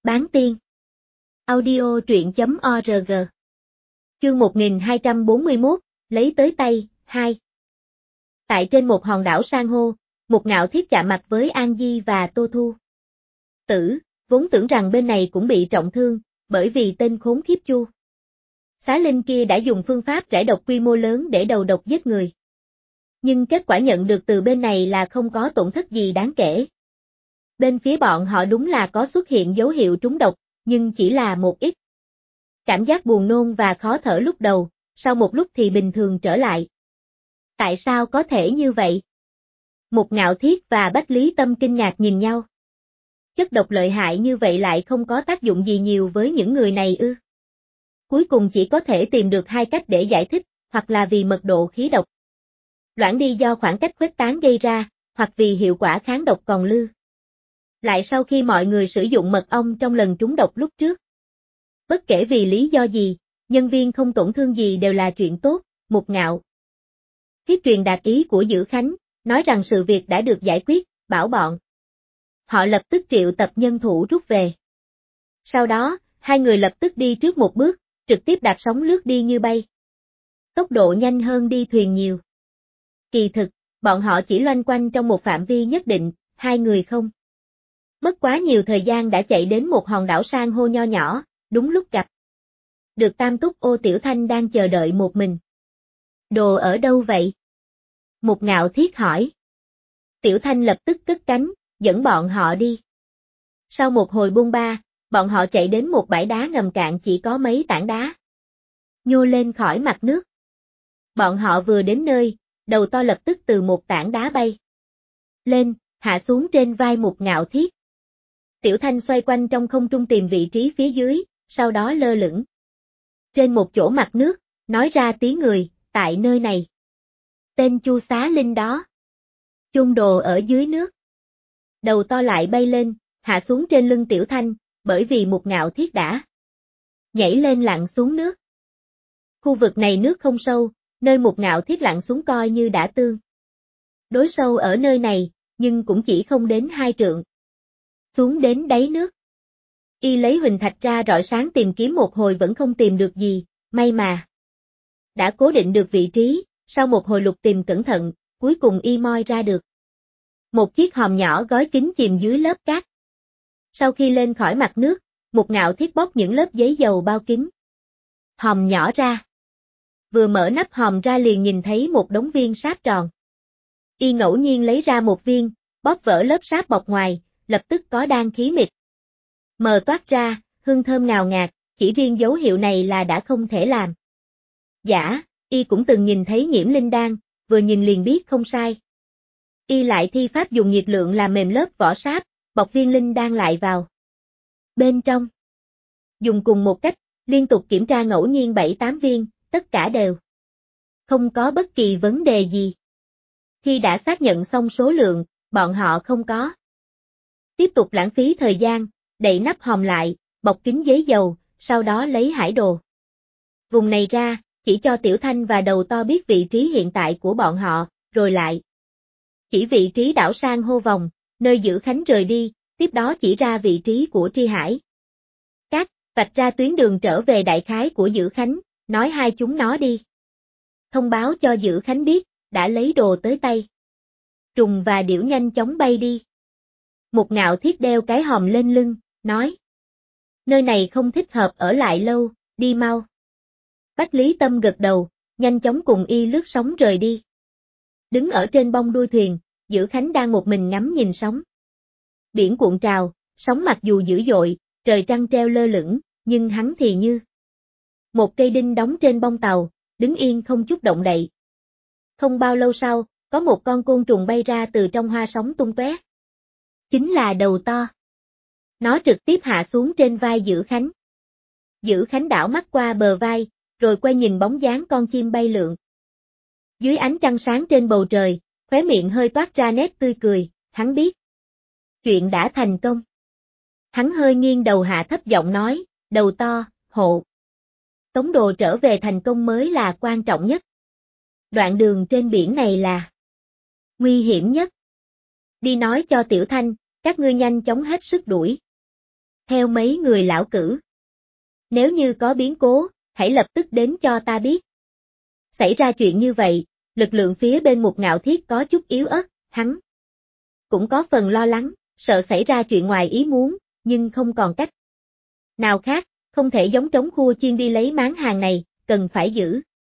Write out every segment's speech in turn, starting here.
Bán tiên. Audio truyện.org. Chương 1241, lấy tới tay, 2. Tại trên một hòn đảo san hô, một Ngạo Thiết chạm mặt với An Di và Tô Thu. Tử, vốn tưởng rằng bên này cũng bị trọng thương, bởi vì tên khốn khiếp Chu Xá Linh kia đã dùng phương pháp rải độc quy mô lớn để đầu độc giết người. Nhưng kết quả nhận được từ bên này là không có tổn thất gì đáng kể. Bên phía bọn họ đúng là có xuất hiện dấu hiệu trúng độc, nhưng chỉ là một ít. Cảm giác buồn nôn và khó thở lúc đầu, sau một lúc thì bình thường trở lại. Tại sao có thể như vậy? Một Ngạo Thiết và Bách Lý Tâm kinh ngạc nhìn nhau. Chất độc lợi hại như vậy lại không có tác dụng gì nhiều với những người này ư? Cuối cùng chỉ có thể tìm được hai cách để giải thích, hoặc là vì mật độ khí độc loãng đi do khoảng cách khuếch tán gây ra, hoặc vì hiệu quả kháng độc còn lưu lại sau khi mọi người sử dụng mật ong trong lần trúng độc lúc trước. Bất kể vì lý do gì, nhân viên không tổn thương gì đều là chuyện tốt. Một Ngạo Thiết truyền đạt ý của Dữ Khánh, nói rằng sự việc đã được giải quyết, bảo bọn họ lập tức triệu tập nhân thủ rút về. Sau đó, hai người lập tức đi trước một bước, trực tiếp đạp sóng lướt đi như bay. Tốc độ nhanh hơn đi thuyền nhiều. Kỳ thực, bọn họ chỉ loanh quanh trong một phạm vi nhất định, hai người không mất quá nhiều thời gian đã chạy đến một hòn đảo san hô nho nhỏ, đúng lúc gặp được Tam Túc Ô Tiểu Thanh đang chờ đợi một mình. Đồ ở đâu vậy? Một Ngạo Thiết hỏi. Tiểu Thanh lập tức cất cánh, dẫn bọn họ đi. Sau một hồi buôn ba, bọn họ chạy đến một bãi đá ngầm cạn chỉ có mấy tảng đá nhô lên khỏi mặt nước. Bọn họ vừa đến nơi, đầu to lập tức từ một tảng đá bay lên, hạ xuống trên vai Một Ngạo Thiết. Tiểu Thanh xoay quanh trong không trung tìm vị trí phía dưới, sau đó lơ lửng trên một chỗ mặt nước, nói ra tiếng người, tại nơi này. Tên Chu Xá Linh đó. Chôn đồ ở dưới nước. Đầu to lại bay lên, hạ xuống trên lưng Tiểu Thanh, bởi vì Một Ngạo Thiết đã nhảy lên lặn xuống nước. Khu vực này nước không sâu, nơi Một Ngạo Thiết lặn xuống coi như đã tương đối sâu ở nơi này, nhưng cũng chỉ không đến 2 trượng. Xuống đến đáy nước. Y lấy huỳnh thạch ra rọi sáng tìm kiếm một hồi vẫn không tìm được gì, may mà đã cố định được vị trí, sau một hồi lục tìm cẩn thận, cuối cùng y moi ra được một chiếc hòm nhỏ gói kín chìm dưới lớp cát. Sau khi lên khỏi mặt nước, Một Ngạo Thiết bóc những lớp giấy dầu bao kín hòm nhỏ ra. Vừa mở nắp hòm ra liền nhìn thấy một đống viên sáp tròn. Y ngẫu nhiên lấy ra một viên, bóp vỡ lớp sáp bọc ngoài, lập tức có đan khí mịt mờ toát ra, hương thơm ngào ngạt, chỉ riêng dấu hiệu này là đã không thể làm giả. Y cũng từng nhìn thấy nhiễm linh đan, vừa nhìn liền biết không sai. Y lại thi pháp dùng nhiệt lượng làm mềm lớp vỏ sáp, bọc viên linh đan lại vào bên trong. Dùng cùng một cách, liên tục kiểm tra ngẫu nhiên 7-8 viên, tất cả đều không có bất kỳ vấn đề gì. Khi đã xác nhận xong số lượng, bọn họ không có tiếp tục lãng phí thời gian, đậy nắp hòm lại, bọc kín giấy dầu, sau đó lấy hải đồ vùng này ra, chỉ cho Tiểu Thanh và đầu to biết vị trí hiện tại của bọn họ, rồi lại chỉ vị trí đảo san hô vòng, nơi Dữ Khánh rời đi, tiếp đó chỉ ra vị trí của Tri Hải Cát, vạch ra tuyến đường trở về đại khái của Dữ Khánh, nói hai chúng nó đi thông báo cho Dữ Khánh biết, đã lấy đồ tới tay. Trùng và điểu nhanh chóng bay đi. Một Ngạo Thiết đeo cái hòm lên lưng, nói. Nơi này không thích hợp ở lại lâu, đi mau. Bách Lý Tâm gật đầu, nhanh chóng cùng y lướt sóng rời đi. Đứng ở trên bông đuôi thuyền, Dữ Khánh đang một mình ngắm nhìn sóng. Biển cuộn trào, sóng mặc dù dữ dội, trời trăng treo lơ lửng, nhưng hắn thì như một cây đinh đóng trên bông tàu, đứng yên không chút động đậy. Không bao lâu sau, có một con côn trùng bay ra từ trong hoa sóng tung tóe. Chính là đầu to. Nó trực tiếp hạ xuống trên vai Dữ Khánh. Dữ Khánh đảo mắt qua bờ vai, rồi quay nhìn bóng dáng con chim bay lượn dưới ánh trăng sáng trên bầu trời, khóe miệng hơi toát ra nét tươi cười, hắn biết chuyện đã thành công. Hắn hơi nghiêng đầu hạ thấp giọng nói, đầu to, hộ tống đồ trở về thành công mới là quan trọng nhất. Đoạn đường trên biển này là nguy hiểm nhất. Đi nói cho Tiểu Thanh, các ngươi nhanh chóng hết sức đuổi theo mấy người lão cử. Nếu như có biến cố, hãy lập tức đến cho ta biết. Xảy ra chuyện như vậy, lực lượng phía bên Mục Ngạo Thiết có chút yếu ớt, hắn cũng có phần lo lắng, sợ xảy ra chuyện ngoài ý muốn, nhưng không còn cách nào khác, không thể giống trống khua chiên đi lấy máng hàng này, cần phải giữ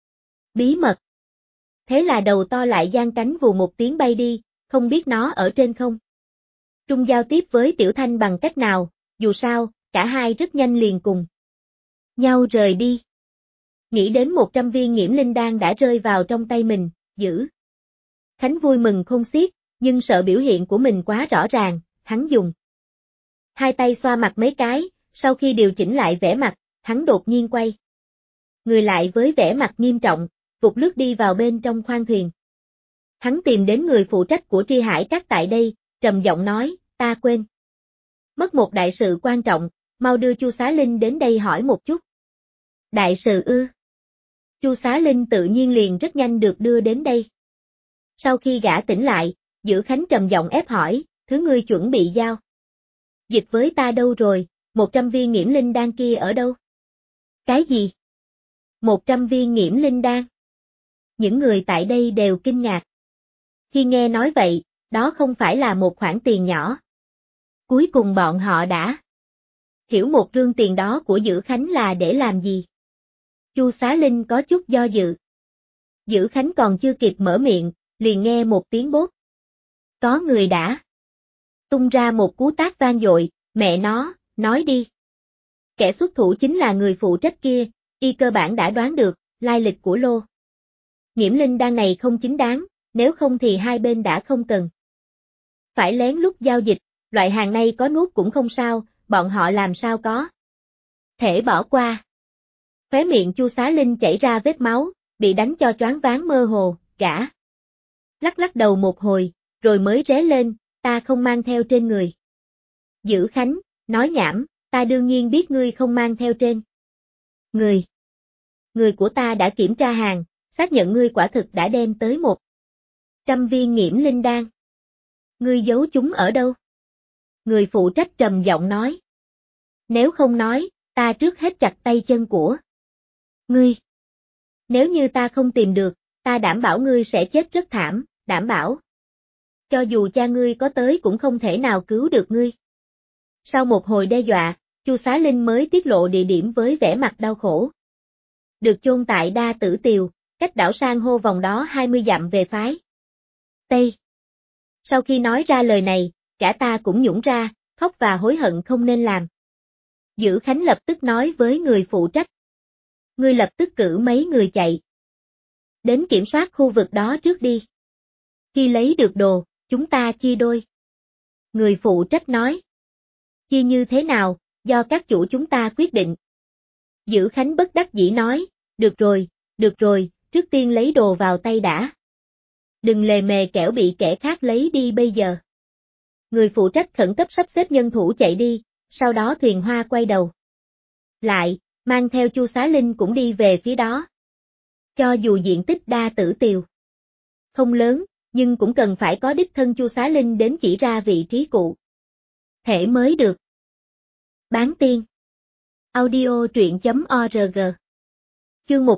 bí mật. Thế là đầu to lại giang cánh vù một tiếng bay đi, không biết nó ở trên không trung giao tiếp với Tiểu Thanh bằng cách nào, dù sao, cả hai rất nhanh liền cùng nhau rời đi. Nghĩ đến 100 viên nghiễm linh đan đã rơi vào trong tay mình, Dữ Khánh vui mừng khôn xiết, nhưng sợ biểu hiện của mình quá rõ ràng, hắn dùng hai tay xoa mặt mấy cái, sau khi điều chỉnh lại vẻ mặt, hắn đột nhiên quay người lại với vẻ mặt nghiêm trọng, vụt lướt đi vào bên trong khoang thuyền. Hắn tìm đến người phụ trách của Tri Hải Các tại đây, trầm giọng nói, ta quên mất một đại sự quan trọng, mau đưa Chu Xá Linh đến đây hỏi một chút. Đại sự ư? Chu Xá Linh tự nhiên liền rất nhanh được đưa đến đây. Sau khi gã tỉnh lại, Dữ Khánh trầm giọng ép hỏi, thứ ngươi chuẩn bị giao dịch với ta đâu rồi, 100 viên nghiễm linh đan kia ở đâu? Cái gì? 100 viên nghiễm linh đan? Những người tại đây đều kinh ngạc. Khi nghe nói vậy, đó không phải là một khoản tiền nhỏ. Cuối cùng bọn họ đã hiểu một rương tiền đó của Dữ Khánh là để làm gì. Chu Xá Linh có chút do dự. Dữ Khánh còn chưa kịp mở miệng, liền nghe một tiếng bốp. Có người đã tung ra một cú tát vang dội, mẹ nó, nói đi. Kẻ xuất thủ chính là người phụ trách kia, y cơ bản đã đoán được lai lịch của lô nghiễm linh đan này không chính đáng, nếu không thì hai bên đã không cần phải lén lút giao dịch, loại hàng này có nuốt cũng không sao, bọn họ làm sao có thể bỏ qua. Khóe miệng Chu Xá Linh chảy ra vết máu, bị đánh cho choáng váng mơ hồ, gã lắc lắc đầu một hồi, rồi mới ré lên, ta không mang theo trên người. Dữ Khánh, nói nhảm, ta đương nhiên biết ngươi không mang theo trên người. Người của ta đã kiểm tra hàng, xác nhận ngươi quả thực đã đem tới 100 viên nghiễm linh đan. Ngươi giấu chúng ở đâu? Người phụ trách trầm giọng nói. Nếu không nói, ta trước hết chặt tay chân của ngươi. Nếu như ta không tìm được, ta đảm bảo ngươi sẽ chết rất thảm, đảm bảo. Cho dù cha ngươi có tới cũng không thể nào cứu được ngươi. Sau một hồi đe dọa, Chu Xá Linh mới tiết lộ địa điểm với vẻ mặt đau khổ. Được chôn tại Đa Tử Tiều, cách đảo san hô vòng đó 20 dặm về phái Tây. Sau khi nói ra lời này, cả ta cũng nhũn ra, khóc và hối hận không nên làm. Dữ Khánh lập tức nói với người phụ trách. Ngươi lập tức cử mấy người chạy đến kiểm soát khu vực đó trước đi. Khi lấy được đồ, chúng ta chia đôi. Người phụ trách nói. Chia như thế nào, do các chủ chúng ta quyết định. Dữ Khánh bất đắc dĩ nói, được rồi, trước tiên lấy đồ vào tay đã. Đừng lề mề kẻo bị kẻ khác lấy đi bây giờ. Người phụ trách khẩn cấp sắp xếp nhân thủ chạy đi, sau đó Thuyền Hoa quay đầu lại, mang theo Chu Xá Linh cũng đi về phía đó. Cho dù diện tích Đa Tử Tiều không lớn, nhưng cũng cần phải có đích thân Chu Xá Linh đến chỉ ra vị trí cụ thể mới được. Bán tiên. Audio truyện.org. Chương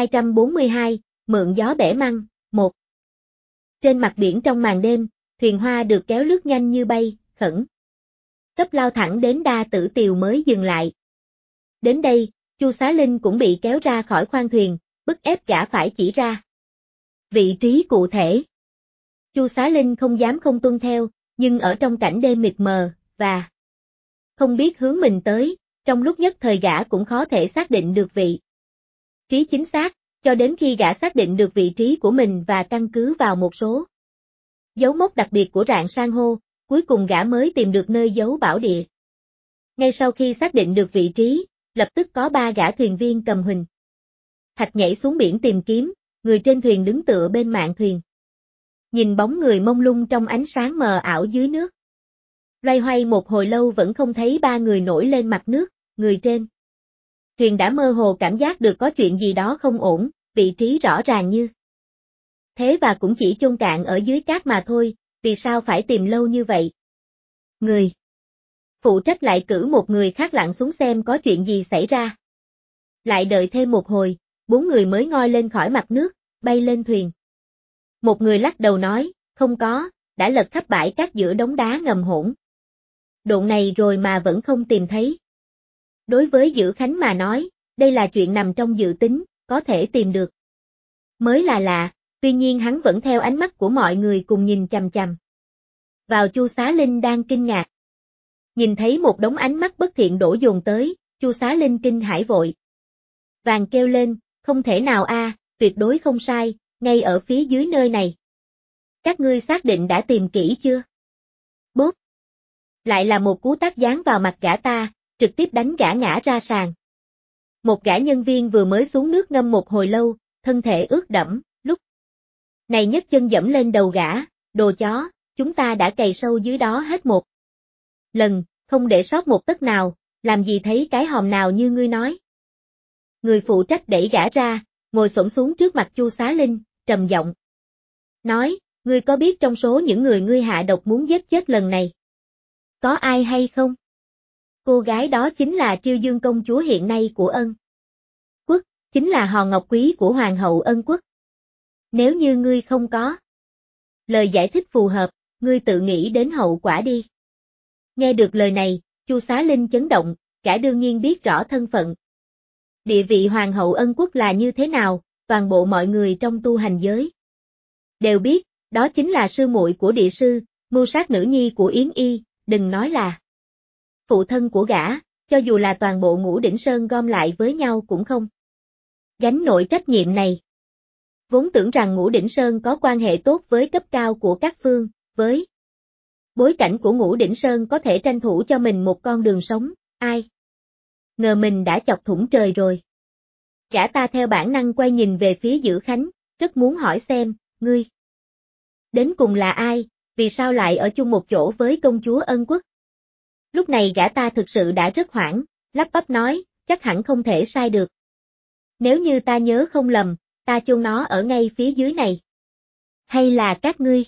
1242, Mượn gió bẻ măng, 1. Trên mặt biển trong màn đêm, Thuyền Hoa được kéo lướt nhanh như bay, khẩn cấp lao thẳng đến Đa Tử Tiều mới dừng lại. Đến đây, Chu Xá Linh cũng bị kéo ra khỏi khoang thuyền, bức ép gã phải chỉ ra vị trí cụ thể. Chu Xá Linh không dám không tuân theo, nhưng ở trong cảnh đêm mịt mờ, và không biết hướng mình tới, trong lúc nhất thời gã cũng khó thể xác định được vị trí chính xác, cho đến khi gã xác định được vị trí của mình và căn cứ vào một số dấu mốc đặc biệt của rạn san hô, cuối cùng gã mới tìm được nơi giấu bảo địa. Ngay sau khi xác định được vị trí, lập tức có 3 gã thuyền viên cầm huỳnh thạch nhảy xuống biển tìm kiếm, người trên thuyền đứng tựa bên mạn thuyền. Nhìn bóng người mông lung trong ánh sáng mờ ảo dưới nước. Loay hoay một hồi lâu vẫn không thấy 3 người nổi lên mặt nước, người trên thuyền đã mơ hồ cảm giác được có chuyện gì đó không ổn, vị trí rõ ràng như thế và cũng chỉ chôn cạn ở dưới cát mà thôi, vì sao phải tìm lâu như vậy? Người Phụ trách lại cử một người khác lặn xuống xem có chuyện gì xảy ra. Lại đợi thêm một hồi, 4 người mới ngoi lên khỏi mặt nước, bay lên thuyền. Một người lắc đầu nói, không có, đã lật khắp bãi cát giữa đống đá ngầm hỗn độn này rồi mà vẫn không tìm thấy. Đối với Dữ Khánh mà nói, đây là chuyện nằm trong dự tính, có thể tìm được mới là lạ, tuy nhiên hắn vẫn theo ánh mắt của mọi người cùng nhìn chằm chằm vào Chu Xá Linh đang kinh ngạc. Nhìn thấy một đống ánh mắt bất thiện đổ dồn tới, Chu Xá Linh kinh hãi vội vàng kêu lên, không thể nào a, tuyệt đối không sai, ngay ở phía dưới nơi này. Các ngươi xác định đã tìm kỹ chưa? Bốp. Lại là một cú tát giáng vào mặt gã ta, trực tiếp đánh gã ngã ra sàn. Một gã nhân viên vừa mới xuống nước ngâm một hồi lâu, thân thể ướt đẫm, lúc này nhấc chân dẫm lên đầu gã, đồ chó, chúng ta đã cày sâu dưới đó hết một lần, không để sót một tấc nào, làm gì thấy cái hòm nào như ngươi nói. Người phụ trách đẩy gã ra, ngồi xổm xuống trước mặt Chu Xá Linh, trầm giọng nói, ngươi có biết trong số những người ngươi hạ độc muốn giết chết lần này có ai hay không? Cô gái đó chính là Triêu Dương công chúa hiện nay của Ân Quốc, chính là hòn ngọc quý của Hoàng hậu Ân Quốc. Nếu như ngươi không có lời giải thích phù hợp, ngươi tự nghĩ đến hậu quả đi. Nghe được lời này, Chu Xá Linh chấn động, gã đương nhiên biết rõ thân phận. Địa vị Hoàng hậu Ân Quốc là như thế nào, toàn bộ mọi người trong tu hành giới đều biết, đó chính là sư muội của địa sư, mưu sát nữ nhi của Yến Y, đừng nói là phụ thân của gã, cho dù là toàn bộ Ngũ Đỉnh Sơn gom lại với nhau cũng không gánh nổi trách nhiệm này. Vốn tưởng rằng Ngũ Đỉnh Sơn có quan hệ tốt với cấp cao của các phương, với bối cảnh của Ngũ Đỉnh Sơn có thể tranh thủ cho mình một con đường sống, ai ngờ mình đã chọc thủng trời rồi. Gã ta theo bản năng quay nhìn về phía Dữ Khánh, rất muốn hỏi xem, ngươi đến cùng là ai, vì sao lại ở chung một chỗ với công chúa Ân Quốc. Lúc này gã ta thực sự đã rất hoảng, lắp bắp nói, chắc hẳn không thể sai được. Nếu như ta nhớ không lầm, ta chôn nó ở ngay phía dưới này. Hay là các ngươi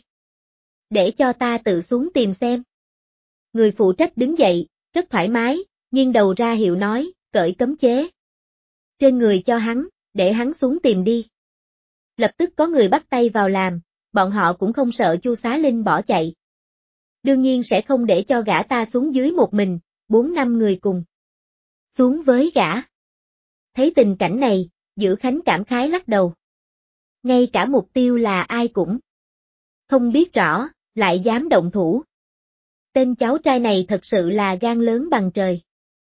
để cho ta tự xuống tìm xem. Người phụ trách đứng dậy, rất thoải mái, nghiêng đầu ra hiệu nói, cởi cấm chế trên người cho hắn, để hắn xuống tìm đi. Lập tức có người bắt tay vào làm, bọn họ cũng không sợ Chu Xá Linh bỏ chạy. Đương nhiên sẽ không để cho gã ta xuống dưới một mình, 4-5 người cùng xuống với gã. Thấy tình cảnh này, Dữ Khánh cảm khái lắc đầu. Ngay cả mục tiêu là ai cũng không biết rõ, lại dám động thủ. Tên cháu trai này thật sự là gan lớn bằng trời.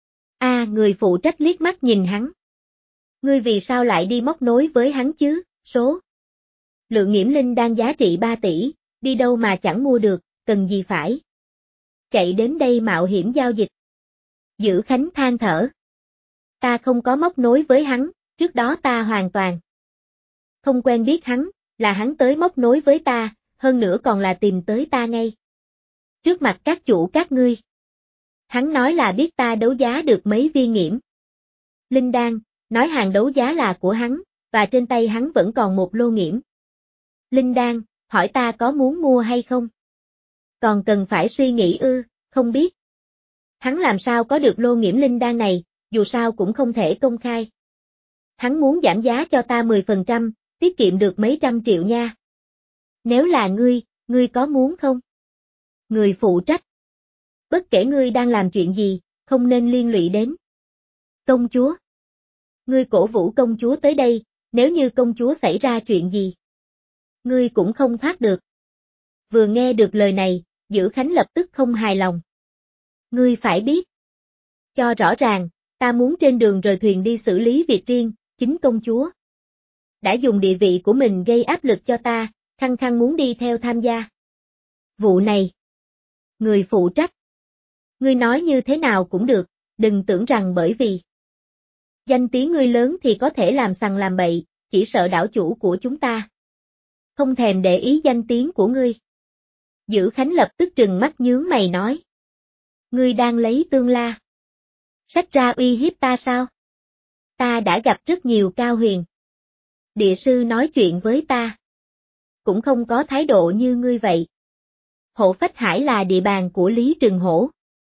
Người phụ trách liếc mắt nhìn hắn. Ngươi vì sao lại đi móc nối với hắn chứ, số lượng nghiễm linh đang giá trị 3 tỷ, đi đâu mà chẳng mua được, cần gì phải chạy đến đây mạo hiểm giao dịch. Dữ Khánh than thở. Ta không có móc nối với hắn, trước đó ta hoàn toàn không quen biết hắn, là hắn tới móc nối với ta, hơn nữa còn là tìm tới ta ngay trước mặt các chủ các ngươi. Hắn nói là biết ta đấu giá được mấy viên nghiễm linh đan, nói hàng đấu giá là của hắn, và trên tay hắn vẫn còn một lô nghiễm linh đan, hỏi ta có muốn mua hay không. Còn cần phải suy nghĩ ư, không biết. Hắn làm sao có được lô nghiễm linh đan này, dù sao cũng không thể công khai. Hắn muốn giảm giá cho ta 10%, tiết kiệm được mấy trăm triệu nha. Nếu là ngươi có muốn không? Người phụ trách. Bất kể ngươi đang làm chuyện gì, không nên liên lụy đến công chúa. Ngươi cổ vũ công chúa tới đây, nếu như công chúa xảy ra chuyện gì, ngươi cũng không thoát được. Vừa nghe được lời này, Dữ Khánh lập tức không hài lòng. Ngươi phải biết cho rõ ràng, ta muốn trên đường rời thuyền đi xử lý việc riêng, chính công chúa đã dùng địa vị của mình gây áp lực cho ta, khăng khăng muốn đi theo tham gia vụ này. Người phụ trách. Ngươi nói như thế nào cũng được, đừng tưởng rằng bởi vì danh tiếng ngươi lớn thì có thể làm sằng làm bậy, chỉ sợ đảo chủ của chúng ta không thèm để ý danh tiếng của ngươi. Dữ Khánh lập tức trừng mắt nhướng mày nói. Ngươi đang lấy Tương La sách ra uy hiếp ta sao? Ta đã gặp rất nhiều cao huyền địa sư nói chuyện với ta, cũng không có thái độ như ngươi vậy. Hộ Phách Hải là địa bàn của Lý Trừng Hổ.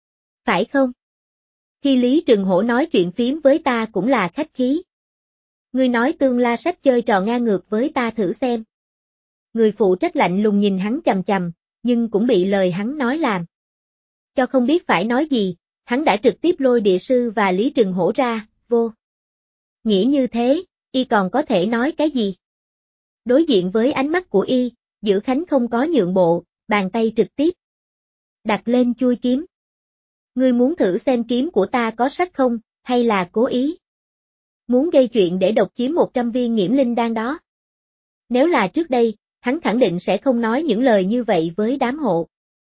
Phải không? Khi Lý Trừng Hổ nói chuyện phím với ta cũng là khách khí. Ngươi nói Tương La Sách chơi trò ngang ngược với ta thử xem. Người phụ trách lạnh lùng nhìn hắn chằm chằm, nhưng cũng bị lời hắn nói làm. Cho không biết phải nói gì, hắn đã trực tiếp lôi địa sư và Lý Trừng Hổ ra, vô. Nghĩ như thế, y còn có thể nói cái gì? Đối diện với ánh mắt của y, Dữ Khánh không có nhượng bộ, bàn tay trực tiếp đặt lên chuôi kiếm. Ngươi muốn thử xem kiếm của ta có sách không, hay là cố ý? Muốn gây chuyện để độc chiếm 100 viên nghiễm linh đan đó. Nếu là trước đây, hắn khẳng định sẽ không nói những lời như vậy với đám hộ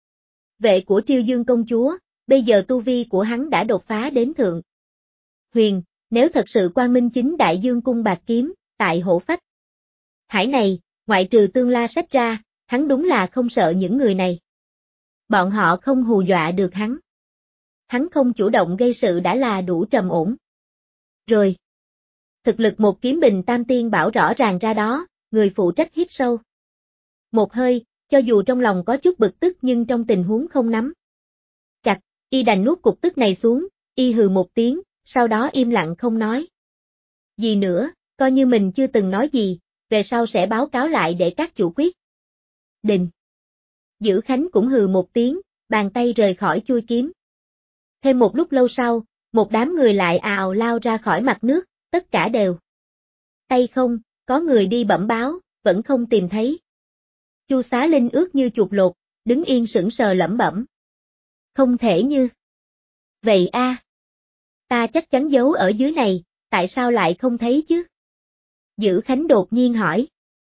vệ của Triêu Dương công chúa, bây giờ tu vi của hắn đã đột phá đến thượng huyền, nếu thật sự quang minh chính đại dương cung bạc kiếm, tại hổ phách hải này, ngoại trừ Tương La Sách ra, hắn đúng là không sợ những người này. Bọn họ không hù dọa được hắn. Hắn không chủ động gây sự đã là đủ trầm ổn. Rồi. Thực lực một kiếm bình tam tiên bảo rõ ràng ra đó, người phụ trách hít sâu. Một hơi, cho dù trong lòng có chút bực tức nhưng trong tình huống không nắm chặt, y đành nuốt cục tức này xuống, y hừ một tiếng, sau đó im lặng không nói gì nữa, coi như mình chưa từng nói gì, về sau sẽ báo cáo lại để các chủ quyết định. Dữ Khánh cũng hừ một tiếng, bàn tay rời khỏi chuôi kiếm. Thêm một lúc lâu sau, một đám người lại ào lao ra khỏi mặt nước, tất cả đều tay không, có người đi bẩm báo, vẫn không tìm thấy. Chu Xá Linh ướt như chuột lột, đứng yên sững sờ lẩm bẩm. Không thể như vậy a, ta chắc chắn giấu ở dưới này, tại sao lại không thấy chứ? Dữ Khánh đột nhiên hỏi.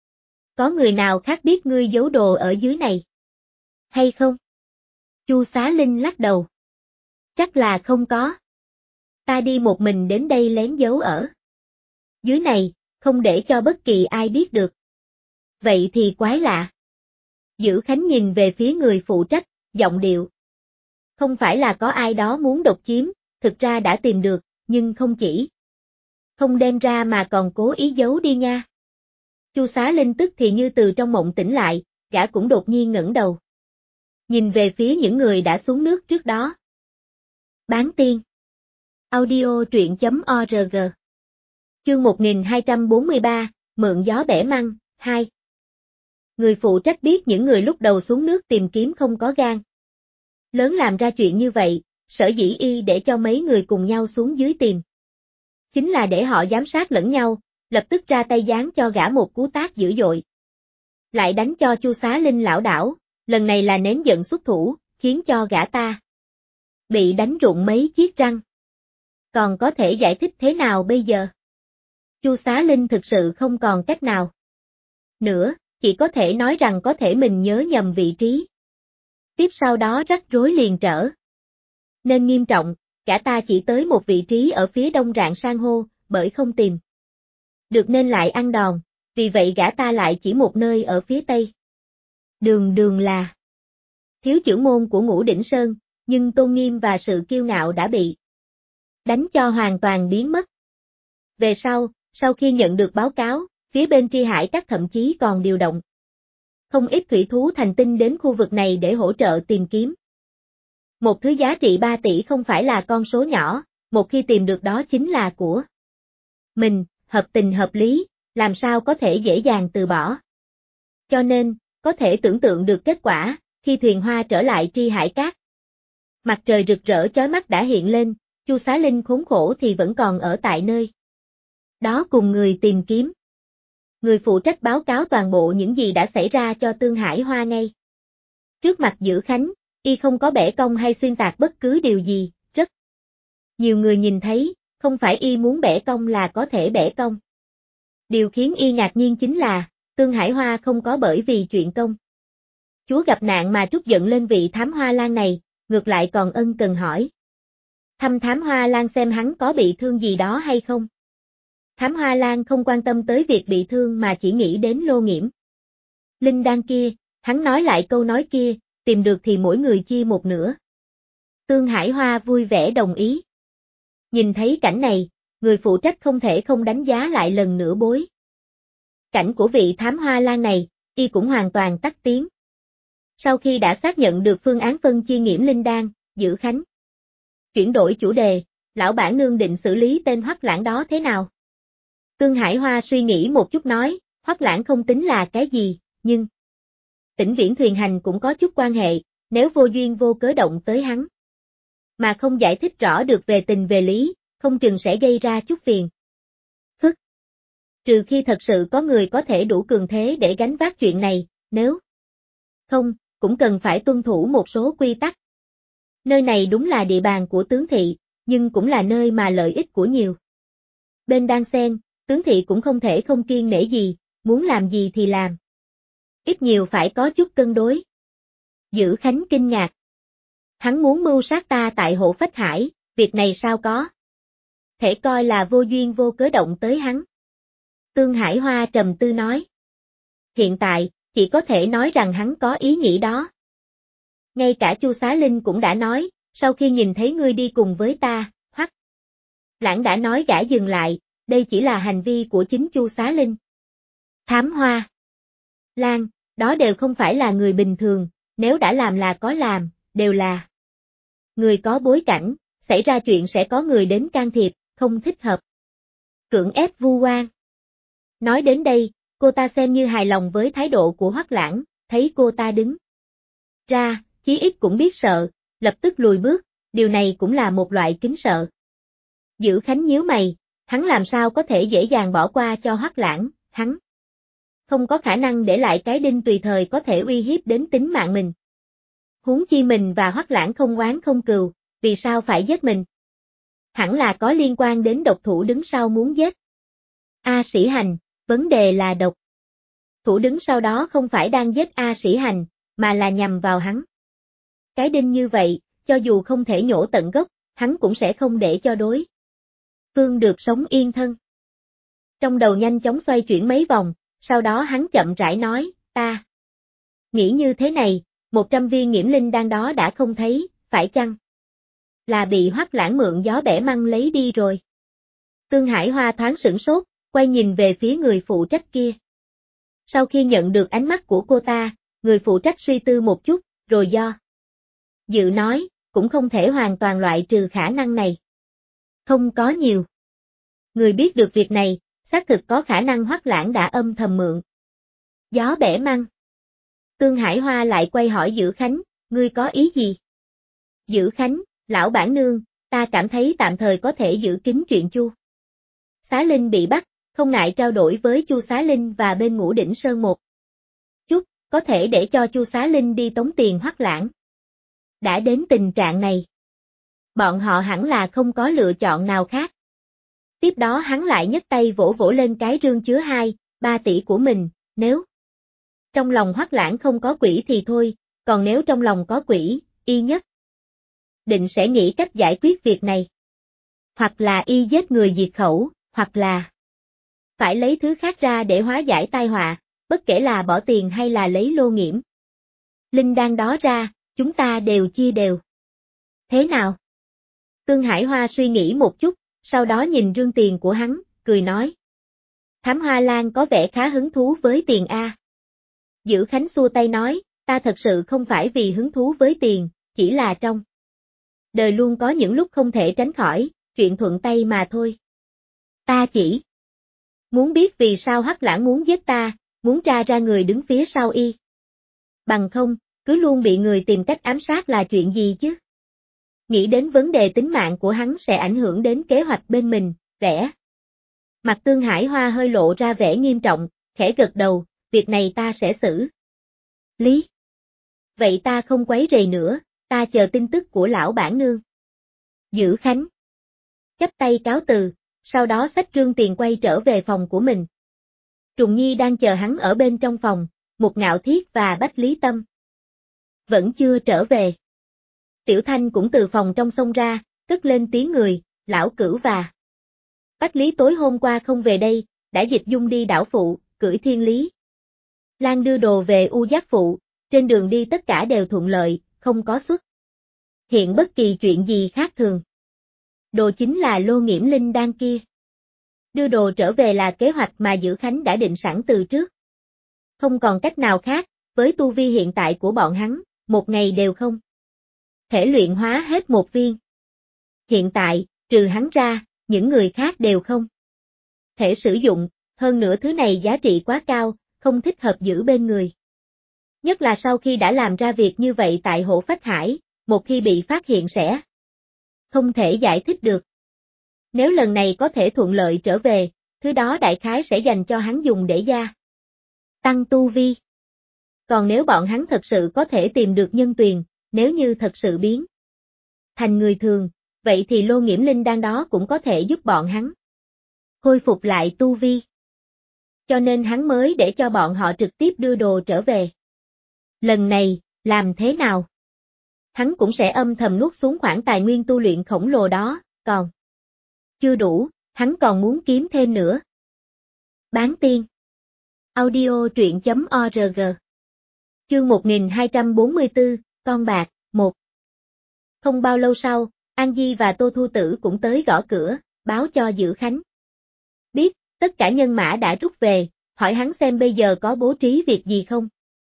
Có người nào khác biết ngươi giấu đồ ở dưới này? Hay không? Chu Xá Linh lắc đầu. Chắc là không có. Ta đi một mình đến đây lén giấu ở dưới này, không để cho bất kỳ ai biết được. Vậy thì quái lạ. Dữ Khánh nhìn về phía người phụ trách, giọng điệu. Không phải là có ai đó muốn độc chiếm, thực ra đã tìm được, nhưng không chỉ không đem ra mà còn cố ý giấu đi nha. Chu Xá Linh tức thì như từ trong mộng tỉnh lại, gã cũng đột nhiên ngẩng đầu. Nhìn về phía những người đã xuống nước trước đó. Bán tiên. Audio truyện.org. Chương 1243, Mượn gió bẻ măng, 2. Người phụ trách biết những người lúc đầu xuống nước tìm kiếm không có gan lớn làm ra chuyện như vậy, sở dĩ y để cho mấy người cùng nhau xuống dưới tìm. Chính là để họ giám sát lẫn nhau, lập tức ra tay giáng cho gã một cú tát dữ dội. Lại đánh cho Chu Xá Linh lảo đảo, lần này là nén giận xuất thủ, khiến cho gã ta bị đánh rụng mấy chiếc răng. Còn có thể giải thích thế nào bây giờ? Chu Xá Linh thực sự không còn cách nào nữa, chỉ có thể nói rằng có thể mình nhớ nhầm vị trí. Tiếp sau đó rắc rối liền trở nên nghiêm trọng, cả ta chỉ tới một vị trí ở phía đông rạn san hô, bởi không tìm được nên lại ăn đòn, vì vậy gã ta lại chỉ một nơi ở phía tây. Đường là thiếu chưởng môn của Ngũ Đỉnh Sơn, nhưng tôn nghiêm và sự kiêu ngạo đã bị đánh cho hoàn toàn biến mất. Về sau khi nhận được báo cáo, phía bên Tri Hải Các thậm chí còn điều động không ít thủy thú thành tinh đến khu vực này để hỗ trợ tìm kiếm. Một thứ giá trị 3 tỷ không phải là con số nhỏ, một khi tìm được đó chính là của mình, hợp tình hợp lý, làm sao có thể dễ dàng từ bỏ. Cho nên, có thể tưởng tượng được kết quả, khi thuyền hoa trở lại Tri Hải Các. Mặt trời rực rỡ chói mắt đã hiện lên, Chu Xá Linh khốn khổ thì vẫn còn ở tại nơi đó cùng người tìm kiếm. Người phụ trách báo cáo toàn bộ những gì đã xảy ra cho Tương Hải Hoa ngay trước mặt Dữ Khánh, y không có bẻ cong hay xuyên tạc bất cứ điều gì, rất nhiều người nhìn thấy, không phải y muốn bẻ cong là có thể bẻ cong. Điều khiến y ngạc nhiên chính là, Tương Hải Hoa không có bởi vì chuyện công chúa gặp nạn mà trút giận lên vị thám hoa lan này, ngược lại còn ân cần hỏi. Thăm thám hoa lan xem hắn có bị thương gì đó hay không. Thám hoa lan không quan tâm tới việc bị thương mà chỉ nghĩ đến lô nghiễm linh đan kia, hắn nói lại câu nói kia, tìm được thì mỗi người chia một nửa. Tương Hải Hoa vui vẻ đồng ý. Nhìn thấy cảnh này, người phụ trách không thể không đánh giá lại lần nữa bối cảnh của vị thám hoa lan này, y cũng hoàn toàn tắt tiếng. Sau khi đã xác nhận được phương án phân chia nghiễm linh đan, Dữ Khánh Chuyển đổi chủ đề, lão bản nương định xử lý tên Hoắc Lãng đó thế nào? Tương Hải Hoa suy nghĩ một chút nói, Hoắc Lãng không tính là cái gì, nhưng Tĩnh Viễn Thuyền Hành cũng có chút quan hệ, nếu vô duyên vô cớ động tới hắn, mà không giải thích rõ được về tình về lý, không chừng sẽ gây ra chút phiền phức. Trừ khi thật sự có người có thể đủ cường thế để gánh vác chuyện này, nếu không, cũng cần phải tuân thủ một số quy tắc. Nơi này đúng là địa bàn của tướng thị, nhưng cũng là nơi mà lợi ích của nhiều bên đang xen, tướng thị cũng không thể không kiêng nể gì, muốn làm gì thì làm. Ít nhiều phải có chút cân đối. Dữ Khánh kinh ngạc. Hắn muốn mưu sát ta tại Hộ Phách Hải, việc này sao có thể coi là vô duyên vô cớ động tới hắn. Tương Hải Hoa trầm tư nói. Hiện tại, chỉ có thể nói rằng hắn có ý nghĩ đó. Ngay cả Chu Xá Linh cũng đã nói, sau khi nhìn thấy ngươi đi cùng với ta, Hoắc Lãng đã nói gã dừng lại, đây chỉ là hành vi của chính Chu Xá Linh. Thám Hoa Lan, đó đều không phải là người bình thường, nếu đã làm là có làm, đều là người có bối cảnh, xảy ra chuyện sẽ có người đến can thiệp, không thích hợp cưỡng ép vu oan. Nói đến đây, cô ta xem như hài lòng với thái độ của Hoắc Lãng, thấy cô ta đứng ra, chí ít cũng biết sợ, lập tức lùi bước, điều này cũng là một loại kính sợ. Dữ Khánh nhíu mày, hắn làm sao có thể dễ dàng bỏ qua cho Hoắc Lãng, hắn không có khả năng để lại cái đinh tùy thời có thể uy hiếp đến tính mạng mình. Huống chi mình và Hoắc Lãng không oán không cừu, vì sao phải giết mình? Hẳn là có liên quan đến độc thủ đứng sau muốn giết A Sĩ Hành, vấn đề là độc thủ đứng sau đó không phải đang giết A Sĩ Hành, mà là nhằm vào hắn. Cái đinh như vậy, cho dù không thể nhổ tận gốc, hắn cũng sẽ không để cho đối phương được sống yên thân. Trong đầu nhanh chóng xoay chuyển mấy vòng, sau đó hắn chậm rãi nói, ta nghĩ như thế này, 100 viên nghiễm linh đan đó đã không thấy, phải chăng là bị Hoắc Lãng mượn gió bẻ măng lấy đi rồi? Tương Hải Hoa thoáng sửng sốt, quay nhìn về phía người phụ trách kia. Sau khi nhận được ánh mắt của cô ta, người phụ trách suy tư một chút, rồi do dự nói, cũng không thể hoàn toàn loại trừ khả năng này. Không có nhiều người biết được việc này, xác thực có khả năng Hoắc Lãng đã âm thầm mượn gió bẻ măng. Tương Hải Hoa lại quay hỏi Dữ Khánh, ngươi có ý gì? Dữ Khánh, lão bản nương, ta cảm thấy tạm thời có thể giữ kín chuyện Chu Xá Linh bị bắt, không ngại trao đổi với Chu Xá Linh và bên Ngũ Đỉnh Sơn một chút, có thể để cho Chu Xá Linh đi tống tiền Hoắc Lãng. Đã đến tình trạng này, bọn họ hẳn là không có lựa chọn nào khác. Tiếp đó hắn lại nhấc tay vỗ vỗ lên cái rương chứa 2-3 tỷ của mình, nếu trong lòng Hoắc Lãng không có quỷ thì thôi, còn nếu trong lòng có quỷ, y nhất định sẽ nghĩ cách giải quyết việc này. Hoặc là y giết người diệt khẩu, hoặc là phải lấy thứ khác ra để hóa giải tai họa, bất kể là bỏ tiền hay là lấy lô nghiễm linh đan đó ra, chúng ta đều chia đều. Thế nào? Tương Hải Hoa suy nghĩ một chút, sau đó nhìn rương tiền của hắn, cười nói. Thám Hoa Lan có vẻ khá hứng thú với tiền a. Dữ Khánh xua tay nói, ta thật sự không phải vì hứng thú với tiền, chỉ là trong đời luôn có những lúc không thể tránh khỏi, chuyện thuận tay mà thôi. Ta chỉ muốn biết vì sao Hoắc Lãng muốn giết ta, muốn tra ra người đứng phía sau y. Bằng không, cứ luôn bị người tìm cách ám sát là chuyện gì chứ? Nghĩ đến vấn đề tính mạng của hắn sẽ ảnh hưởng đến kế hoạch bên mình, vẻ mặt Tương Hải Hoa hơi lộ ra vẻ nghiêm trọng, khẽ gật đầu, việc này ta sẽ xử lý. Vậy ta không quấy rầy nữa, ta chờ tin tức của lão bản nương. Dữ Khánh chắp tay cáo từ, sau đó xách rương tiền quay trở về phòng của mình. Trùng Nhi đang chờ hắn ở bên trong phòng, một Ngạo Thiết và Bách Lý Tâm vẫn chưa trở về. Tiểu Thanh cũng từ phòng trong xông ra, cất lên tiếng người, lão Cửu và Bách Lý tối hôm qua không về đây, đã dịch dung đi đảo phụ, cưỡi Thiên Lý Lan đưa đồ về U Giác phụ, trên đường đi tất cả đều thuận lợi, không có xuất hiện bất kỳ chuyện gì khác thường. Đồ chính là lô nghiễm linh đan kia. Đưa đồ trở về là kế hoạch mà Dữ Khánh đã định sẵn từ trước. Không còn cách nào khác, với tu vi hiện tại của bọn hắn, một ngày đều không thể luyện hóa hết một viên Hiện tại, trừ hắn ra, những người khác đều không thể sử dụng, hơn nữa thứ này giá trị quá cao, không thích hợp giữ bên người. Nhất là sau khi đã làm ra việc như vậy tại Hổ Phách Hải, một khi bị phát hiện sẽ không thể giải thích được. Nếu lần này có thể thuận lợi trở về, thứ đó đại khái sẽ dành cho hắn dùng để gia tăng tu vi. Còn nếu bọn hắn thật sự có thể tìm được nhân tuyền, nếu như thật sự biến thành người thường, vậy thì lô nghiễm linh đan đó cũng có thể giúp bọn hắn khôi phục lại tu vi. Cho nên hắn mới để cho bọn họ trực tiếp đưa đồ trở về. Lần này, làm thế nào? Hắn cũng sẽ âm thầm nuốt xuống khoản tài nguyên tu luyện khổng lồ đó, còn chưa đủ, hắn còn muốn kiếm thêm nữa. Bán tiên. Audio truyện.org. Chương 1244, con bạc, 1. Không bao lâu sau, An Di và Tô Thu Tử cũng tới gõ cửa, báo cho Dữ Khánh. Biết, tất cả nhân mã đã rút về, hỏi hắn xem bây giờ có bố trí việc gì không.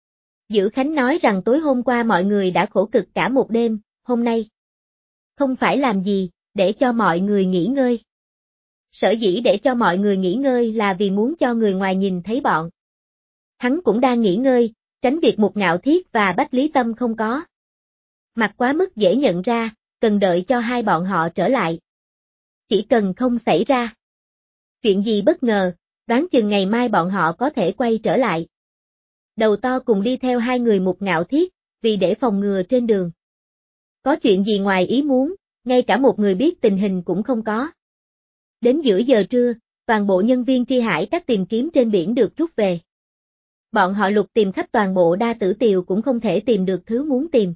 Dữ Khánh nói rằng tối hôm qua mọi người đã khổ cực cả một đêm, hôm nay không phải làm gì, để cho mọi người nghỉ ngơi. Sở dĩ để cho mọi người nghỉ ngơi là vì muốn cho người ngoài nhìn thấy bọn hắn cũng đang nghỉ ngơi, tránh việc Mục Ngạo Thiết và Bách Lý Tâm không có mặt quá mức dễ nhận ra, cần đợi cho hai bọn họ trở lại. Chỉ cần không xảy ra chuyện gì bất ngờ, đoán chừng ngày mai bọn họ có thể quay trở lại. Đầu to cùng đi theo hai người Mục Ngạo Thiết, vì để phòng ngừa trên đường có chuyện gì ngoài ý muốn, ngay cả một người biết tình hình cũng không có. Đến giữa giờ trưa, toàn bộ nhân viên Tri Hải các tìm kiếm trên biển được rút về. Bọn họ lục tìm khắp toàn bộ Đa Tử Tiều cũng không thể tìm được thứ muốn tìm.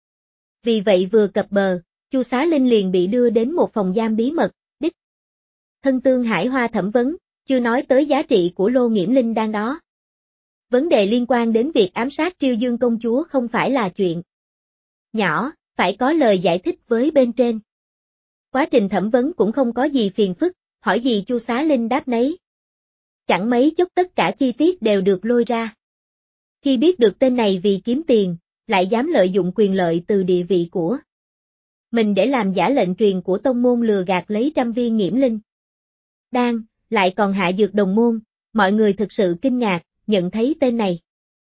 Vì vậy vừa cập bờ, Chu Xá Linh liền bị đưa đến một phòng giam bí mật, đích thân Tương Hải Hoa thẩm vấn, chưa nói tới giá trị của lô nghiễm linh đan đó. Vấn đề liên quan đến việc ám sát Triêu Dương công chúa không phải là chuyện nhỏ, phải có lời giải thích với bên trên. Quá trình thẩm vấn cũng không có gì phiền phức, hỏi gì Chu Xá Linh đáp nấy. Chẳng mấy chốc tất cả chi tiết đều được lôi ra. Khi biết được tên này vì kiếm tiền, lại dám lợi dụng quyền lợi từ địa vị của mình để làm giả lệnh truyền của tông môn lừa gạt lấy 100 viên nghiễm linh đan, lại còn hạ dược đồng môn, mọi người thực sự kinh ngạc, nhận thấy tên này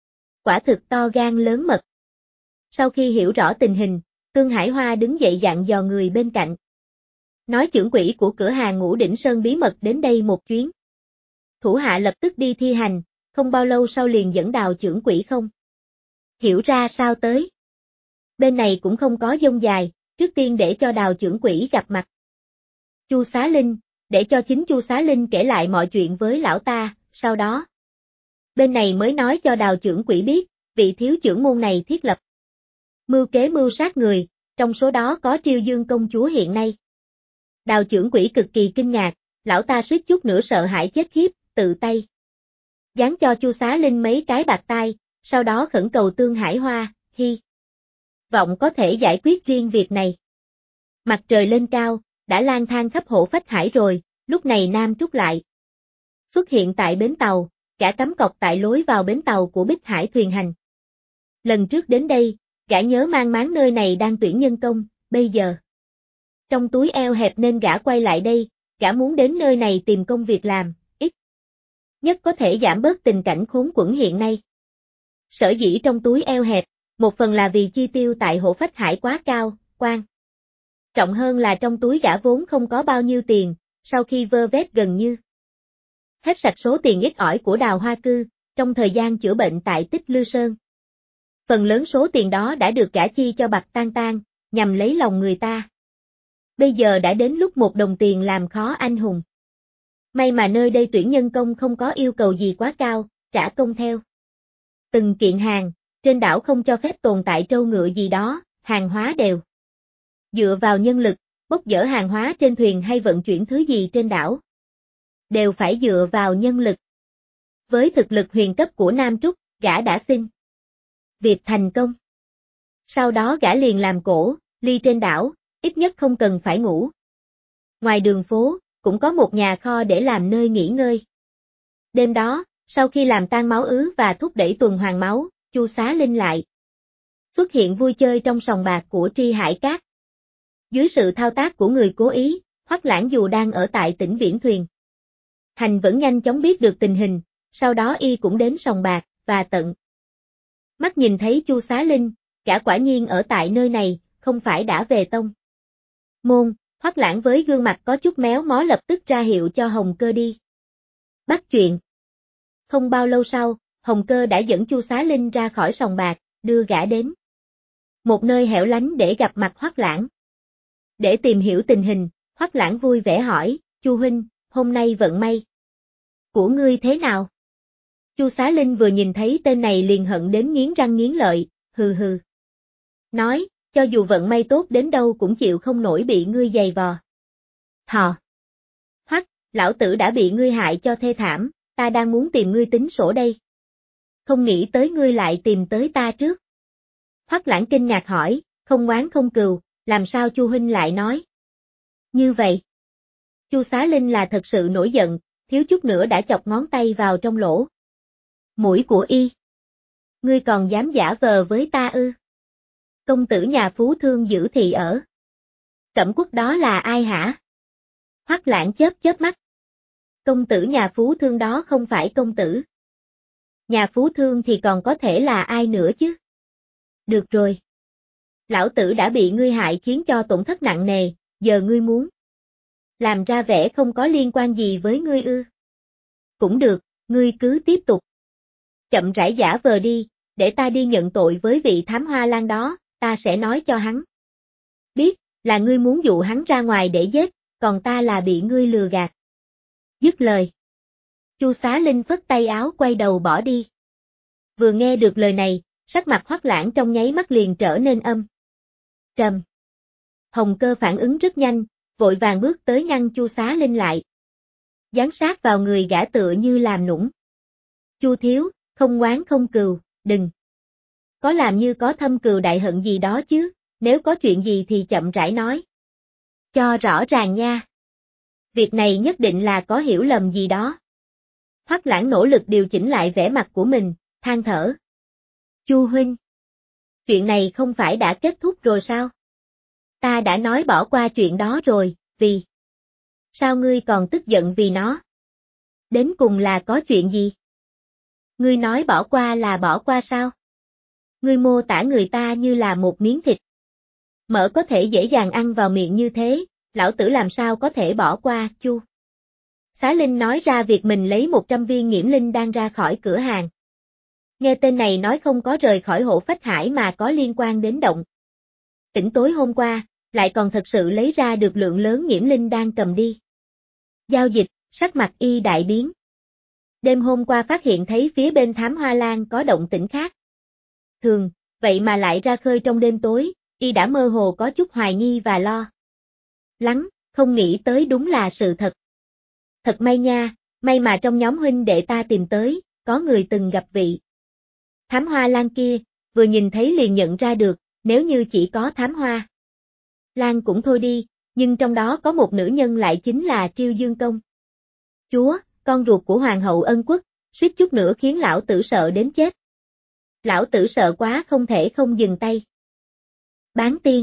quả thực to gan lớn mật. Sau khi hiểu rõ tình hình, Tương Hải Hoa đứng dậy dặn dò người bên cạnh. Nói trưởng quỹ của cửa hàng Ngũ Đỉnh Sơn bí mật đến đây một chuyến. Thủ hạ lập tức đi thi hành, không bao lâu sau liền dẫn Đào trưởng quỹ không hiểu ra sao tới. Bên này cũng không có dông dài, trước tiên để cho Đào trưởng quỹ gặp mặt Chu Xá Linh, để cho chính Chu Xá Linh kể lại mọi chuyện với lão ta, sau đó bên này mới nói cho Đào trưởng quỹ biết, vị thiếu trưởng môn này thiết lập mưu kế mưu sát người, trong số đó có Triêu Dương công chúa hiện nay. Đào trưởng quỹ cực kỳ kinh ngạc, lão ta suýt chút nữa sợ hãi chết khiếp, tự tay giáng cho Chu Xá Linh mấy cái bạc tai, sau đó khẩn cầu Tương Hải Hoa, hy vọng có thể giải quyết riêng việc này. Mặt trời lên cao, đã lang thang khắp Hổ Phách Hải rồi, lúc này Nam Trúc lại xuất hiện tại bến tàu, cả cắm cọc tại lối vào bến tàu của Bích Hải thuyền hành. Lần trước đến đây, gã nhớ mang máng nơi này đang tuyển nhân công, bây giờ trong túi eo hẹp nên gã quay lại đây, gã muốn đến nơi này tìm công việc làm, ít nhất có thể giảm bớt tình cảnh khốn quẫn hiện nay. Sở dĩ trong túi eo hẹp, một phần là vì chi tiêu tại Hổ Phách Hải quá cao, quan trọng hơn là trong túi gã vốn không có bao nhiêu tiền, sau khi vơ vét gần như hết sạch số tiền ít ỏi của Đào Hoa Cư, trong thời gian chữa bệnh tại Tích Lư Sơn. Phần lớn số tiền đó đã được gã chi cho Bạch Tan Tan, nhằm lấy lòng người ta. Bây giờ đã đến lúc một đồng tiền làm khó anh hùng. May mà nơi đây tuyển nhân công không có yêu cầu gì quá cao, trả công theo từng kiện hàng, trên đảo không cho phép tồn tại trâu ngựa gì đó, hàng hóa đều dựa vào nhân lực, bốc dỡ hàng hóa trên thuyền hay vận chuyển thứ gì trên đảo đều phải dựa vào nhân lực. Với thực lực huyền cấp của Nam Trúc, gã đã xin việc thành công. Sau đó gã liền làm cổ, ly trên đảo, ít nhất không cần phải ngủ. Ngoài đường phố, cũng có một nhà kho để làm nơi nghỉ ngơi. Đêm đó, sau khi làm tan máu ứ và thúc đẩy tuần hoàn máu, Chu Xá Linh lại xuất hiện vui chơi trong sòng bạc của Tri Hải Các. Dưới sự thao tác của người cố ý, Hoắc Lãng dù đang ở tại tỉnh Viễn Thuyền Hành vẫn nhanh chóng biết được tình hình, sau đó y cũng đến sòng bạc, và tận mắt nhìn thấy Chu Xá Linh, gã quả nhiên ở tại nơi này, không phải đã về tông môn. Hoắc Lãng với gương mặt có chút méo mó lập tức ra hiệu cho Hồng Cơ đi bắt chuyện. Không bao lâu sau, Hồng Cơ đã dẫn Chu Xá Linh ra khỏi sòng bạc, đưa gã đến một nơi hẻo lánh để gặp mặt Hoắc Lãng. Để tìm hiểu tình hình, Hoắc Lãng vui vẻ hỏi, Chu huynh, hôm nay vận may của ngươi thế nào? Chu Xá Linh vừa nhìn thấy tên này liền hận đến nghiến răng nghiến lợi, hừ hừ. Nói, cho dù vận may tốt đến đâu cũng chịu không nổi bị ngươi giày vò. Hò. Hoắc, lão tử đã bị ngươi hại cho thê thảm, ta đang muốn tìm ngươi tính sổ đây. Không nghĩ tới ngươi lại tìm tới ta trước. Hoắc Lãng kinh ngạc hỏi, không oán không cừu, làm sao Chu huynh lại nói như vậy? Chu Xá Linh là thật sự nổi giận, thiếu chút nữa đã chọc ngón tay vào trong lỗ mũi của y. Ngươi còn dám giả vờ với ta ư? Công tử nhà Phú Thương giữ thì ở Cẩm Quốc đó là ai hả? Hoắc Lãng chớp chớp mắt. Công tử nhà Phú Thương đó không phải công tử nhà Phú Thương thì còn có thể là ai nữa chứ? Được rồi. Lão tử đã bị ngươi hại khiến cho tổn thất nặng nề, giờ ngươi muốn làm ra vẻ không có liên quan gì với ngươi ư? Cũng được, ngươi cứ tiếp tục chậm rãi giả vờ đi, để ta đi nhận tội với vị thám hoa lan đó, ta sẽ nói cho hắn biết, là ngươi muốn dụ hắn ra ngoài để giết, còn ta là bị ngươi lừa gạt. Dứt lời, Chu Xá Linh phất tay áo quay đầu bỏ đi. Vừa nghe được lời này, sắc mặt Hoắc Lãng trong nháy mắt liền trở nên âm trầm. Hồng Cơ phản ứng rất nhanh, vội vàng bước tới ngăn Chu Xá Linh lại. Dán sát vào người gã tựa như làm nũng. Chu thiếu, không oán không cừu, đừng có làm như có thâm cừu đại hận gì đó chứ, nếu có chuyện gì thì chậm rãi nói cho rõ ràng nha. Việc này nhất định là có hiểu lầm gì đó. Hoắc Lãng nỗ lực điều chỉnh lại vẻ mặt của mình, than thở. Chu huynh, chuyện này không phải đã kết thúc rồi sao? Ta đã nói bỏ qua chuyện đó rồi, vì sao ngươi còn tức giận vì nó? Đến cùng là có chuyện gì? Ngươi nói bỏ qua là bỏ qua sao? Ngươi mô tả người ta như là một miếng thịt mỡ có thể dễ dàng ăn vào miệng như thế, lão tử làm sao có thể bỏ qua, Chu Xá Linh nói ra việc mình lấy 100 viên nghiễm linh đan ra khỏi cửa hàng. Nghe tên này nói không có rời khỏi Hộ Phách Hải mà có liên quan đến động tĩnh tối hôm qua, lại còn thật sự lấy ra được lượng lớn nghiễm linh đan cầm đi giao dịch, sắc mặt y đại biến. Đêm hôm qua phát hiện thấy phía bên thám hoa lan có động tĩnh khác thường, vậy mà lại ra khơi trong đêm tối, y đã mơ hồ có chút hoài nghi và lo lắng, không nghĩ tới đúng là sự thật. Thật may nha, may mà trong nhóm huynh đệ ta tìm tới, có người từng gặp vị thám hoa lan kia, vừa nhìn thấy liền nhận ra được, nếu như chỉ có thám hoa lan cũng thôi đi, nhưng trong đó có một nữ nhân lại chính là Triêu Dương Công chúa, con ruột của Hoàng hậu Ân Quốc, suýt chút nữa khiến lão tử sợ đến chết. Lão tử sợ quá không thể không dừng tay. Bán tiên.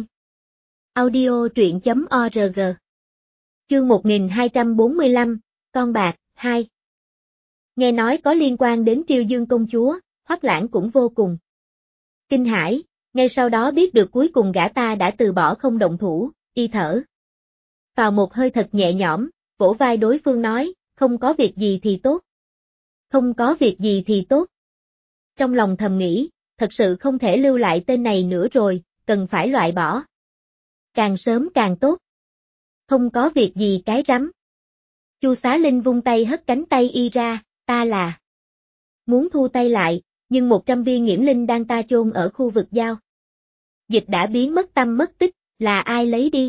Audio truyện.org. Chương 1245, Con bạc, 2. Nghe nói có liên quan đến Triêu Dương công chúa, Hoắc Lãng cũng vô cùng kinh hãi, ngay sau đó biết được cuối cùng gã ta đã từ bỏ không động thủ, y thở vào một hơi thật nhẹ nhõm, vỗ vai đối phương nói, không có việc gì thì tốt. Không có việc gì thì tốt. Trong lòng thầm nghĩ, thật sự không thể lưu lại tên này nữa rồi, cần phải loại bỏ. Càng sớm càng tốt. Không có việc gì cái rắm. Chu Xá Linh vung tay hất cánh tay y ra, ta là muốn thu tay lại, nhưng 100 viên nghiễm linh đang ta chôn ở khu vực giao dịch đã biến mất tăm mất tích, là ai lấy đi?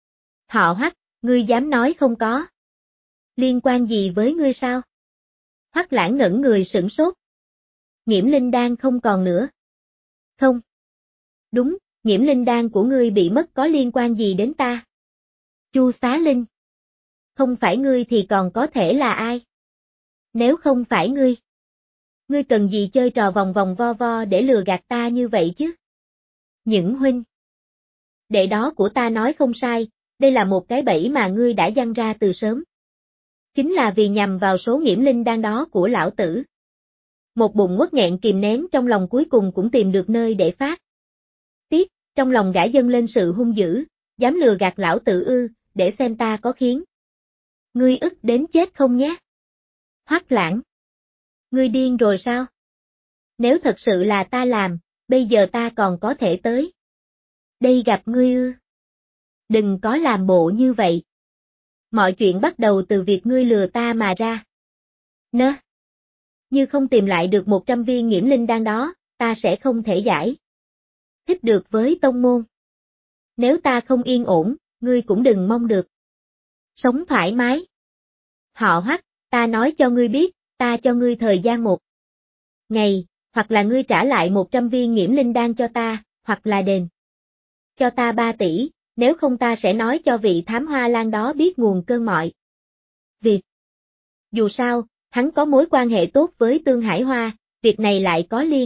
Họ Hoắc, ngươi dám nói không có? Liên quan gì với ngươi sao? Hoắc Lãng ngẩn người sửng sốt. Nghiễm linh đan không còn nữa. Không. Đúng, nghiễm linh đan của ngươi bị mất có liên quan gì đến ta? Chu Xá Linh. Không phải ngươi thì còn có thể là ai? Nếu không phải ngươi, ngươi cần gì chơi trò vòng vòng vo vo để lừa gạt ta như vậy chứ? Những huynh Đệ đó của ta nói không sai, đây là một cái bẫy mà ngươi đã giăng ra từ sớm. Chính là vì nhằm vào số nghiễm linh đan đó của lão tử. Một bụng uất nghẹn kìm nén trong lòng cuối cùng cũng tìm được nơi để phát. Tiếc, trong lòng gã dâng lên sự hung dữ, dám lừa gạt lão tử ư, để xem ta có khiến. Ngươi ức đến chết không nhé? Hoắc Lãng. Ngươi điên rồi sao? Nếu thật sự là ta làm, bây giờ ta còn có thể tới đây gặp ngươi ư? Đừng có làm bộ như vậy. Mọi chuyện bắt đầu từ việc ngươi lừa ta mà ra. Nơ. Như không tìm lại được 100 viên nghiễm linh đan đó, ta sẽ không thể giải thích được với tông môn. Nếu ta không yên ổn, ngươi cũng đừng mong được sống thoải mái. Họ Hoắc, ta nói cho ngươi biết, ta cho ngươi thời gian 1 ngày, hoặc là ngươi trả lại 100 viên nghiễm linh đan cho ta, hoặc là đền cho ta 3 tỷ, nếu không ta sẽ nói cho vị thám hoa lan đó biết nguồn cơn mọi việc. Dù sao, hắn có mối quan hệ tốt với Tương Hải Hoa, việc này lại có liên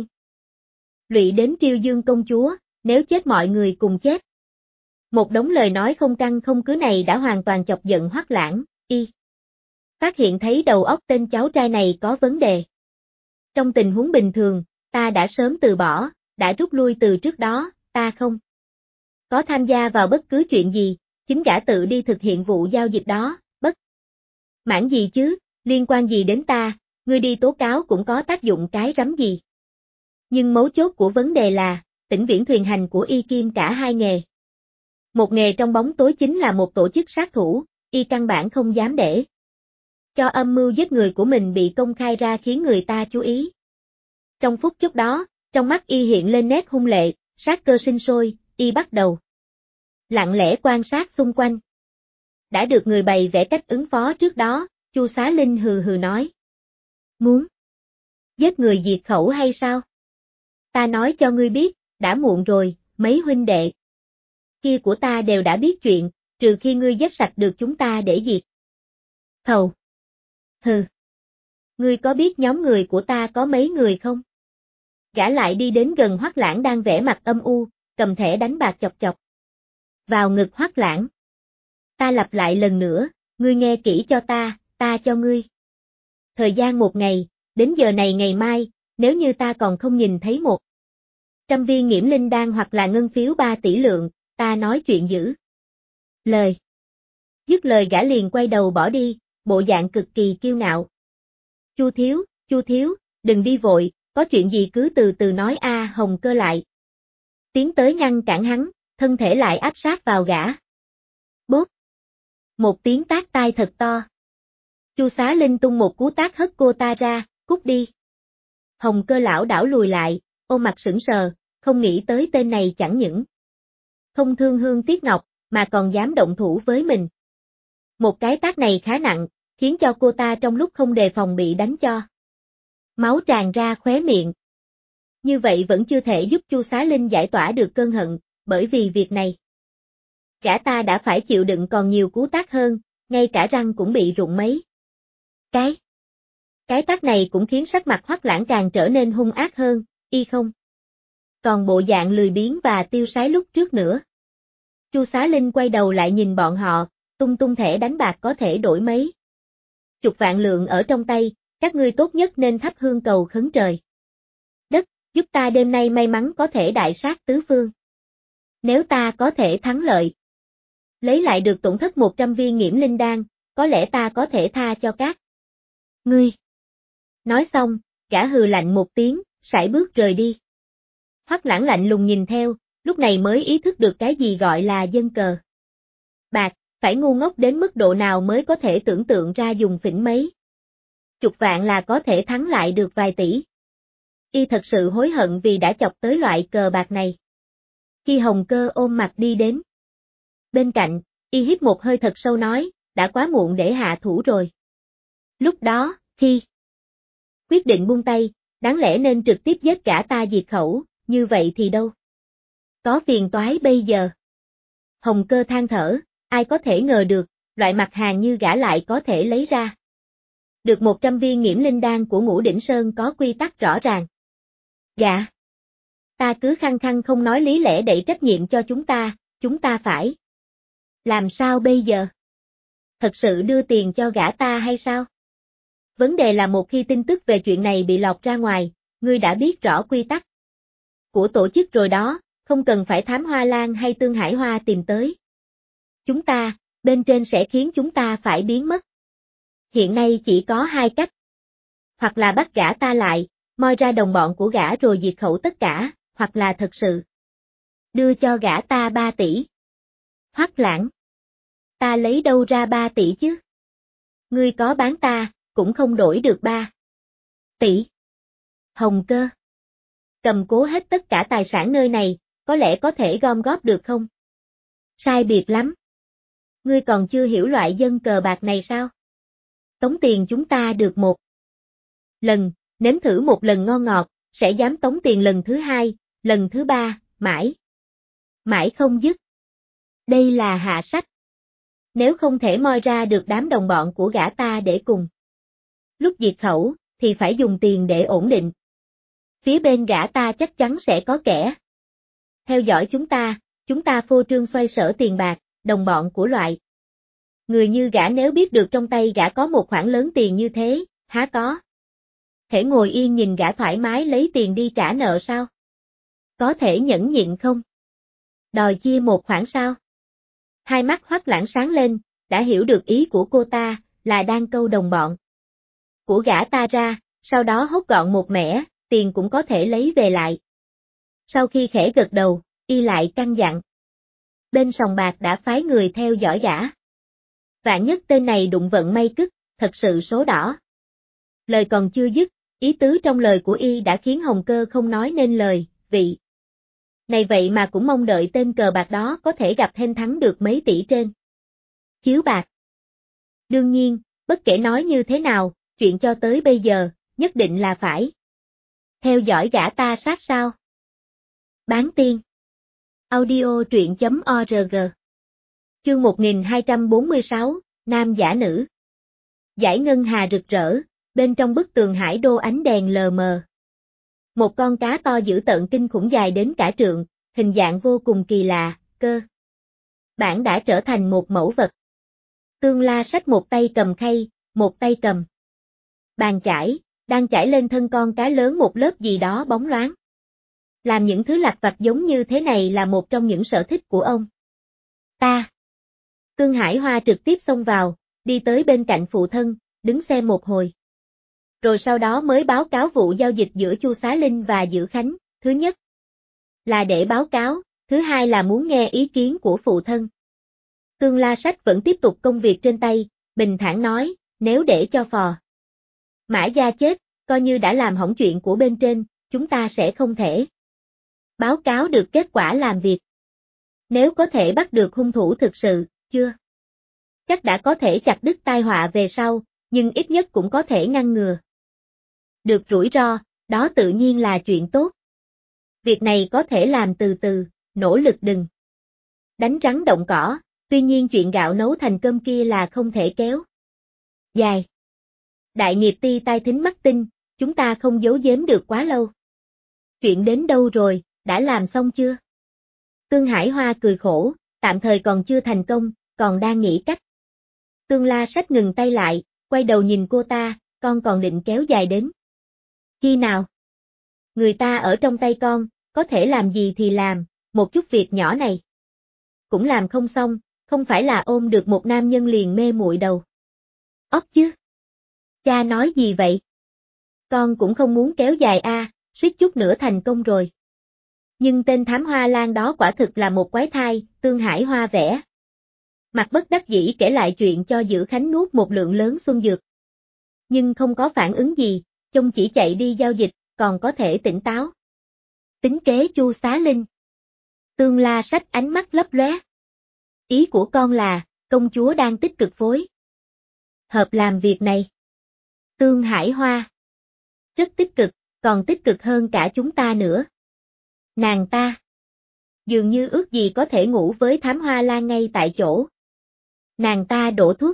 lụy đến Triêu Dương công chúa, nếu chết mọi người cùng chết. Một đống lời nói không căn không cứ này đã hoàn toàn chọc giận Hoắc Lãng, y phát hiện thấy đầu óc tên cháu trai này có vấn đề. Trong tình huống bình thường, ta đã sớm từ bỏ, đã rút lui từ trước đó, ta không có tham gia vào bất cứ chuyện gì, chính gã tự đi thực hiện vụ giao dịch đó, bất mãn gì chứ, liên quan gì đến ta, ngươi đi tố cáo cũng có tác dụng cái rắm gì. Nhưng mấu chốt của vấn đề là, Tĩnh Viễn thuyền hành của y kim cả hai nghề. Một nghề trong bóng tối chính là một tổ chức sát thủ, y căn bản không dám để cho âm mưu giết người của mình bị công khai ra khiến người ta chú ý. Trong phút chốc đó, trong mắt y hiện lên nét hung lệ, sát cơ sinh sôi, y bắt đầu lặng lẽ quan sát xung quanh. Đã được người bày vẽ cách ứng phó trước đó, Chu Xá Linh hừ hừ nói. Muốn giết người diệt khẩu hay sao? Ta nói cho ngươi biết, đã muộn rồi, mấy huynh đệ kia của ta đều đã biết chuyện, trừ khi ngươi giết sạch được chúng ta để diệt khẩu. Hừ. Ngươi có biết nhóm người của ta có mấy người không? Gã lại đi đến gần Hoắc Lãng đang vẽ mặt âm u, cầm thẻ đánh bạc chọc chọc vào ngực Hoắc Lãng. Ta lặp lại lần nữa, ngươi nghe kỹ cho ta cho ngươi thời gian 1 ngày, đến giờ này ngày mai, nếu như ta còn không nhìn thấy 100 viên nghiễm linh đan hoặc là ngân phiếu 3 tỷ lượng, ta nói chuyện giữ lời. Dứt lời gã liền quay đầu bỏ đi, bộ dạng cực kỳ kiêu ngạo. Chu thiếu, đừng đi vội, có chuyện gì cứ từ từ nói a. Hồng Cơ lại tiến tới ngăn cản hắn, thân thể lại áp sát vào gã. Bốp. Một tiếng tát tai thật to. Chu Xá Linh tung một cú tát hất cô ta ra, cút đi. Hồng Cơ lão đảo lùi lại, ôm mặt sững sờ, không nghĩ tới tên này chẳng những không thương hương tiếc ngọc, mà còn dám động thủ với mình. Một cái tát này khá nặng, khiến cho cô ta trong lúc không đề phòng bị đánh cho máu tràn ra khóe miệng. Như vậy vẫn chưa thể giúp Chu Xá Linh giải tỏa được cơn hận, bởi vì việc này gã ta đã phải chịu đựng còn nhiều cú tát hơn, ngay cả răng cũng bị rụng mấy cái tát này cũng khiến sắc mặt Hoắc Lãng càng trở nên hung ác hơn, y không còn bộ dạng lười biếng và tiêu sái lúc trước nữa. Chu Xá Linh quay đầu lại nhìn bọn họ, tung thẻ đánh bạc có thể đổi mấy chục vạn lượng ở trong tay, các ngươi tốt nhất nên thắp hương cầu khấn trời đất, giúp ta đêm nay may mắn có thể đại sát tứ phương. Nếu ta có thể thắng lợi, lấy lại được tổn thất 100 viên nghiễm linh đan, có lẽ ta có thể tha cho các ngươi. Nói xong, gã hừ lạnh một tiếng, sải bước rời đi. Hoắc Lãng lạnh lùng nhìn theo, lúc này mới ý thức được cái gì gọi là dân cờ bạc, phải ngu ngốc đến mức độ nào mới có thể tưởng tượng ra dùng phỉnh mấy chục vạn là có thể thắng lại được vài tỷ. Y thật sự hối hận vì đã chọc tới loại cờ bạc này. Khi Hồng Cơ ôm mặt đi đến bên cạnh, y hít một hơi thật sâu nói, đã quá muộn để hạ thủ rồi. Lúc đó, khi quyết định buông tay, đáng lẽ nên trực tiếp giết cả ta diệt khẩu, như vậy thì đâu có phiền toái bây giờ. Hồng Cơ than thở, ai có thể ngờ được, loại mặt hàng như gã lại có thể lấy ra được 100 viên nghiễm linh đan của Ngũ Đỉnh Sơn có quy tắc rõ ràng. Gã ta cứ khăng khăng không nói lý lẽ đẩy trách nhiệm cho chúng ta, Chúng ta phải. Làm sao bây giờ? Thật sự đưa tiền cho gã ta hay sao? Vấn đề là một khi tin tức về chuyện này bị lọt ra ngoài, ngươi đã biết rõ quy tắc của tổ chức rồi đó, không cần phải Thám Hoa Lan hay Tương Hải Hoa tìm tới. Chúng ta, bên trên sẽ khiến chúng ta phải biến mất. Hiện nay chỉ có hai cách. Hoặc là bắt gã ta lại, moi ra đồng bọn của gã rồi diệt khẩu tất cả, hoặc là thật sự đưa cho gã ta 3 tỷ. Hoắc Lãng, ta lấy đâu ra 3 tỷ chứ? Ngươi có bán ta, cũng không đổi được 3 tỷ. Hồng Cơ, cầm cố hết tất cả tài sản nơi này, có lẽ có thể gom góp được không? Sai biệt lắm. Ngươi còn chưa hiểu loại dân cờ bạc này sao? Tống tiền chúng ta được một lần, nếm thử một lần ngon ngọt, sẽ dám tống tiền lần thứ hai, lần thứ ba, mãi không dứt. Đây là hạ sách. Nếu không thể moi ra được đám đồng bọn của gã ta để cùng lúc diệt khẩu, thì phải dùng tiền để ổn định. Phía bên gã ta chắc chắn sẽ có kẻ theo dõi chúng ta phô trương xoay sở tiền bạc, đồng bọn của loại người như gã nếu biết được trong tay gã có một khoản lớn tiền như thế, há có thể ngồi yên nhìn gã thoải mái lấy tiền đi trả nợ sao? Có thể nhẫn nhịn không? Đòi chia một khoản sao? Hai mắt Hoắc Lãng sáng lên, đã hiểu được ý của cô ta, là đang câu đồng bọn của gã ta ra, sau đó hốt gọn một mẻ, tiền cũng có thể lấy về lại. Sau khi khẽ gật đầu, y lại căn dặn. Bên sòng bạc đã phái người theo dõi gã. Vạn nhất tên này đụng vận may cứt, thật sự số đỏ. Lời còn chưa dứt, ý tứ trong lời của y đã khiến Hồng Cơ không nói nên lời, vị này vậy mà cũng mong đợi tên cờ bạc đó có thể gặp hên thắng được mấy tỷ trên chiếu bạc. Đương nhiên, bất kể nói như thế nào, chuyện cho tới bây giờ, nhất định là phải theo dõi gã ta sát sao. Bán tiên. Audio truyện.org. Chương 1246, Nam giả nữ. Dải ngân hà rực rỡ, bên trong bức tường hải đô ánh đèn lờ mờ. Một con cá to dữ tợn kinh khủng dài đến cả trượng, hình dạng vô cùng kỳ lạ, cơ bản đã trở thành một mẫu vật. Tương La xách một tay cầm khay, một tay cầm bàn chải, đang chải lên thân con cá lớn một lớp gì đó bóng loáng. Làm những thứ lặt vặt giống như thế này là một trong những sở thích của ông ta. Tương Hải Hoa trực tiếp xông vào, đi tới bên cạnh phụ thân, đứng xem một hồi. Rồi sau đó mới báo cáo vụ giao dịch giữa Chu Xá Linh và Dữ Khánh, thứ nhất là để báo cáo, thứ hai là muốn nghe ý kiến của phụ thân. Tương La Sách vẫn tiếp tục công việc trên tay, bình thản nói, nếu để cho Phò Mã Gia chết, coi như đã làm hỏng chuyện của bên trên, chúng ta sẽ không thể báo cáo được kết quả làm việc. Nếu có thể bắt được hung thủ thực sự, chưa chắc đã có thể chặt đứt tai họa về sau, nhưng ít nhất cũng có thể ngăn ngừa được rủi ro, đó tự nhiên là chuyện tốt. Việc này có thể làm từ từ, nỗ lực đừng đánh rắn động cỏ, tuy nhiên chuyện gạo nấu thành cơm kia là không thể kéo dài. Đại nghiệp ti tai thính mắt tinh, chúng ta không giấu giếm được quá lâu. Chuyện đến đâu rồi, đã làm xong chưa? Tương Hải Hoa cười khổ, tạm thời còn chưa thành công, còn đang nghĩ cách. Tương La Sách ngừng tay lại, quay đầu nhìn cô ta, con còn định kéo dài đến khi nào? Người ta ở trong tay con, có thể làm gì thì làm, một chút việc nhỏ này cũng làm không xong, không phải là ôm được một nam nhân liền mê muội đầu óc chứ. Cha nói gì vậy? Con cũng không muốn kéo dài suýt chút nữa thành công rồi. Nhưng tên Thám Hoa Lan đó quả thực là một quái thai, Tương Hải Hoa vẽ mặt bất đắc dĩ kể lại chuyện cho Dữ Khánh nuốt một lượng lớn xuân dược. Nhưng không có phản ứng gì, trông chỉ chạy đi giao dịch, còn có thể tỉnh táo. Tính kế Chu Xá Linh. Tương La Sách ánh mắt lấp lóe. Ý của con là, công chúa đang tích cực phối hợp làm việc này. Tương Hải Hoa. Rất tích cực, còn tích cực hơn cả chúng ta nữa. Nàng ta dường như ước gì có thể ngủ với Thám Hoa Lan ngay tại chỗ. Nàng ta đổ thuốc.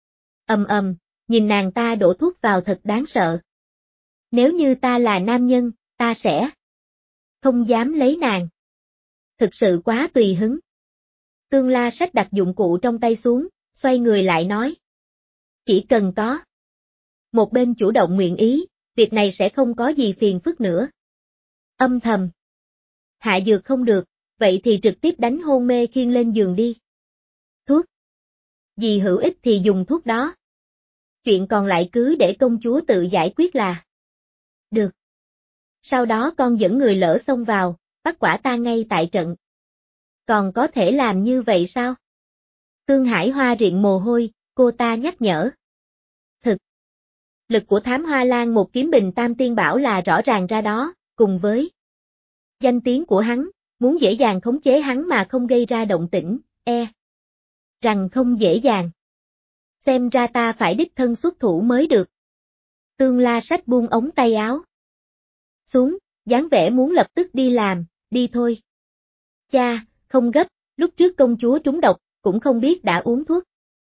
Nhìn nàng ta đổ thuốc vào thật đáng sợ. Nếu như ta là nam nhân, ta sẽ không dám lấy nàng. Thực sự quá tùy hứng. Tương La Sách đặt dụng cụ trong tay xuống, xoay người lại nói. Chỉ cần có một bên chủ động nguyện ý, việc này sẽ không có gì phiền phức nữa. Âm thầm. Hạ dược không được, vậy thì trực tiếp đánh hôn mê khiêng lên giường đi. Thuốc. Gì hữu ích thì dùng thuốc đó. Chuyện còn lại cứ để công chúa tự giải quyết là được. Sau đó con dẫn người lỡ xông vào, bắt quả tang ngay tại trận. Còn có thể làm như vậy sao? Tương Hải Hoa riện mồ hôi, cô ta nhắc nhở. Thực lực của Thám Hoa Lan một kiếm bình tam tiên bảo là rõ ràng ra đó, cùng với danh tiếng của hắn, muốn dễ dàng khống chế hắn mà không gây ra động tĩnh, rằng không dễ dàng. Xem ra ta phải đích thân xuất thủ mới được. Tương La Sách buông ống tay áo xuống, dáng vẻ muốn lập tức đi làm, đi thôi. Cha, không gấp, lúc trước công chúa trúng độc, cũng không biết đã uống thuốc.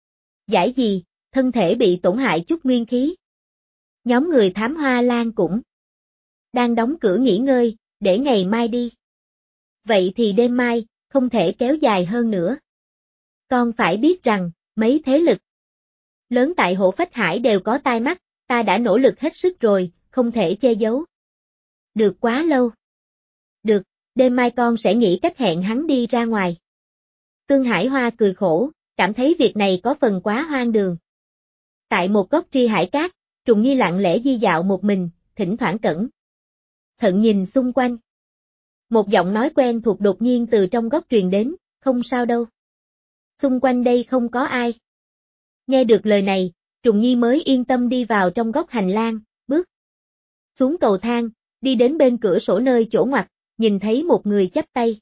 Giải gì, thân thể bị tổn hại chút nguyên khí. Nhóm người Thám Hoa Lan cũng đang đóng cửa nghỉ ngơi, để ngày mai đi. Vậy thì đêm mai, không thể kéo dài hơn nữa. Con phải biết rằng, mấy thế lực lớn tại Hổ Phách Hải đều có tai mắt, ta đã nỗ lực hết sức rồi, không thể che giấu được quá lâu. Được, đêm mai con sẽ nghĩ cách hẹn hắn đi ra ngoài. Tương Hải Hoa cười khổ, cảm thấy việc này có phần quá hoang đường. Tại một góc tri hải cát, Trùng Nhi lặng lẽ di dạo một mình, thỉnh thoảng cẩn thận nhìn xung quanh. Một giọng nói quen thuộc đột nhiên từ trong góc truyền đến, không sao đâu. Xung quanh đây không có ai. Nghe được lời này, Trùng Nhi mới yên tâm đi vào trong góc hành lang, bước xuống cầu thang, đi đến bên cửa sổ nơi chỗ ngoặt, nhìn thấy một người chắp tay.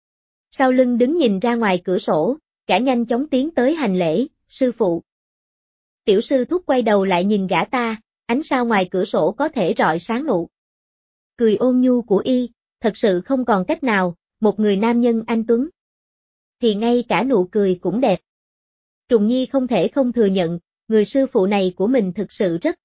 Sau lưng đứng nhìn ra ngoài cửa sổ, gã nhanh chóng tiến tới hành lễ, sư phụ. Tiểu sư thúc quay đầu lại nhìn gã ta, ánh sao ngoài cửa sổ có thể rọi sáng nụ cười ôn nhu của y, thật sự không còn cách nào, một người nam nhân anh tuấn. Thì ngay cả nụ cười cũng đẹp. Trùng Nhi không thể không thừa nhận, người sư phụ này của mình thực sự rất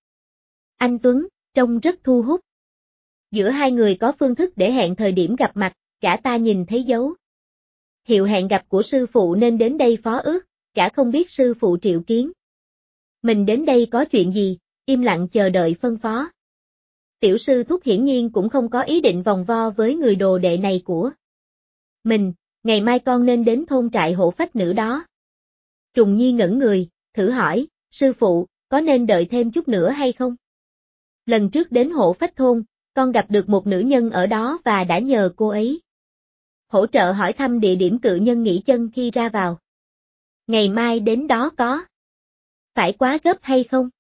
anh tuấn, trông rất thu hút. Giữa hai người có phương thức để hẹn thời điểm gặp mặt, gã ta nhìn thấy dấu hiệu hẹn gặp của sư phụ nên đến đây phó ước, gã không biết sư phụ triệu kiến. Mình đến đây có chuyện gì, im lặng chờ đợi phân phó. Tiểu sư thúc hiển nhiên cũng không có ý định vòng vo với người đồ đệ này của mình, ngày mai con nên đến thôn trại Hổ Phách Nữ đó. Trùng Nhi ngẩn người, thử hỏi, sư phụ, có nên đợi thêm chút nữa hay không? Lần trước đến Hổ Phách thôn, con gặp được một nữ nhân ở đó và đã nhờ cô ấy hỗ trợ hỏi thăm địa điểm cự nhân nghỉ chân khi ra vào. Ngày mai đến đó có phải quá gấp hay không?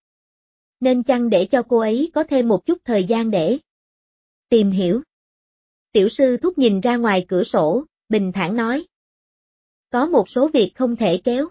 Nên chăng để cho cô ấy có thêm một chút thời gian để tìm hiểu? Tiểu sư thúc nhìn ra ngoài cửa sổ, bình thản nói. Có một số việc không thể kéo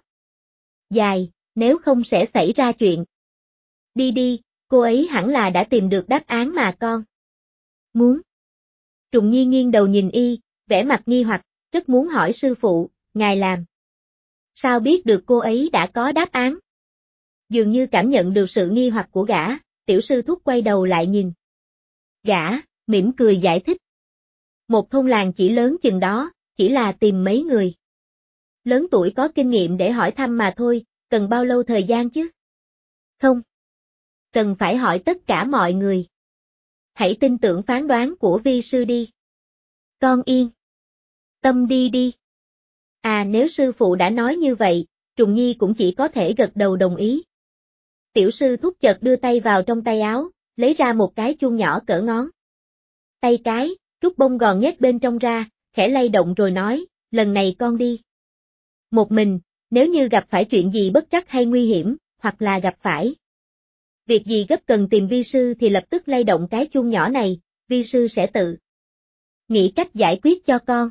dài, nếu không sẽ xảy ra chuyện. Đi đi, cô ấy hẳn là đã tìm được đáp án mà con muốn. Trùng Nhi nghiêng đầu nhìn y, vẻ mặt nghi hoặc, rất muốn hỏi sư phụ, ngài làm sao biết được cô ấy đã có đáp án? Dường như cảm nhận được sự nghi hoặc của gã, tiểu sư thúc quay đầu lại nhìn gã, mỉm cười giải thích. Một thôn làng chỉ lớn chừng đó, chỉ là tìm mấy người lớn tuổi có kinh nghiệm để hỏi thăm mà thôi, cần bao lâu thời gian chứ? Không. Cần phải hỏi tất cả mọi người. Hãy tin tưởng phán đoán của vi sư đi. Con yên tâm đi đi. À, nếu sư phụ đã nói như vậy, Trùng Nhi cũng chỉ có thể gật đầu đồng ý. Tiểu sư thúc chợt đưa tay vào trong tay áo, lấy ra một cái chuông nhỏ cỡ ngón tay cái, rút bông gòn nhét bên trong ra, khẽ lay động rồi nói, lần này con đi một mình, nếu như gặp phải chuyện gì bất trắc hay nguy hiểm, hoặc là gặp phải việc gì gấp cần tìm vi sư thì lập tức lay động cái chuông nhỏ này, vi sư sẽ tự nghĩ cách giải quyết cho con.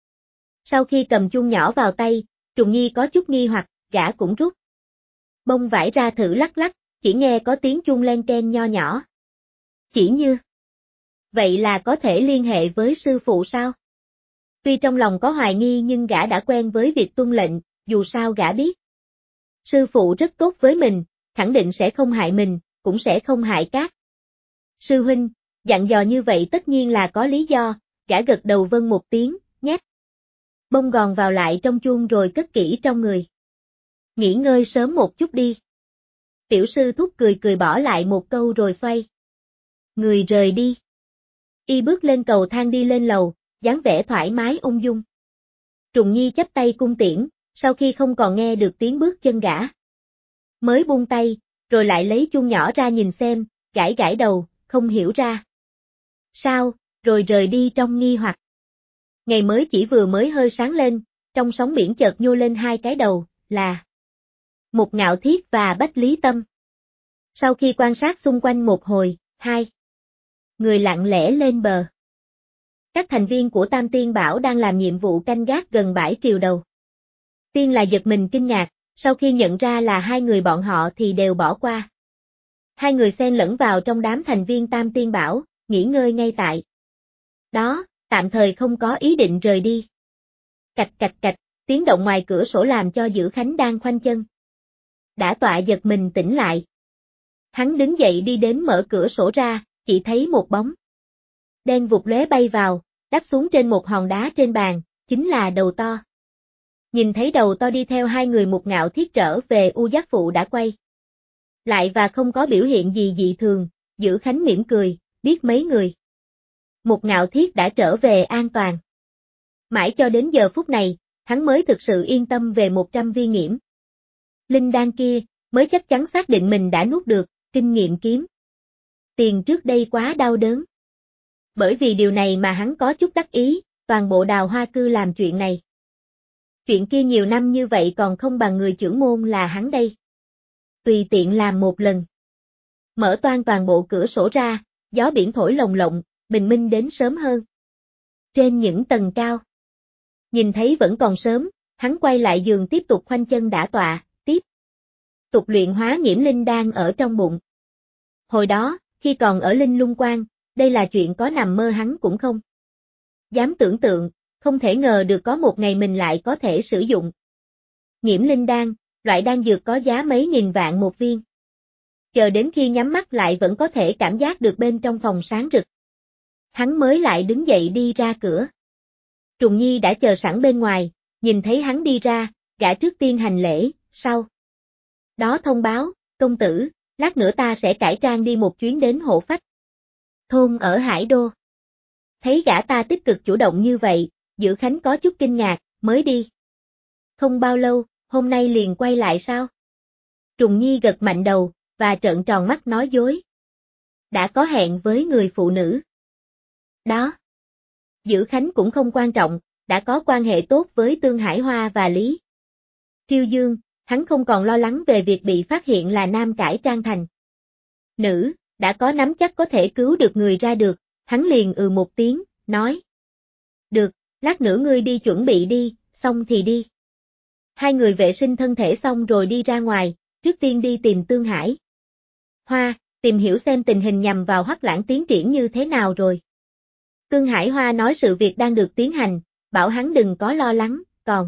Sau khi cầm chuông nhỏ vào tay, Trùng Nhi có chút nghi hoặc, gã cũng rút bông vải ra thử lắc lắc, chỉ nghe có tiếng chuông len keng nho nhỏ. Chỉ như vậy là có thể liên hệ với sư phụ sao? Tuy trong lòng có hoài nghi nhưng gã đã quen với việc tuân lệnh, dù sao gã biết. Sư phụ rất tốt với mình, khẳng định sẽ không hại mình, cũng sẽ không hại các sư huynh, dặn dò như vậy tất nhiên là có lý do, gã gật đầu vâng một tiếng, nhét bông gòn vào lại trong chuông rồi cất kỹ trong người. Nghỉ ngơi sớm một chút đi. Tiểu sư thúc cười cười bỏ lại một câu rồi xoay người rời đi. Y bước lên cầu thang đi lên lầu, dáng vẻ thoải mái ung dung. Trùng Nhi chắp tay cung tiễn, sau khi không còn nghe được tiếng bước chân gã. Mới buông tay, rồi lại lấy chuông nhỏ ra nhìn xem, gãi gãi đầu, không hiểu ra. Sao, rồi rời đi trong nghi hoặc. Ngày mới chỉ vừa mới hơi sáng lên, trong sóng biển chợt nhô lên hai cái đầu, là Một Ngạo Thiết và Bách Lý Tâm. Sau khi quan sát xung quanh một hồi, hai người lặng lẽ lên bờ. Các thành viên của Tam Tiên Bảo đang làm nhiệm vụ canh gác gần bãi triều đầu. Tiên là giật mình kinh ngạc, sau khi nhận ra là hai người bọn họ thì đều bỏ qua. Hai người xen lẫn vào trong đám thành viên Tam Tiên Bảo, nghỉ ngơi ngay tại đó, tạm thời không có ý định rời đi. Cạch cạch cạch, tiếng động ngoài cửa sổ làm cho Dữ Khánh đang khoanh chân đã tọa giật mình tỉnh lại. Hắn đứng dậy đi đến mở cửa sổ ra, chỉ thấy một bóng đen vụt lóe bay vào, đáp xuống trên một hòn đá trên bàn, chính là Đầu To. Nhìn thấy Đầu To đi theo hai người Một Ngạo Thiết trở về U Giác Phụ đã quay lại và không có biểu hiện gì dị thường, Dữ Khánh mỉm cười, biết mấy người Một Ngạo Thiết đã trở về an toàn. Mãi cho đến giờ phút này, hắn mới thực sự yên tâm về 100 viên nghiễm linh đan kia, mới chắc chắn xác định mình đã nuốt được kinh nghiệm kiếm tiền trước đây quá đau đớn. Bởi vì điều này mà hắn có chút đắc ý, toàn bộ Đào Hoa Cư làm chuyện này. Chuyện kia nhiều năm như vậy còn không bằng người trưởng môn là hắn đây. Tùy tiện làm một lần. Mở toang toàn bộ cửa sổ ra, gió biển thổi lồng lộng, bình minh đến sớm hơn. Trên những tầng cao. Nhìn thấy vẫn còn sớm, hắn quay lại giường tiếp tục khoanh chân đả tọa, tiếp tục luyện hóa nghiễm linh đan ở trong bụng. Hồi đó, khi còn ở Linh Lung Quan, đây là chuyện có nằm mơ hắn cũng không dám tưởng tượng, không thể ngờ được có một ngày mình lại có thể sử dụng nghiễm linh đan, loại đan dược có giá mấy nghìn vạn một viên. Chờ đến khi nhắm mắt lại vẫn có thể cảm giác được bên trong phòng sáng rực. Hắn mới lại đứng dậy đi ra cửa. Trùng Nhi đã chờ sẵn bên ngoài, nhìn thấy hắn đi ra, gã trước tiên hành lễ, sau đó thông báo, công tử, lát nữa ta sẽ cải trang đi một chuyến đến Hộ Phách thôn ở Hải Đô. Thấy gã ta tích cực chủ động như vậy, Dữ Khánh có chút kinh ngạc, mới đi không bao lâu, hôm nay liền quay lại sao? Trùng Nhi gật mạnh đầu, và trợn tròn mắt nói dối. Đã có hẹn với người phụ nữ đó. Dữ Khánh cũng không quan trọng, đã có quan hệ tốt với Tương Hải Hoa và Lý Triêu Dương, hắn không còn lo lắng về việc bị phát hiện là nam cải trang thành nữ, đã có nắm chắc có thể cứu được người ra được, hắn liền một tiếng, nói. Được, lát nữa ngươi đi chuẩn bị đi, xong thì đi. Hai người vệ sinh thân thể xong rồi đi ra ngoài, trước tiên đi tìm Tương Hải Hoa, tìm hiểu xem tình hình nhằm vào Hoắc Lãng tiến triển như thế nào rồi. Tương Hải Hoa nói sự việc đang được tiến hành, bảo hắn đừng có lo lắng, còn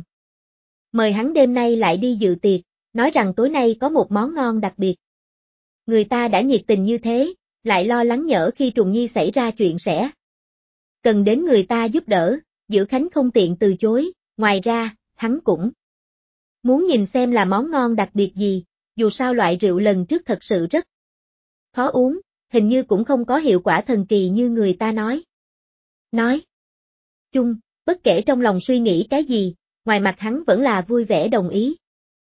mời hắn đêm nay lại đi dự tiệc, nói rằng tối nay có một món ngon đặc biệt. Người ta đã nhiệt tình như thế, lại lo lắng nhỡ khi Trùng Nhi xảy ra chuyện sẽ cần đến người ta giúp đỡ, Dữ Khánh không tiện từ chối, ngoài ra, hắn cũng muốn nhìn xem là món ngon đặc biệt gì, dù sao loại rượu lần trước thật sự rất khó uống, hình như cũng không có hiệu quả thần kỳ như người ta nói. Nói chung, bất kể trong lòng suy nghĩ cái gì, ngoài mặt hắn vẫn là vui vẻ đồng ý.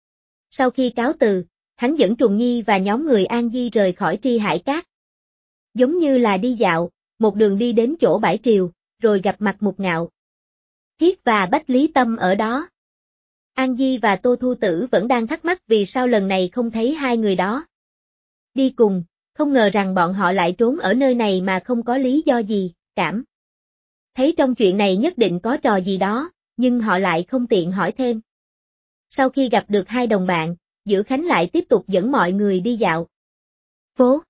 Sau khi cáo từ, hắn dẫn Trùng Nhi và nhóm người An Di rời khỏi Tri Hải Cát. Giống như là đi dạo, một đường đi đến chỗ bãi triều, rồi gặp mặt Một Ngạo Thiết và Bách Lý Tâm ở đó. An Di và Tô Thu Tử vẫn đang thắc mắc vì sao lần này không thấy hai người đó đi cùng, không ngờ rằng bọn họ lại trốn ở nơi này mà không có lý do gì, cảm thấy trong chuyện này nhất định có trò gì đó, nhưng họ lại không tiện hỏi thêm. Sau khi gặp được hai đồng bạn, Dữ Khánh lại tiếp tục dẫn mọi người đi dạo phố.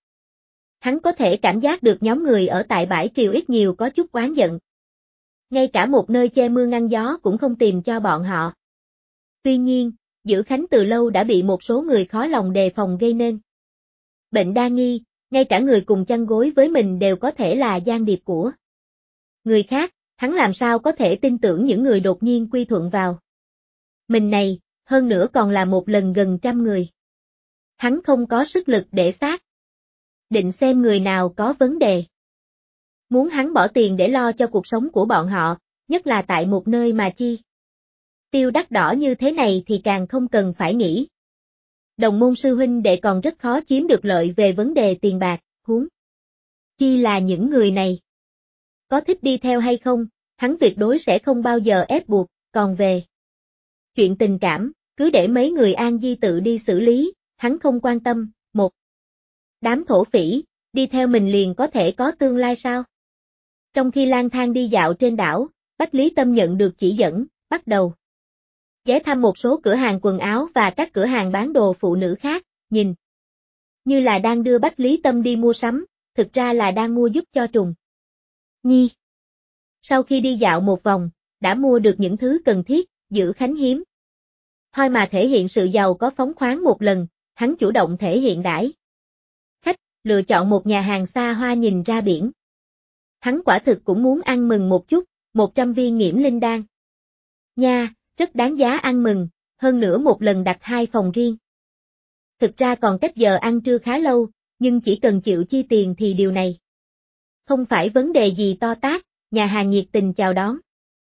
Hắn có thể cảm giác được nhóm người ở tại bãi triều ít nhiều có chút oán giận. Ngay cả một nơi che mưa ngăn gió cũng không tìm cho bọn họ. Tuy nhiên, Dữ Khánh từ lâu đã bị một số người khó lòng đề phòng gây nên bệnh đa nghi, ngay cả người cùng chăn gối với mình đều có thể là gian điệp của người khác, hắn làm sao có thể tin tưởng những người đột nhiên quy thuận vào mình này, hơn nữa còn là một lần gần 100 người. Hắn không có sức lực để xác định xem người nào có vấn đề. Muốn hắn bỏ tiền để lo cho cuộc sống của bọn họ, nhất là tại một nơi mà chi tiêu đắt đỏ như thế này thì càng không cần phải nghĩ. Đồng môn sư huynh đệ còn rất khó chiếm được lợi về vấn đề tiền bạc, huống chi là những người này. Có thích đi theo hay không, hắn tuyệt đối sẽ không bao giờ ép buộc, còn về chuyện tình cảm, cứ để mấy người An Di tự đi xử lý, hắn không quan tâm. Một đám thổ phỉ, đi theo mình liền có thể có tương lai sao? Trong khi lang thang đi dạo trên đảo, Bách Lý Tâm nhận được chỉ dẫn, bắt đầu ghé thăm một số cửa hàng quần áo và các cửa hàng bán đồ phụ nữ khác, nhìn như là đang đưa Bách Lý Tâm đi mua sắm, thực ra là đang mua giúp cho Trùng Nhi. Sau khi đi dạo một vòng, đã mua được những thứ cần thiết, Dữ Khánh hiếm thôi mà thể hiện sự giàu có phóng khoáng một lần, hắn chủ động thể hiện đãi khách, lựa chọn một nhà hàng xa hoa nhìn ra biển. Hắn quả thực cũng muốn ăn mừng một chút, 100 viên nghiễm linh đan. Nha, rất đáng giá ăn mừng, hơn nữa một lần đặt 2 phòng riêng. Thực ra còn cách giờ ăn trưa khá lâu, nhưng chỉ cần chịu chi tiền thì điều này không phải vấn đề gì to tát, nhà hàng nhiệt tình chào đón.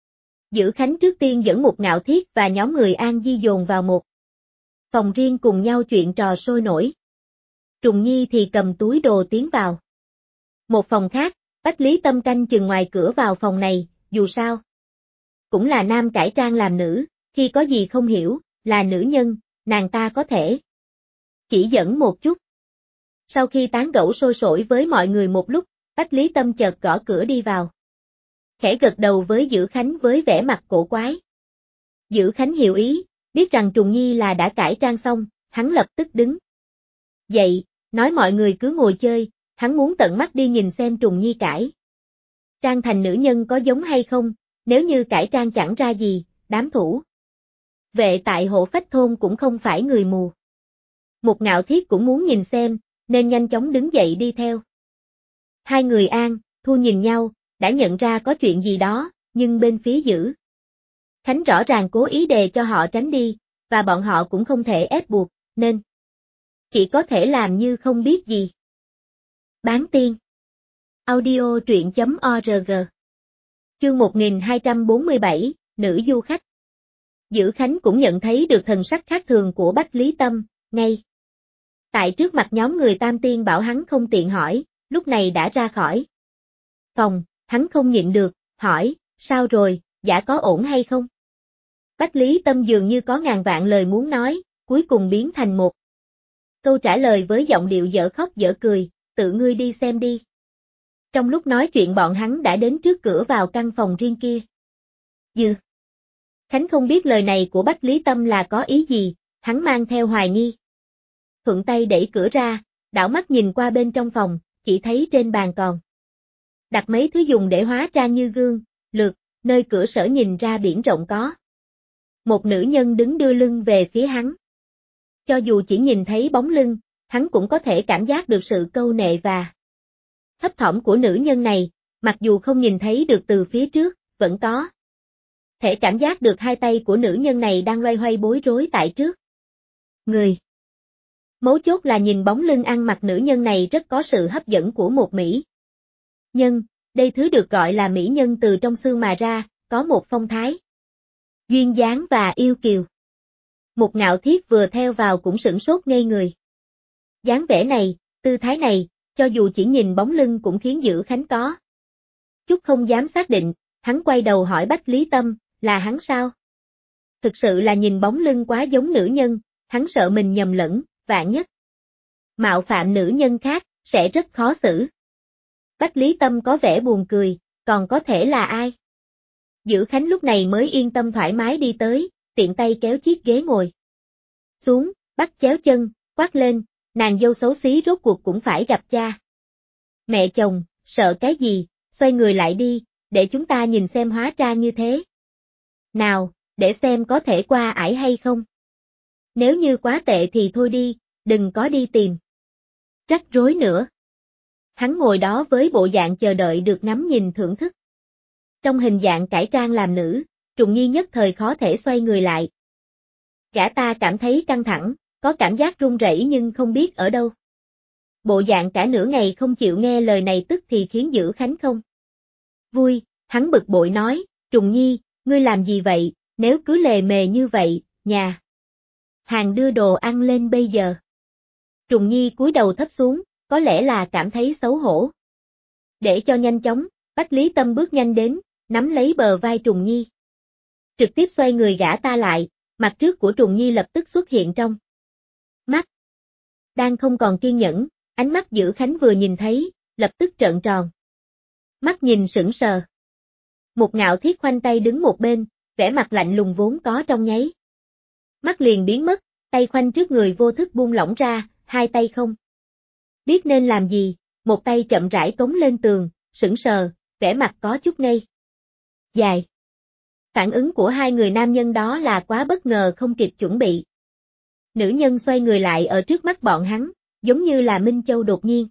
Dữ Khánh trước tiên dẫn một Ngạo Thiết và nhóm người An Di dồn vào một phòng riêng cùng nhau chuyện trò sôi nổi. Trùng Nhi thì cầm túi đồ tiến vào một phòng khác, Bách Lý Tâm canh chừng ngoài cửa vào phòng này, dù sao cũng là nam cải trang làm nữ, khi có gì không hiểu, là nữ nhân, nàng ta có thể chỉ dẫn một chút. Sau khi tán gẫu sôi sổi với mọi người một lúc, Bách Lý Tâm chợt gõ cửa đi vào. Khẽ gật đầu với Dữ Khánh với vẻ mặt cổ quái. Dữ Khánh hiểu ý, biết rằng Trùng Nhi là đã cải trang xong, hắn lập tức đứng dậy, nói mọi người cứ ngồi chơi, hắn muốn tận mắt đi nhìn xem Trùng Nhi cải trang thành nữ nhân có giống hay không, nếu như cải trang chẳng ra gì, đám thủ vệ tại Hộ Phách thôn cũng không phải người mù. Một Ngạo Thiết cũng muốn nhìn xem, nên nhanh chóng đứng dậy đi theo. Hai người An, Thu nhìn nhau, đã nhận ra có chuyện gì đó, nhưng bên phía Dữ Khánh rõ ràng cố ý đề cho họ tránh đi, và bọn họ cũng không thể ép buộc, nên chỉ có thể làm như không biết gì. Bán tiên audio truyện.org Chương 1247, Nữ du khách. Dữ Khánh cũng nhận thấy được thần sắc khác thường của Bách Lý Tâm, ngay tại trước mặt nhóm người Tam Tiên bảo hắn không tiện hỏi, lúc này đã ra khỏi phòng, hắn không nhịn được, hỏi, sao rồi, giả có ổn hay không? Bách Lý Tâm dường như có ngàn vạn lời muốn nói, cuối cùng biến thành một câu trả lời với giọng điệu dở khóc dở cười, tự ngươi đi xem đi. Trong lúc nói chuyện bọn hắn đã đến trước cửa vào căn phòng riêng kia. Dữ Khánh không biết lời này của Bách Lý Tâm là có ý gì, hắn mang theo hoài nghi. Thuận tay đẩy cửa ra, đảo mắt nhìn qua bên trong phòng, chỉ thấy trên bàn còn đặt mấy thứ dùng để hóa trang như gương, lược, nơi cửa sổ nhìn ra biển rộng có một nữ nhân đứng đưa lưng về phía hắn. Cho dù chỉ nhìn thấy bóng lưng, hắn cũng có thể cảm giác được sự câu nệ và thấp thỏm của nữ nhân này, mặc dù không nhìn thấy được từ phía trước, vẫn có thể cảm giác được hai tay của nữ nhân này đang loay hoay bối rối tại trước người. Mấu chốt là nhìn bóng lưng ăn mặc nữ nhân này rất có sự hấp dẫn của một mỹ nhân, đây thứ được gọi là mỹ nhân từ trong xương mà ra, có một phong thái duyên dáng và yêu kiều. Một Ngạo Thiết vừa theo vào cũng sửng sốt ngây người. Dáng vẻ này, tư thái này, cho dù chỉ nhìn bóng lưng cũng khiến Dữ Khánh có chút không dám xác định, hắn quay đầu hỏi Bách Lý Tâm, là hắn sao? Thực sự là nhìn bóng lưng quá giống nữ nhân, hắn sợ mình nhầm lẫn, vạn nhất mạo phạm nữ nhân khác, sẽ rất khó xử. Bách Lý Tâm có vẻ buồn cười, còn có thể là ai? Dữ Khánh lúc này mới yên tâm thoải mái đi tới, tiện tay kéo chiếc ghế ngồi xuống, bắt chéo chân, quát lên, nàng dâu xấu xí rốt cuộc cũng phải gặp cha mẹ chồng, sợ cái gì, xoay người lại đi, để chúng ta nhìn xem hóa ra như thế nào, để xem có thể qua ải hay không. Nếu như quá tệ thì thôi đi, đừng có đi tìm rắc rối nữa. Hắn ngồi đó với bộ dạng chờ đợi được ngắm nhìn thưởng thức Trong hình dạng cải trang làm nữ, Trùng Nhi nhất thời khó thể xoay người lại. Gã ta cảm thấy căng thẳng, có cảm giác run rẩy nhưng không biết ở đâu. Bộ dạng cả nửa ngày không chịu nghe lời này tức thì khiến Dữ Khánh không vui, hắn bực bội nói, Trùng Nhi, ngươi làm gì vậy, nếu cứ lề mề như vậy, nhà hàng đưa đồ ăn lên bây giờ. Trùng Nhi cúi đầu thấp xuống, có lẽ là cảm thấy xấu hổ. Để cho nhanh chóng, Bách Lý Tâm bước nhanh đến, nắm lấy bờ vai Trùng Nhi. Trực tiếp xoay người gã ta lại, mặt trước của Trùng Nhi lập tức xuất hiện trong mắt. Đang không còn kiên nhẫn, ánh mắt Dữ Khánh vừa nhìn thấy, lập tức trợn tròn. Mắt nhìn sững sờ. Một Ngạo Thiết khoanh tay đứng một bên, vẻ mặt lạnh lùng vốn có trong nháy mắt liền biến mất, tay khoanh trước người vô thức buông lỏng ra, hai tay không biết nên làm gì, một tay chậm rãi cống lên tường, sững sờ, vẻ mặt có chút ngây dài. Phản ứng của hai người nam nhân đó là quá bất ngờ không kịp chuẩn bị. Nữ nhân xoay người lại ở trước mắt bọn hắn, giống như là Minh Châu đột nhiên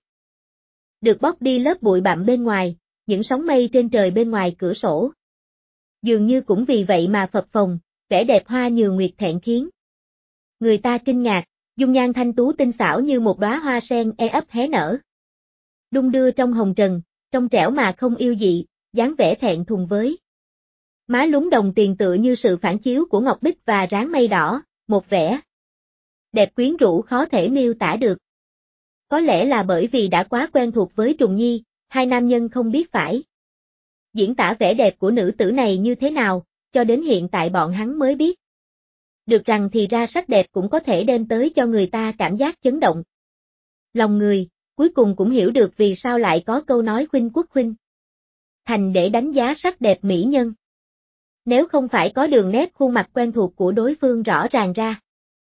được bóc đi lớp bụi bặm bên ngoài, những sóng mây trên trời bên ngoài cửa sổ. Dường như cũng vì vậy mà phập phồng, vẻ đẹp hoa nhường nguyệt thẹn khiến người ta kinh ngạc, dung nhan thanh tú tinh xảo như một đóa hoa sen ấp hé nở. Đung đưa trong hồng trần, trong trẻo mà không yêu dị, dáng vẻ thẹn thùng với má lúm đồng tiền tựa như sự phản chiếu của ngọc bích và ráng mây đỏ, một vẻ đẹp quyến rũ khó thể miêu tả được. Có lẽ là bởi vì đã quá quen thuộc với Trùng Nhi, hai nam nhân không biết phải diễn tả vẻ đẹp của nữ tử này như thế nào, cho đến hiện tại bọn hắn mới biết được rằng thì ra sắc đẹp cũng có thể đem tới cho người ta cảm giác chấn động lòng người, cuối cùng cũng hiểu được vì sao lại có câu nói khuynh quốc khuynh thành để đánh giá sắc đẹp mỹ nhân. Nếu không phải có đường nét khuôn mặt quen thuộc của đối phương rõ ràng ra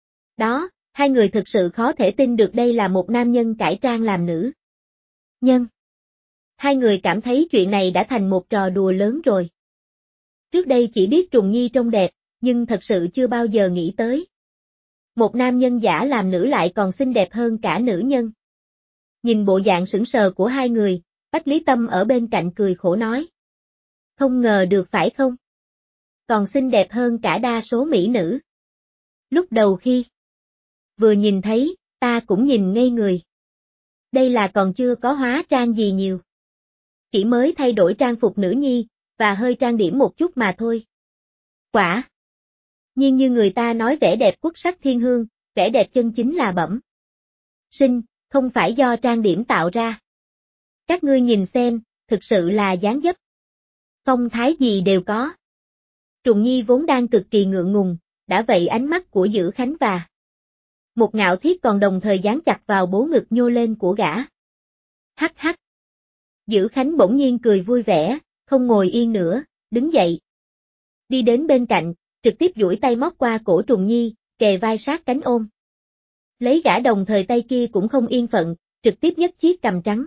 đó, hai người thực sự khó thể tin được đây là một nam nhân cải trang làm nữ nhân. Hai người cảm thấy chuyện này đã thành một trò đùa lớn rồi. Trước đây chỉ biết Trùng Nhi trông đẹp, nhưng thật sự chưa bao giờ nghĩ tới. Một nam nhân giả làm nữ lại còn xinh đẹp hơn cả nữ nhân. Nhìn bộ dạng sững sờ của hai người, Bách Lý Tâm ở bên cạnh cười khổ nói. Không ngờ được phải không? Còn xinh đẹp hơn cả đa số mỹ nữ. Lúc đầu khi vừa nhìn thấy, ta cũng nhìn ngây người. Đây là còn chưa có hóa trang gì nhiều. Chỉ mới thay đổi trang phục nữ nhi, và hơi trang điểm một chút mà thôi. Quả nhiên như người ta nói vẻ đẹp quốc sắc thiên hương, vẻ đẹp chân chính là bẩm sinh, không phải do trang điểm tạo ra. Các ngươi nhìn xem, thực sự là dáng dấp. Phong thái gì đều có. Trùng Nhi vốn đang cực kỳ ngượng ngùng, đã vậy ánh mắt của Dữ Khánh và một Ngạo Thiết còn đồng thời dán chặt vào bố ngực nhô lên của gã. Hắc hắc. Dữ Khánh bỗng nhiên cười vui vẻ, không ngồi yên nữa, đứng dậy. Đi đến bên cạnh, trực tiếp duỗi tay móc qua cổ Trùng Nhi, kề vai sát cánh ôm. Lấy gã đồng thời tay kia cũng không yên phận, trực tiếp nhấc chiếc cằm trắng.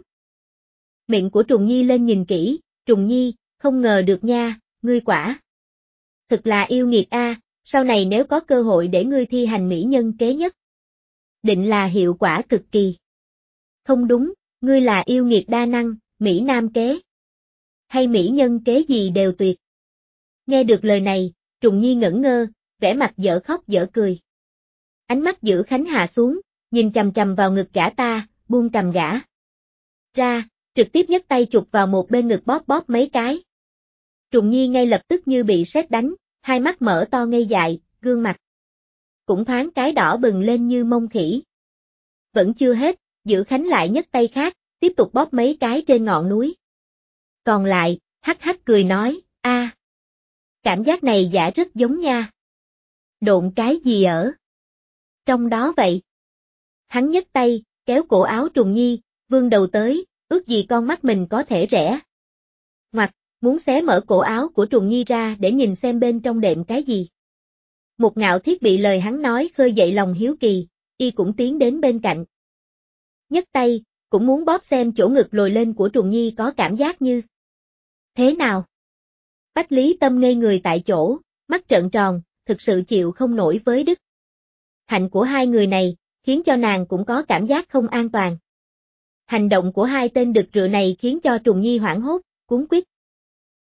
Miệng của Trùng Nhi lên nhìn kỹ, Trùng Nhi, không ngờ được nha, ngươi quả. Thực là yêu nghiệt a, sau này nếu có cơ hội để ngươi thi hành mỹ nhân kế nhất. Định là hiệu quả cực kỳ. Không đúng, ngươi là yêu nghiệt đa năng, mỹ nam kế. Hay mỹ nhân kế gì đều tuyệt. Nghe được lời này, Trùng Nhi ngẩn ngơ, vẻ mặt dở khóc dở cười. Ánh mắt Dữ Khánh hạ xuống, nhìn chằm chằm vào ngực gã ta, buông cầm gã ra, trực tiếp nhấc tay chụp vào một bên ngực bóp bóp mấy cái. Trùng Nhi ngay lập tức như bị sét đánh, hai mắt mở to ngây dại, gương mặt cũng thoáng cái đỏ bừng lên như mông khỉ. Vẫn chưa hết, Dữ Khánh lại nhấc tay khác, tiếp tục bóp mấy cái trên ngọn núi. Còn lại, hắc hắc cười nói, a, cảm giác này giả rất giống nha. Độn cái gì ở trong đó vậy? Hắn nhấc tay, kéo cổ áo Trùng Nhi, vươn đầu tới, ước gì con mắt mình có thể rẽ ngoặt, muốn xé mở cổ áo của Trùng Nhi ra để nhìn xem bên trong đệm cái gì. Một Ngạo Thiết bị lời hắn nói khơi dậy lòng hiếu kỳ, y cũng tiến đến bên cạnh. Nhấc tay, cũng muốn bóp xem chỗ ngực lồi lên của Trùng Nhi có cảm giác như thế nào. Bách Lý Tâm ngây người tại chỗ, mắt trợn tròn, thực sự chịu không nổi với đức hạnh của hai người này, khiến cho nàng cũng có cảm giác không an toàn. Hành động của hai tên đực rựa này khiến cho Trùng Nhi hoảng hốt, cuống quýt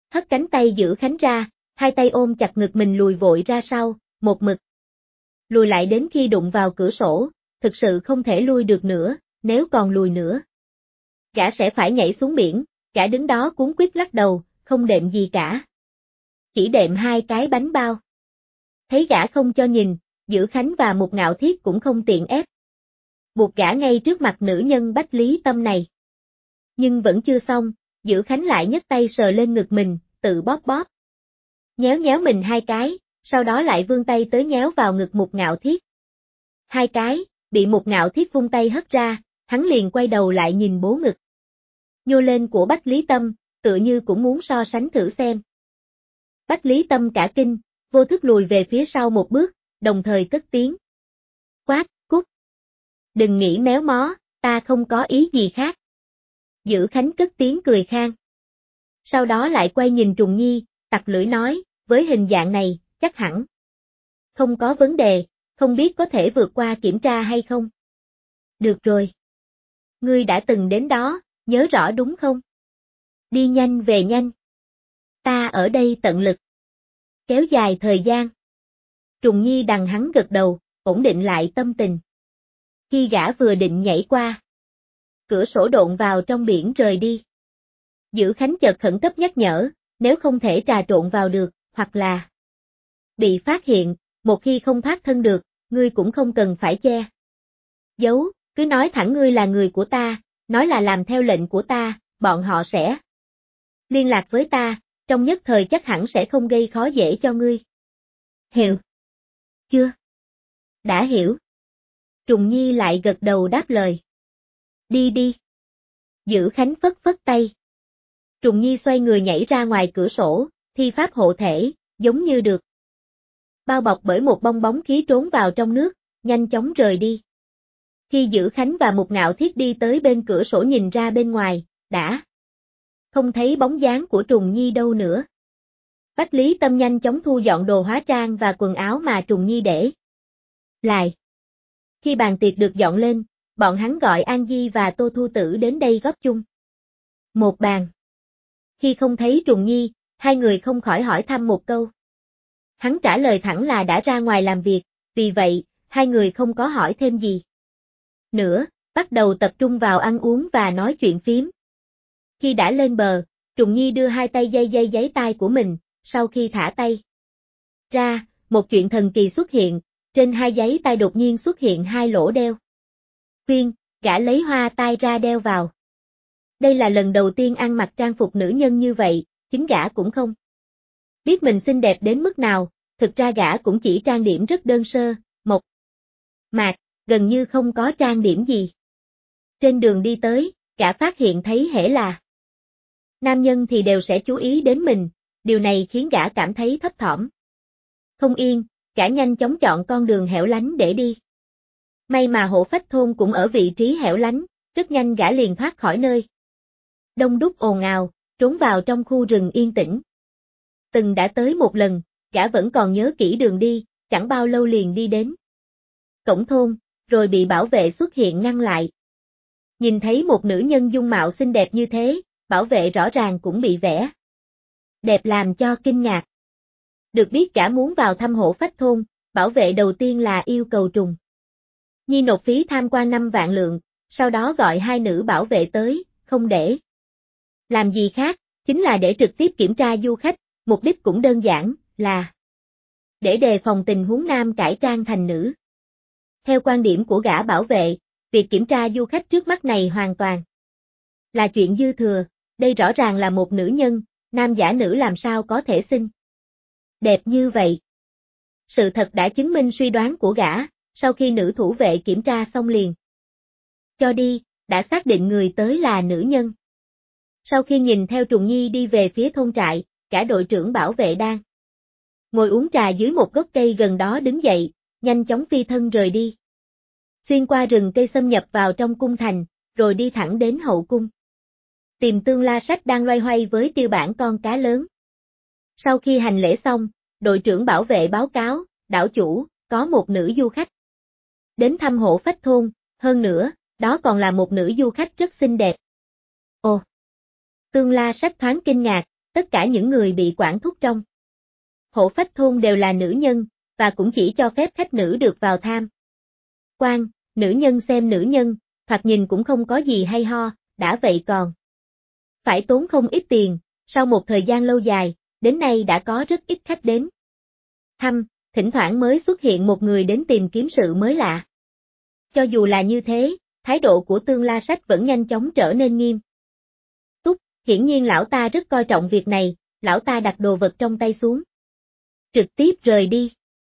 Hất cánh tay Dữ Khánh ra, hai tay ôm chặt ngực mình lùi vội ra sau, một mực. Lùi lại đến khi đụng vào cửa sổ, thực sự không thể lui được nữa, nếu còn lùi nữa. Gã sẽ phải nhảy xuống biển, gã đứng đó cuống quýt lắc đầu, không đệm gì cả. Chỉ đệm hai cái bánh bao. Thấy gã không cho nhìn, Dữ Khánh và Mục Ngạo Thiết cũng không tiện ép. Buộc gã ngay trước mặt nữ nhân Bách Lý Tâm này. Nhưng vẫn chưa xong, Dữ Khánh lại nhấc tay sờ lên ngực mình, tự bóp bóp. Nhéo nhéo mình hai cái, sau đó lại vươn tay tới nhéo vào ngực Mục Ngạo Thiết. Hai cái, bị Mục Ngạo Thiết vung tay hất ra, hắn liền quay đầu lại nhìn bố ngực. Nhô lên của Bách Lý Tâm, tựa như cũng muốn so sánh thử xem. Bách Lý Tâm cả kinh, vô thức lùi về phía sau một bước, đồng thời cất tiếng. Quát, cút. Đừng nghĩ méo mó, ta không có ý gì khác. Dữ Khánh cất tiếng cười khang. Sau đó lại quay nhìn Trùng Nhi, tặc lưỡi nói, với hình dạng này, chắc hẳn. Không có vấn đề, không biết có thể vượt qua kiểm tra hay không? Được rồi. Ngươi đã từng đến đó, nhớ rõ đúng không? Đi nhanh về nhanh. Ta ở đây tận lực. Kéo dài thời gian. Trùng Nhi đằng hắn gật đầu, ổn định lại tâm tình. Khi gã vừa định nhảy qua, cửa sổ độn vào trong biển rời đi. Dữ Khánh chợt khẩn cấp nhắc nhở, nếu không thể trà trộn vào được, hoặc là bị phát hiện, một khi không thoát thân được, ngươi cũng không cần phải che giấu, cứ nói thẳng ngươi là người của ta, nói là làm theo lệnh của ta, bọn họ sẽ liên lạc với ta, trong nhất thời chắc hẳn sẽ không gây khó dễ cho ngươi. Hiểu chưa? Đã hiểu. Trùng Nhi lại gật đầu đáp lời. Đi đi. Dữ Khánh phất phất tay. Trùng Nhi xoay người nhảy ra ngoài cửa sổ, thi pháp hộ thể, giống như được bao bọc bởi một bong bóng khí trốn vào trong nước, nhanh chóng rời đi. Khi Dữ Khánh và Mục Ngạo Thiết đi tới bên cửa sổ nhìn ra bên ngoài, đã không thấy bóng dáng của Trùng Nhi đâu nữa. Bách Lý Tâm nhanh chóng thu dọn đồ hóa trang và quần áo mà Trùng Nhi để lại. Khi bàn tiệc được dọn lên, bọn hắn gọi An Di và Tô Thu Tử đến đây góp chung một bàn. Khi không thấy Trùng Nhi, hai người không khỏi hỏi thăm một câu. Hắn trả lời thẳng là đã ra ngoài làm việc, vì vậy, hai người không có hỏi thêm gì nữa, bắt đầu tập trung vào ăn uống và nói chuyện phím. Khi đã lên bờ, Trùng Nhi đưa hai tay dây giấy tai của mình, sau khi thả tay ra, một chuyện thần kỳ xuất hiện, trên hai giấy tai đột nhiên xuất hiện hai lỗ đeo. Khuyên, gã lấy hoa tai ra đeo vào. Đây là lần đầu tiên ăn mặc trang phục nữ nhân như vậy, chính gã cũng không biết mình xinh đẹp đến mức nào, thực ra gã cũng chỉ trang điểm rất đơn sơ, mộc mạc, gần như không có trang điểm gì. Trên đường đi tới, gã phát hiện thấy hễ là nam nhân thì đều sẽ chú ý đến mình, điều này khiến gã cảm thấy thấp thỏm. Không yên, gã nhanh chóng chọn con đường hẻo lánh để đi. May mà Hổ Phách thôn cũng ở vị trí hẻo lánh, rất nhanh gã liền thoát khỏi nơi đông đúc ồn ào, trốn vào trong khu rừng yên tĩnh. Từng đã tới một lần, gã vẫn còn nhớ kỹ đường đi, chẳng bao lâu liền đi đến cổng thôn, rồi bị bảo vệ xuất hiện ngăn lại. Nhìn thấy một nữ nhân dung mạo xinh đẹp như thế, bảo vệ rõ ràng cũng bị vẻ đẹp làm cho kinh ngạc. Được biết gã muốn vào thăm Hổ Phách thôn, bảo vệ đầu tiên là yêu cầu Trùng Nhi nộp phí tham quan 5 vạn lượng, sau đó gọi hai nữ bảo vệ tới, không để làm gì khác, chính là để trực tiếp kiểm tra du khách, mục đích cũng đơn giản, là để đề phòng tình huống nam cải trang thành nữ. Theo quan điểm của gã bảo vệ, việc kiểm tra du khách trước mắt này hoàn toàn là chuyện dư thừa, đây rõ ràng là một nữ nhân, nam giả nữ làm sao có thể xinh đẹp như vậy. Sự thật đã chứng minh suy đoán của gã, sau khi nữ thủ vệ kiểm tra xong liền cho đi, đã xác định người tới là nữ nhân. Sau khi nhìn theo Trùng Nhi đi về phía thôn trại, cả đội trưởng bảo vệ đang ngồi uống trà dưới một gốc cây gần đó đứng dậy, nhanh chóng phi thân rời đi. Xuyên qua rừng cây xâm nhập vào trong cung thành, rồi đi thẳng đến hậu cung. Tìm Tương La Sách đang loay hoay với tiêu bản con cá lớn. Sau khi hành lễ xong, đội trưởng bảo vệ báo cáo, đảo chủ, có một nữ du khách đến thăm Hổ Phách thôn, hơn nữa, đó còn là một nữ du khách rất xinh đẹp. Ồ! Tương La Sách thoáng kinh ngạc, tất cả những người bị quản thúc trong Hổ Phách thôn đều là nữ nhân, và cũng chỉ cho phép khách nữ được vào tham quan, nữ nhân xem nữ nhân, thoạt nhìn cũng không có gì hay ho, đã vậy còn phải tốn không ít tiền, sau một thời gian lâu dài, đến nay đã có rất ít khách đến thăm, thỉnh thoảng mới xuất hiện một người đến tìm kiếm sự mới lạ. Cho dù là như thế, thái độ của Tương La Sách vẫn nhanh chóng trở nên nghiêm túc, hiển nhiên lão ta rất coi trọng việc này, lão ta đặt đồ vật trong tay xuống. Trực tiếp rời đi.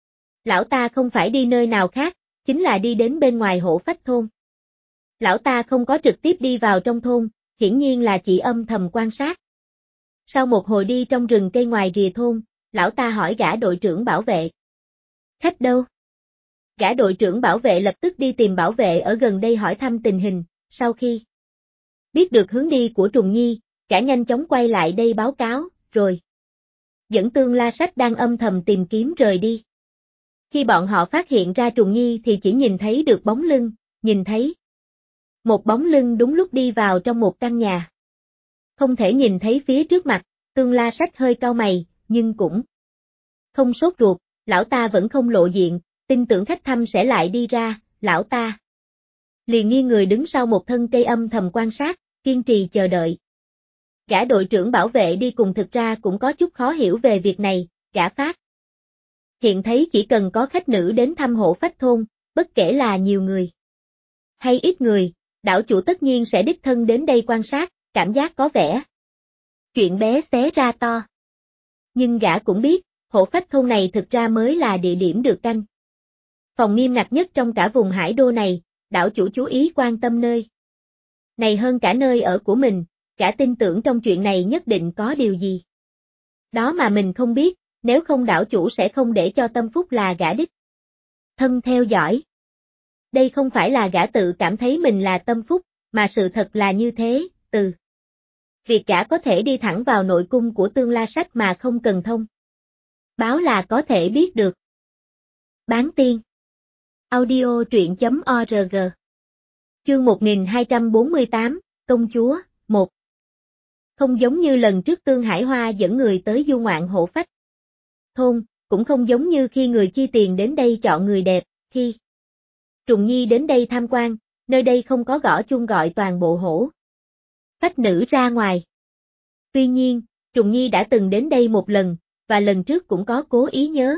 Lão ta không phải đi nơi nào khác, chính là đi đến bên ngoài Hổ Phách thôn. Lão ta không có trực tiếp đi vào trong thôn, hiển nhiên là chỉ âm thầm quan sát. Sau một hồi đi trong rừng cây ngoài rìa thôn, lão ta hỏi gã đội trưởng bảo vệ. Khách đâu? Gã đội trưởng bảo vệ lập tức đi tìm bảo vệ ở gần đây hỏi thăm tình hình, sau khi biết được hướng đi của Trùng Nhi, gã nhanh chóng quay lại đây báo cáo, rồi dẫn Tương La Sách đang âm thầm tìm kiếm rời đi. Khi bọn họ phát hiện ra Trùng Nhi thì chỉ nhìn thấy được bóng lưng, nhìn thấy một bóng lưng đúng lúc đi vào trong một căn nhà. Không thể nhìn thấy phía trước mặt, Tương La Sách hơi cau mày, nhưng cũng không sốt ruột, lão ta vẫn không lộ diện, tin tưởng khách thăm sẽ lại đi ra, lão ta liền nghiêng người đứng sau một thân cây âm thầm quan sát, kiên trì chờ đợi. Gã đội trưởng bảo vệ đi cùng thực ra cũng có chút khó hiểu về việc này, gã phát hiện thấy chỉ cần có khách nữ đến thăm Hổ Phách thôn, bất kể là nhiều người hay ít người, đảo chủ tất nhiên sẽ đích thân đến đây quan sát, cảm giác có vẻ chuyện bé xé ra to. Nhưng gã cũng biết, Hổ Phách thôn này thực ra mới là địa điểm được canh phòng nghiêm ngặt nhất trong cả vùng Hải Đô này, đảo chủ chú ý quan tâm nơi này hơn cả nơi ở của mình, gã tin tưởng trong chuyện này nhất định có điều gì đó mà mình không biết, nếu không đảo chủ sẽ không để cho Tâm Phúc là gã đích thân theo dõi. Đây không phải là gã tự cảm thấy mình là Tâm Phúc, mà sự thật là như thế, từ việc gã có thể đi thẳng vào nội cung của Tương La Sách mà không cần thông báo là có thể biết được. Bán tiên audio truyện.org Chương 1248, Công chúa, 1 Không giống như lần trước Tương Hải Hoa dẫn người tới du ngoạn Hổ Phách thôn, cũng không giống như khi người chi tiền đến đây chọn người đẹp, khi Trùng Nhi đến đây tham quan, nơi đây không có gõ chuông gọi toàn bộ Hổ Phách nữ ra ngoài. Tuy nhiên, Trùng Nhi đã từng đến đây một lần, và lần trước cũng có cố ý nhớ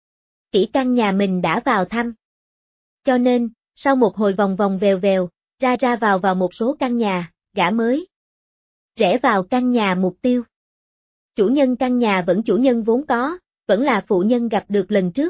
kỹ căn nhà mình đã vào thăm. Cho nên, sau một hồi vòng vòng vèo vèo, ra ra vào một số căn nhà, gã mới rẽ vào căn nhà mục tiêu. Chủ nhân căn nhà vẫn chủ nhân vốn có, vẫn là phụ nhân gặp được lần trước.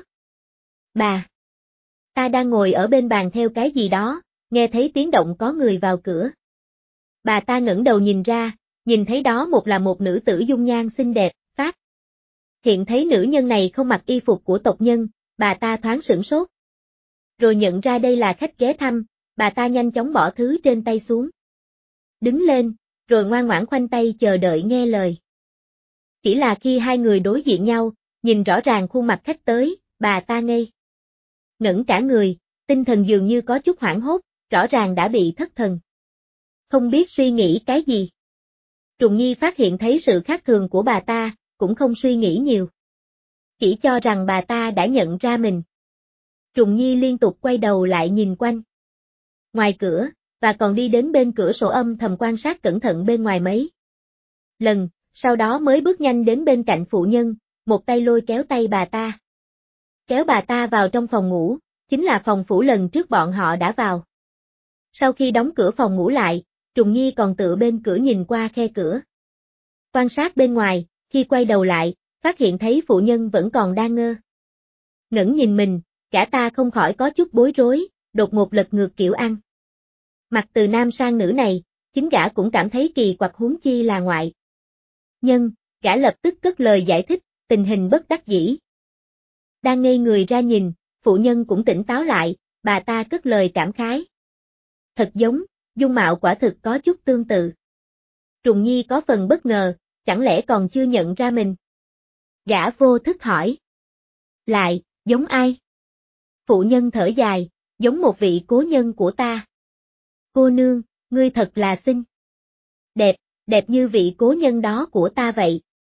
Bà ta đang ngồi ở bên bàn theo cái gì đó, nghe thấy tiếng động có người vào cửa. Bà ta ngẩng đầu nhìn ra, nhìn thấy đó là một nữ tử dung nhan xinh đẹp, phát hiện thấy nữ nhân này không mặc y phục của tộc nhân, bà ta thoáng sửng sốt. Rồi nhận ra đây là khách ghé thăm, bà ta nhanh chóng bỏ thứ trên tay xuống. Đứng lên, rồi ngoan ngoãn khoanh tay chờ đợi nghe lời. Chỉ là khi hai người đối diện nhau, nhìn rõ ràng khuôn mặt khách tới, bà ta ngây ngẩn cả người, tinh thần dường như có chút hoảng hốt, rõ ràng đã bị thất thần. Không biết suy nghĩ cái gì. Trùng Nhi phát hiện thấy sự khác thường của bà ta, cũng không suy nghĩ nhiều. Chỉ cho rằng bà ta đã nhận ra mình. Trùng Nhi liên tục quay đầu lại nhìn quanh ngoài cửa, và còn đi đến bên cửa sổ âm thầm quan sát cẩn thận bên ngoài mấy lần, sau đó mới bước nhanh đến bên cạnh phụ nhân, một tay lôi kéo tay bà ta. Kéo bà ta vào trong phòng ngủ, chính là phòng phủ lần trước bọn họ đã vào. Sau khi đóng cửa phòng ngủ lại, Trùng Nhi còn tựa bên cửa nhìn qua khe cửa. Quan sát bên ngoài, khi quay đầu lại, phát hiện thấy phụ nhân vẫn còn đang ngơ ngẩn nhìn mình, cả ta không khỏi có chút bối rối, đột ngột lật ngược kiểu ăn mặc từ nam sang nữ này, chính gã cũng cảm thấy kỳ quặc huống chi là ngoại nhân, gã lập tức cất lời giải thích, tình hình bất đắc dĩ. Đang ngây người ra nhìn, phụ nhân cũng tỉnh táo lại, bà ta cất lời cảm khái. Thật giống, dung mạo quả thực có chút tương tự. Trùng Nhi có phần bất ngờ, chẳng lẽ còn chưa nhận ra mình? Gã vô thức hỏi. Lại, giống ai? Phụ nhân thở dài, giống một vị cố nhân của ta. Cô nương, ngươi thật là xinh. Đẹp, đẹp như vị cố nhân đó của ta vậy,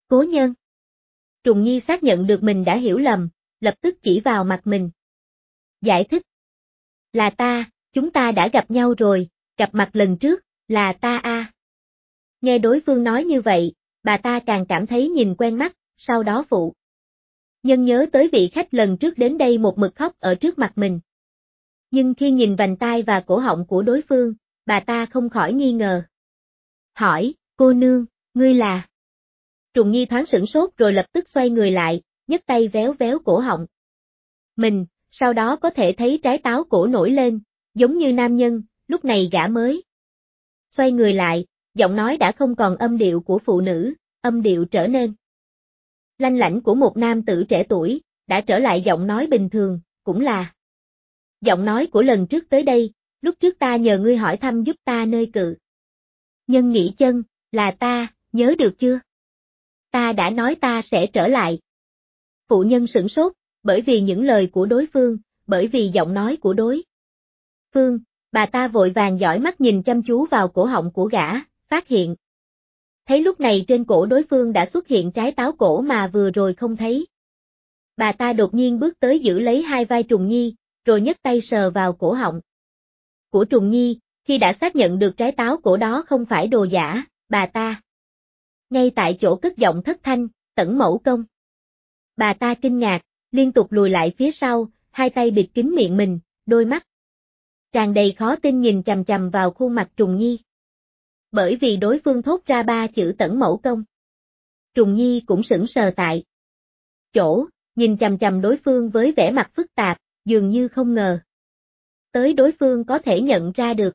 Cố nhân. Trùng Nhi xác nhận được mình đã hiểu lầm, lập tức chỉ vào mặt mình. Giải thích. Là ta, chúng ta đã gặp nhau rồi, gặp mặt lần trước, là ta a. Nghe đối phương nói như vậy, bà ta càng cảm thấy nhìn quen mắt, sau đó phụ nhân nhớ tới vị khách lần trước đến đây một mực khóc ở trước mặt mình. Nhưng khi nhìn vành tai và cổ họng của đối phương, bà ta không khỏi nghi ngờ. Hỏi, cô nương, ngươi là? Trùng Nhi thoáng sửng sốt rồi lập tức xoay người lại, nhấc tay véo véo cổ họng mình, sau đó có thể thấy trái táo cổ nổi lên, giống như nam nhân, lúc này gã mới xoay người lại, giọng nói đã không còn âm điệu của phụ nữ, âm điệu trở nên lanh lảnh của một nam tử trẻ tuổi, đã trở lại giọng nói bình thường, cũng là giọng nói của lần trước tới đây, lúc trước ta nhờ ngươi hỏi thăm giúp ta nơi cự nhân nghỉ chân, là ta, nhớ được chưa? Ta đã nói ta sẽ trở lại. Phụ nhân sửng sốt, bởi vì những lời của đối phương, bởi vì giọng nói của đối phương, bà ta vội vàng dõi mắt nhìn chăm chú vào cổ họng của gã, phát hiện. Thấy lúc này trên cổ đối phương đã xuất hiện trái táo cổ mà vừa rồi không thấy. Bà ta đột nhiên bước tới giữ lấy hai vai Trùng Nhi, rồi nhấc tay sờ vào cổ họng của Trùng Nhi, khi đã xác nhận được trái táo cổ đó không phải đồ giả, bà ta ngay tại chỗ cất giọng thất thanh, Tẩn mẫu công. Bà ta kinh ngạc, liên tục lùi lại phía sau, hai tay bịt kín miệng mình, đôi mắt tràn đầy khó tin nhìn chằm chằm vào khuôn mặt Trùng Nhi. Bởi vì đối phương thốt ra ba chữ Tẩn mẫu công. Trùng Nhi cũng sững sờ tại chỗ, nhìn chằm chằm đối phương với vẻ mặt phức tạp, dường như không ngờ tới đối phương có thể nhận ra được.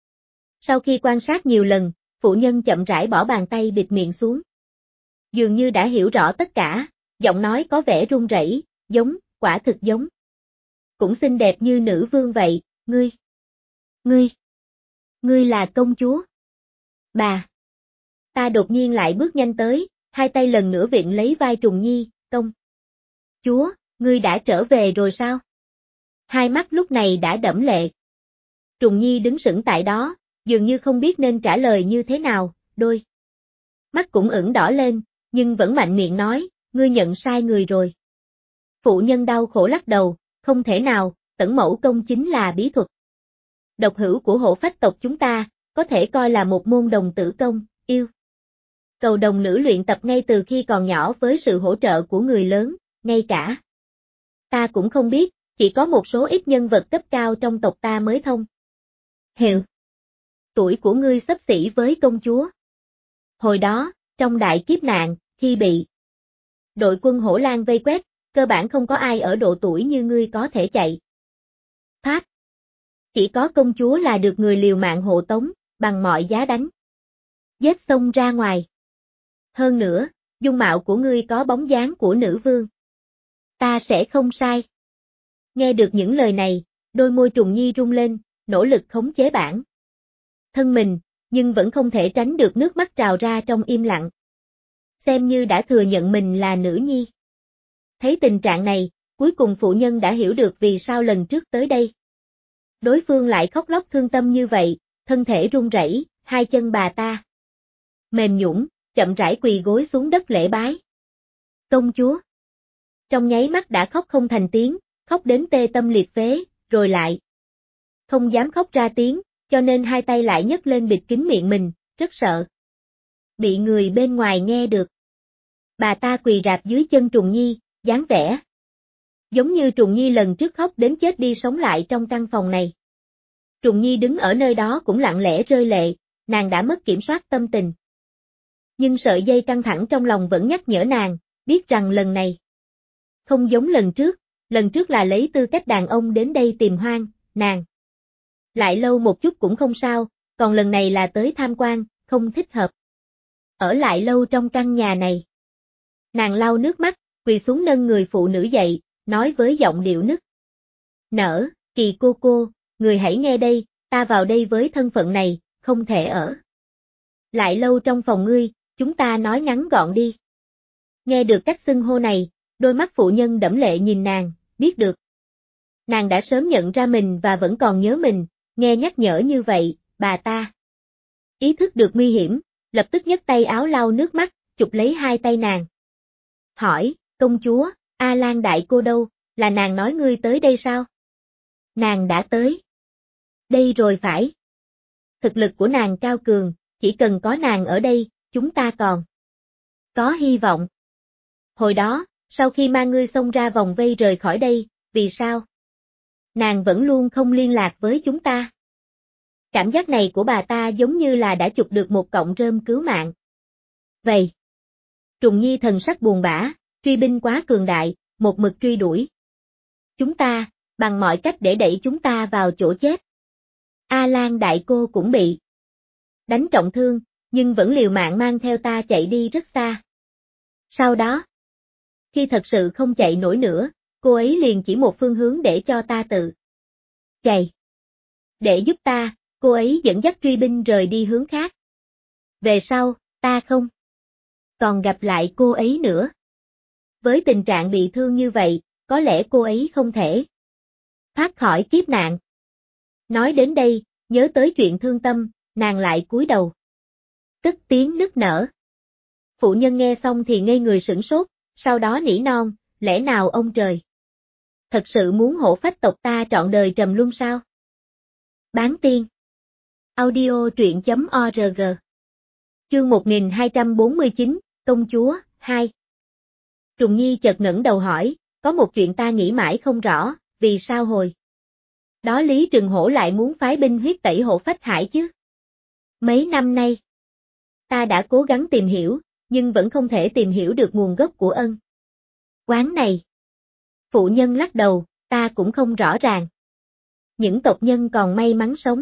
Sau khi quan sát nhiều lần, phụ nhân chậm rãi bỏ bàn tay bịt miệng xuống. Dường như đã hiểu rõ tất cả, giọng nói có vẻ run rẩy, giống, quả thực giống. Cũng xinh đẹp như nữ vương vậy, ngươi là công chúa. Bà. Ta đột nhiên lại bước nhanh tới, hai tay lần nữa viện lấy vai Trùng Nhi, công chúa, ngươi đã trở về rồi sao? Hai mắt lúc này đã đẫm lệ. Trùng Nhi đứng sững tại đó, dường như không biết nên trả lời như thế nào, đôi mắt cũng ửng đỏ lên, nhưng vẫn mạnh miệng nói, ngươi nhận sai người rồi. Phụ nhân đau khổ lắc đầu, không thể nào, Tẩn mẫu công chính là bí thuật độc hữu của hộ phách tộc chúng ta, có thể coi là một môn đồng tử công, yêu. Cầu đồng nữ luyện tập ngay từ khi còn nhỏ với sự hỗ trợ của người lớn, ngay cả ta cũng không biết, chỉ có một số ít nhân vật cấp cao trong tộc ta mới thông. Hiểu. Tuổi của ngươi xấp xỉ với công chúa. Hồi đó, trong đại kiếp nạn, khi bị đội quân Hổ Lang vây quét, cơ bản không có ai ở độ tuổi như ngươi có thể chạy thoát. Chỉ có công chúa là được người liều mạng hộ tống, bằng mọi giá đánh giết xông ra ngoài. Hơn nữa, dung mạo của ngươi có bóng dáng của nữ vương. Ta sẽ không sai. Nghe được những lời này, đôi môi Trùng Nhi rung lên, nỗ lực khống chế bản thân mình, nhưng vẫn không thể tránh được nước mắt trào ra trong im lặng. Xem như đã thừa nhận mình là nữ nhi. Thấy tình trạng này, cuối cùng phụ nhân đã hiểu được vì sao lần trước tới đây. Đối phương lại khóc lóc thương tâm như vậy, thân thể run rẩy, hai chân bà ta mềm nhũn, chậm rãi quỳ gối xuống đất lễ bái. Công chúa. Trong nháy mắt đã khóc không thành tiếng, khóc đến tê tâm liệt phế, rồi lại không dám khóc ra tiếng, cho nên hai tay lại nhấc lên bịt kín miệng mình, rất sợ bị người bên ngoài nghe được. Bà ta quỳ rạp dưới chân Trùng Nhi, dáng vẻ giống như Trùng Nhi lần trước khóc đến chết đi sống lại trong căn phòng này. Trùng Nhi đứng ở nơi đó cũng lặng lẽ rơi lệ, nàng đã mất kiểm soát tâm tình. Nhưng sợi dây căng thẳng trong lòng vẫn nhắc nhở nàng, biết rằng lần này không giống lần trước là lấy tư cách đàn ông đến đây tìm Hoang, nàng lại lâu một chút cũng không sao, còn lần này là tới tham quan, không thích hợp ở lại lâu trong căn nhà này. Nàng lau nước mắt, quỳ xuống nâng người phụ nữ dậy, nói với giọng điệu nức nở, Kỳ cô, người hãy nghe đây, ta vào đây với thân phận này, không thể ở lại lâu trong phòng ngươi, chúng ta nói ngắn gọn đi. Nghe được cách xưng hô này, đôi mắt phụ nhân đẫm lệ nhìn nàng, biết được nàng đã sớm nhận ra mình và vẫn còn nhớ mình, nghe nhắc nhở như vậy, bà ta ý thức được nguy hiểm, lập tức nhấc tay áo lau nước mắt, chụp lấy hai tay nàng. Hỏi, công chúa, A Lan đại cô đâu, là nàng nói ngươi tới đây sao? Nàng đã tới. Đây rồi phải. Thực lực của nàng cao cường, chỉ cần có nàng ở đây, chúng ta còn có hy vọng. Hồi đó, sau khi mang ngươi xông ra vòng vây rời khỏi đây, vì sao? Nàng vẫn luôn không liên lạc với chúng ta. Cảm giác này của bà ta giống như là đã chụp được một cọng rơm cứu mạng. Vậy. Trùng Nhi thần sắc buồn bã, truy binh quá cường đại, một mực truy đuổi. Chúng ta, bằng mọi cách để đẩy chúng ta vào chỗ chết. A Lan đại cô cũng bị đánh trọng thương, nhưng vẫn liều mạng mang theo ta chạy đi rất xa. Sau đó, khi thật sự không chạy nổi nữa, cô ấy liền chỉ một phương hướng để cho ta tự chạy. Để giúp ta, cô ấy dẫn dắt truy binh rời đi hướng khác. Về sau, ta không còn gặp lại cô ấy nữa. Với tình trạng bị thương như vậy, có lẽ cô ấy không thể thoát khỏi kiếp nạn. Nói đến đây, nhớ tới chuyện thương tâm, nàng lại cúi đầu. Cất tiếng nức nở. Phụ nhân nghe xong thì ngây người sửng sốt, sau đó nỉ non, lẽ nào ông trời thật sự muốn hổ phách tộc ta trọn đời trầm luân sao? Bán tiên. Audio truyện.org. Chương 1249, Công chúa, 2. Trùng Nhi chợt ngẩng đầu hỏi, có một chuyện ta nghĩ mãi không rõ, vì sao hồi đó Lý Trừng Hổ lại muốn phái binh huyết tẩy Hộ Phách Hải chứ? Mấy năm nay, ta đã cố gắng tìm hiểu, nhưng vẫn không thể tìm hiểu được nguồn gốc của ân oán này. Phụ nhân lắc đầu, ta cũng không rõ ràng. Những tộc nhân còn may mắn sống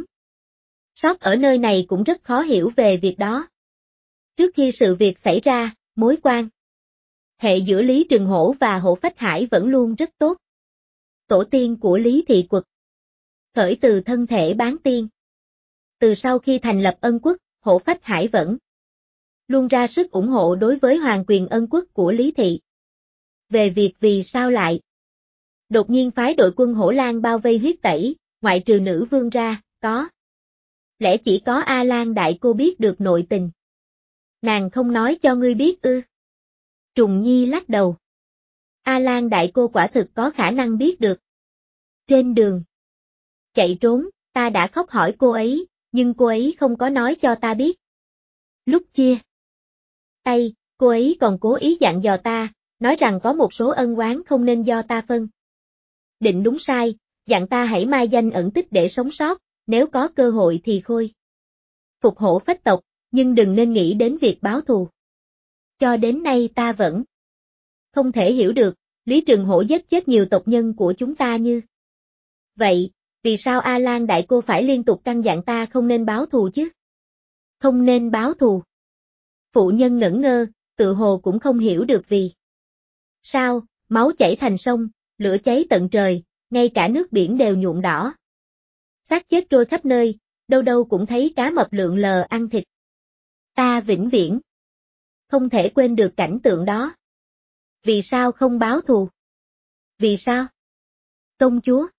sót ở nơi này cũng rất khó hiểu về việc đó. Trước khi sự việc xảy ra, mối quan hệ giữa Lý Trừng Hổ và Hộ Phách Hải vẫn luôn rất tốt. Tổ tiên của Lý Thị Quật khởi từ thân thể bán tiên. Từ sau khi thành lập Ân Quốc, Hộ Phách Hải vẫn luôn ra sức ủng hộ đối với hoàng quyền Ân Quốc của Lý Thị. Về việc vì sao lại đột nhiên phái đội quân Hổ Lan bao vây huyết tẩy, ngoại trừ nữ vương ra, có lẽ chỉ có A Lan đại cô biết được nội tình. Nàng không nói cho ngươi biết ư? Trùng Nhi lắc đầu. A Lan đại cô quả thực có khả năng biết được. Trên đường chạy trốn, ta đã khóc hỏi cô ấy, nhưng cô ấy không có nói cho ta biết. Lúc chia tay, cô ấy còn cố ý dặn dò ta, nói rằng có một số ân oán không nên do ta phân định đúng sai, dặn ta hãy mai danh ẩn tích để sống sót, nếu có cơ hội thì khôi phục Hổ Phách tộc, nhưng đừng nên nghĩ đến việc báo thù. Cho đến nay ta vẫn không thể hiểu được, Lý Trừng Hổ giết chết nhiều tộc nhân của chúng ta như vậy, vì sao A Lan đại cô phải liên tục căn dặn ta không nên báo thù chứ? Không nên báo thù. Phụ nhân ngẩn ngơ, tự hồ cũng không hiểu được vì sao, máu chảy thành sông, lửa cháy tận trời, ngay cả nước biển đều nhuộm đỏ. Xác chết trôi khắp nơi, đâu đâu cũng thấy cá mập lượn lờ ăn thịt. Ta vĩnh viễn không thể quên được cảnh tượng đó. Vì sao không báo thù? Vì sao? Công chúa,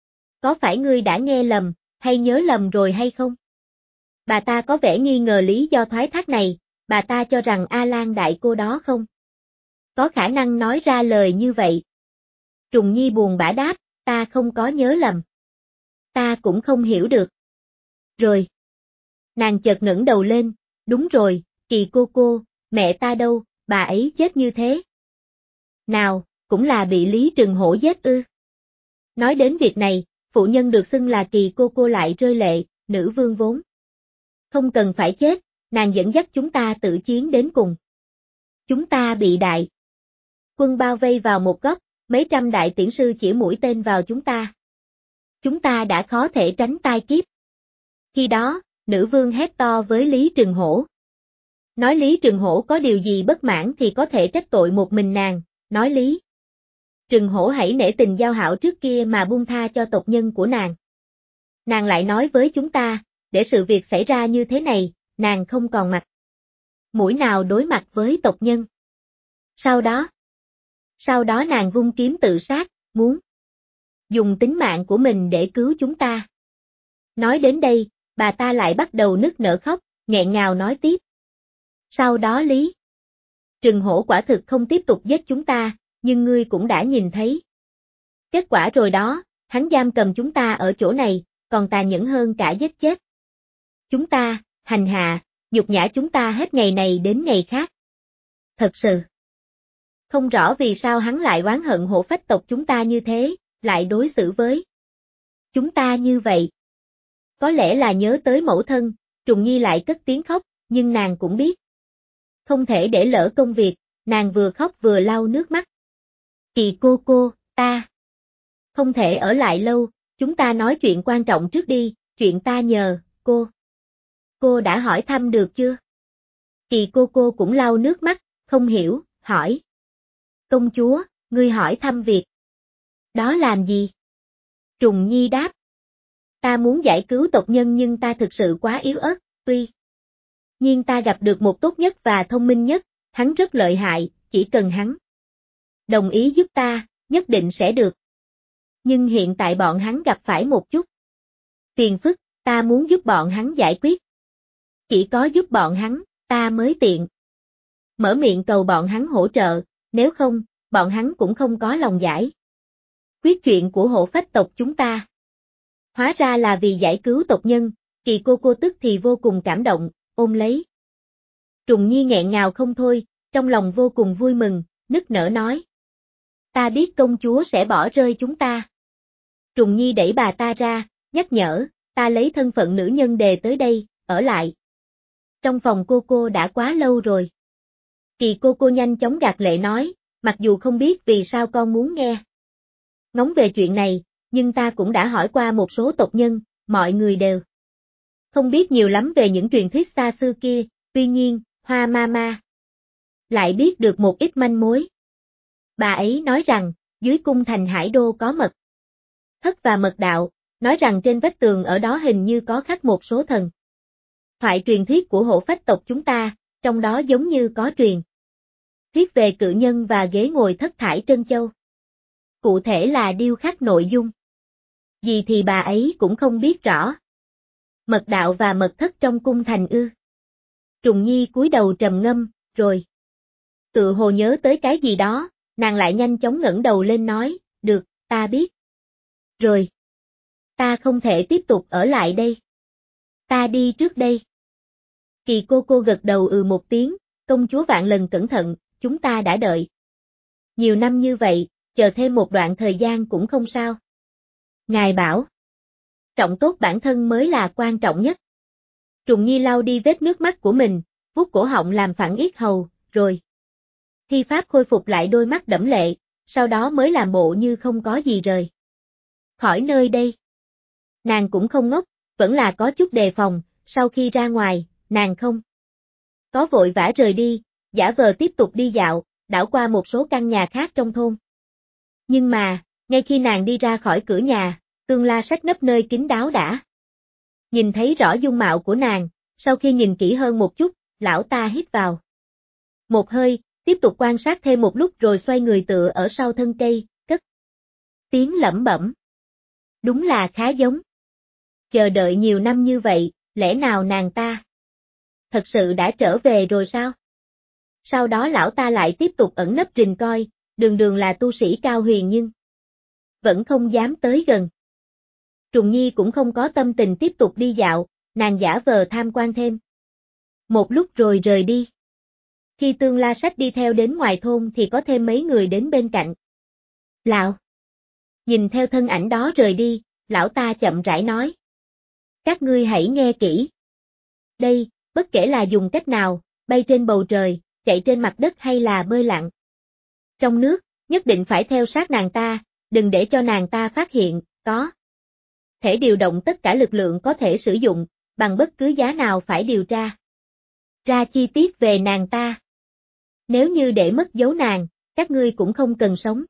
có phải ngươi đã nghe lầm, hay nhớ lầm rồi hay không? Bà ta có vẻ nghi ngờ lý do thoái thác này, bà ta cho rằng A Lan đại cô đó không có khả năng nói ra lời như vậy. Trùng Nhi buồn bã đáp, ta không có nhớ lầm. Ta cũng không hiểu được. Rồi. Nàng chợt ngẩng đầu lên, đúng rồi, Kỳ cô, mẹ ta đâu, bà ấy chết như thế. Nào, cũng là bị Lý Trừng Hổ giết ư. Nói đến việc này, phụ nhân được xưng là Kỳ cô lại rơi lệ, nữ vương vốn không cần phải chết, nàng dẫn dắt chúng ta tự chiến đến cùng. Chúng ta bị đại quân bao vây vào một góc, mấy trăm đại tiễn sư chỉ mũi tên vào chúng ta. Chúng ta đã khó thể tránh tai kiếp. Khi đó, nữ vương hét to với Lý Trừng Hổ. Nói Lý Trừng Hổ có điều gì bất mãn thì có thể trách tội một mình nàng, nói Lý Trừng Hổ hãy nể tình giao hảo trước kia mà buông tha cho tộc nhân của nàng. Nàng lại nói với chúng ta, để sự việc xảy ra như thế này, nàng không còn mặt mũi nào đối mặt với tộc nhân. Sau đó nàng vung kiếm tự sát, muốn dùng tính mạng của mình để cứu chúng ta. Nói đến đây, bà ta lại bắt đầu nức nở khóc, nghẹn ngào nói tiếp. Sau đó Lý Trừng hổ quả thực không tiếp tục giết chúng ta, nhưng ngươi cũng đã nhìn thấy. Kết quả rồi đó, hắn giam cầm chúng ta ở chỗ này, còn tàn nhẫn hơn cả giết chết. Chúng ta, hành hạ, nhục nhã chúng ta hết ngày này đến ngày khác. Thật sự. Không rõ vì sao hắn lại oán hận hổ phách tộc chúng ta như thế, lại đối xử với chúng ta như vậy. Có lẽ là nhớ tới mẫu thân, Trùng Nhi lại cất tiếng khóc, nhưng nàng cũng biết. Không thể để lỡ công việc, nàng vừa khóc vừa lau nước mắt. Kỳ cô, ta không thể ở lại lâu, chúng ta nói chuyện quan trọng trước đi, chuyện ta nhờ, cô. Cô đã hỏi thăm được chưa? Kỳ cô cũng lau nước mắt, không hiểu, hỏi. Công chúa, ngươi hỏi thăm việc. Đó làm gì? Trùng Nhi đáp. Ta muốn giải cứu tộc nhân nhưng ta thực sự quá yếu ớt, tuy nhiên ta gặp được một tốt nhất và thông minh nhất, hắn rất lợi hại, chỉ cần hắn đồng ý giúp ta, nhất định sẽ được. Nhưng hiện tại bọn hắn gặp phải một chút phiền phức, ta muốn giúp bọn hắn giải quyết. Chỉ có giúp bọn hắn, ta mới tiện mở miệng cầu bọn hắn hỗ trợ, nếu không, bọn hắn cũng không có lòng giải quyết chuyện của hổ phách tộc chúng ta. Hóa ra là vì giải cứu tộc nhân, Kỳ cô tức thì vô cùng cảm động, ôm lấy. Trùng Nhi nghẹn ngào không thôi, trong lòng vô cùng vui mừng, nức nở nói. Ta biết công chúa sẽ bỏ rơi chúng ta. Trùng Nhi đẩy bà ta ra, nhắc nhở, ta lấy thân phận nữ nhân đề tới đây, ở lại. Trong phòng cô đã quá lâu rồi. Kỳ cô nhanh chóng gạt lệ nói, mặc dù không biết vì sao con muốn nghe ngóng về chuyện này, nhưng ta cũng đã hỏi qua một số tộc nhân, mọi người đều không biết nhiều lắm về những truyền thuyết xa xưa kia, tuy nhiên, Hoa Mama lại biết được một ít manh mối. Bà ấy nói rằng, dưới cung thành Hải Đô có mật thất và mật đạo, nói rằng trên vách tường ở đó hình như có khắc một số thần thoại truyền thuyết của hổ phách tộc chúng ta, trong đó giống như có truyền thuyết về cự nhân và ghế ngồi thất thải trân châu. Cụ thể là điêu khắc nội dung gì thì bà ấy cũng không biết rõ. Mật đạo và mật thất trong cung thành ư? Trùng Nhi cúi đầu trầm ngâm, rồi tự hồ nhớ tới cái gì đó, nàng lại nhanh chóng ngẩng đầu lên nói, được, ta biết. Rồi. Ta không thể tiếp tục ở lại đây. Ta đi trước đây. Kỳ cô gật đầu một tiếng, công chúa vạn lần cẩn thận, chúng ta đã đợi nhiều năm như vậy, chờ thêm một đoạn thời gian cũng không sao. Ngài bảo, trọng tốt bản thân mới là quan trọng nhất. Trùng Nhi lau đi vết nước mắt của mình, vuốt cổ họng làm phẳng yết hầu, rồi thi pháp khôi phục lại đôi mắt đẫm lệ, sau đó mới làm bộ như không có gì rời khỏi nơi đây. Nàng cũng không ngốc, vẫn là có chút đề phòng, sau khi ra ngoài, nàng không có vội vã rời đi, giả vờ tiếp tục đi dạo, đảo qua một số căn nhà khác trong thôn. Nhưng mà, ngay khi nàng đi ra khỏi cửa nhà, Tương La Sách nấp nơi kín đáo đã nhìn thấy rõ dung mạo của nàng, sau khi nhìn kỹ hơn một chút, lão ta hít vào một hơi, tiếp tục quan sát thêm một lúc rồi xoay người tựa ở sau thân cây, cất tiếng lẩm bẩm. Đúng là khá giống. Chờ đợi nhiều năm như vậy, lẽ nào nàng ta thật sự đã trở về rồi sao? Sau đó lão ta lại tiếp tục ẩn nấp rình coi, đường là tu sĩ cao huyền nhưng vẫn không dám tới gần. Trùng Nhi cũng không có tâm tình tiếp tục đi dạo, nàng giả vờ tham quan thêm một lúc rồi rời đi. Khi Tương La Sách đi theo đến ngoài thôn thì có thêm mấy người đến bên cạnh. Lão nhìn theo thân ảnh đó rời đi, lão ta chậm rãi nói. Các ngươi hãy nghe kỹ. Đây, bất kể là dùng cách nào, bay trên bầu trời, chạy trên mặt đất hay là bơi lặn trong nước, nhất định phải theo sát nàng ta, đừng để cho nàng ta phát hiện, có thể điều động tất cả lực lượng có thể sử dụng, bằng bất cứ giá nào phải điều tra ra chi tiết về nàng ta. Nếu như để mất dấu nàng, các ngươi cũng không cần sống.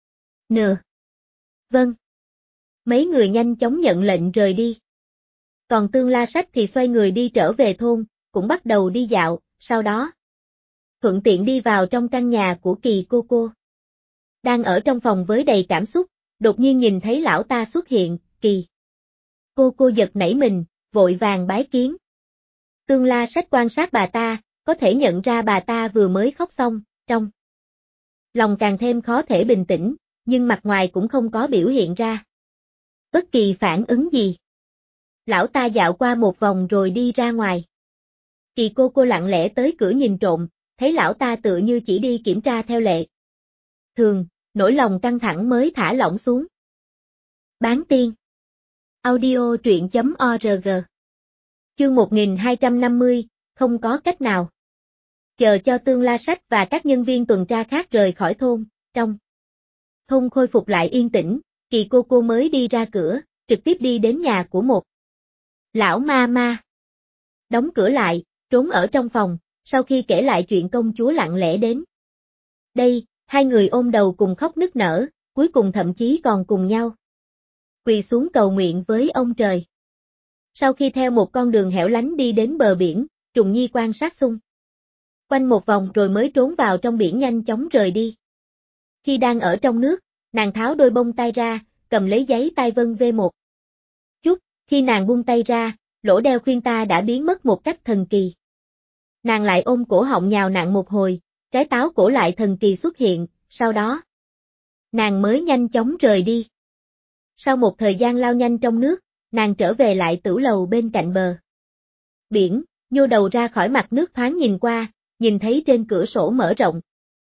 Vâng. Mấy người nhanh chóng nhận lệnh rời đi. Còn Tương La Sách thì xoay người đi trở về thôn, cũng bắt đầu đi dạo, sau đó thuận tiện đi vào trong căn nhà của Kỳ cô. Đang ở trong phòng với đầy cảm xúc, đột nhiên nhìn thấy lão ta xuất hiện, Kỳ cô giật nảy mình, vội vàng bái kiến. Tương La Sách quan sát bà ta, có thể nhận ra bà ta vừa mới khóc xong, trong lòng càng thêm khó thể bình tĩnh, nhưng mặt ngoài cũng không có biểu hiện ra bất kỳ phản ứng gì. Lão ta dạo qua một vòng rồi đi ra ngoài. Kỳ cô lặng lẽ tới cửa nhìn trộm, thấy lão ta tựa như chỉ đi kiểm tra theo lệ thường, nỗi lòng căng thẳng mới thả lỏng xuống. Bán tiên. Audio truyện.org. Chương 1250, không có cách nào. Chờ cho Tương La Sách và các nhân viên tuần tra khác rời khỏi thôn, trong thôn khôi phục lại yên tĩnh, Kỳ cô mới đi ra cửa, trực tiếp đi đến nhà của một lão ma ma. Đóng cửa lại, trốn ở trong phòng, sau khi kể lại chuyện công chúa lặng lẽ đến đây, hai người ôm đầu cùng khóc nức nở, cuối cùng thậm chí còn cùng nhau quỳ xuống cầu nguyện với ông trời. Sau khi theo một con đường hẻo lánh đi đến bờ biển, Trùng Nhi quan sát xung quanh một vòng rồi mới trốn vào trong biển nhanh chóng rời đi. Khi đang ở trong nước, nàng tháo đôi bông tai ra, cầm lấy giấy tai vân vê một chút, khi nàng buông tay ra, lỗ đeo khuyên ta đã biến mất một cách thần kỳ. Nàng lại ôm cổ họng nhào nặn một hồi, trái táo cổ lại thần kỳ xuất hiện, sau đó nàng mới nhanh chóng rời đi. Sau một thời gian lao nhanh trong nước, nàng trở về lại tửu lầu bên cạnh bờ biển, nhô đầu ra khỏi mặt nước thoáng nhìn qua, nhìn thấy trên cửa sổ mở rộng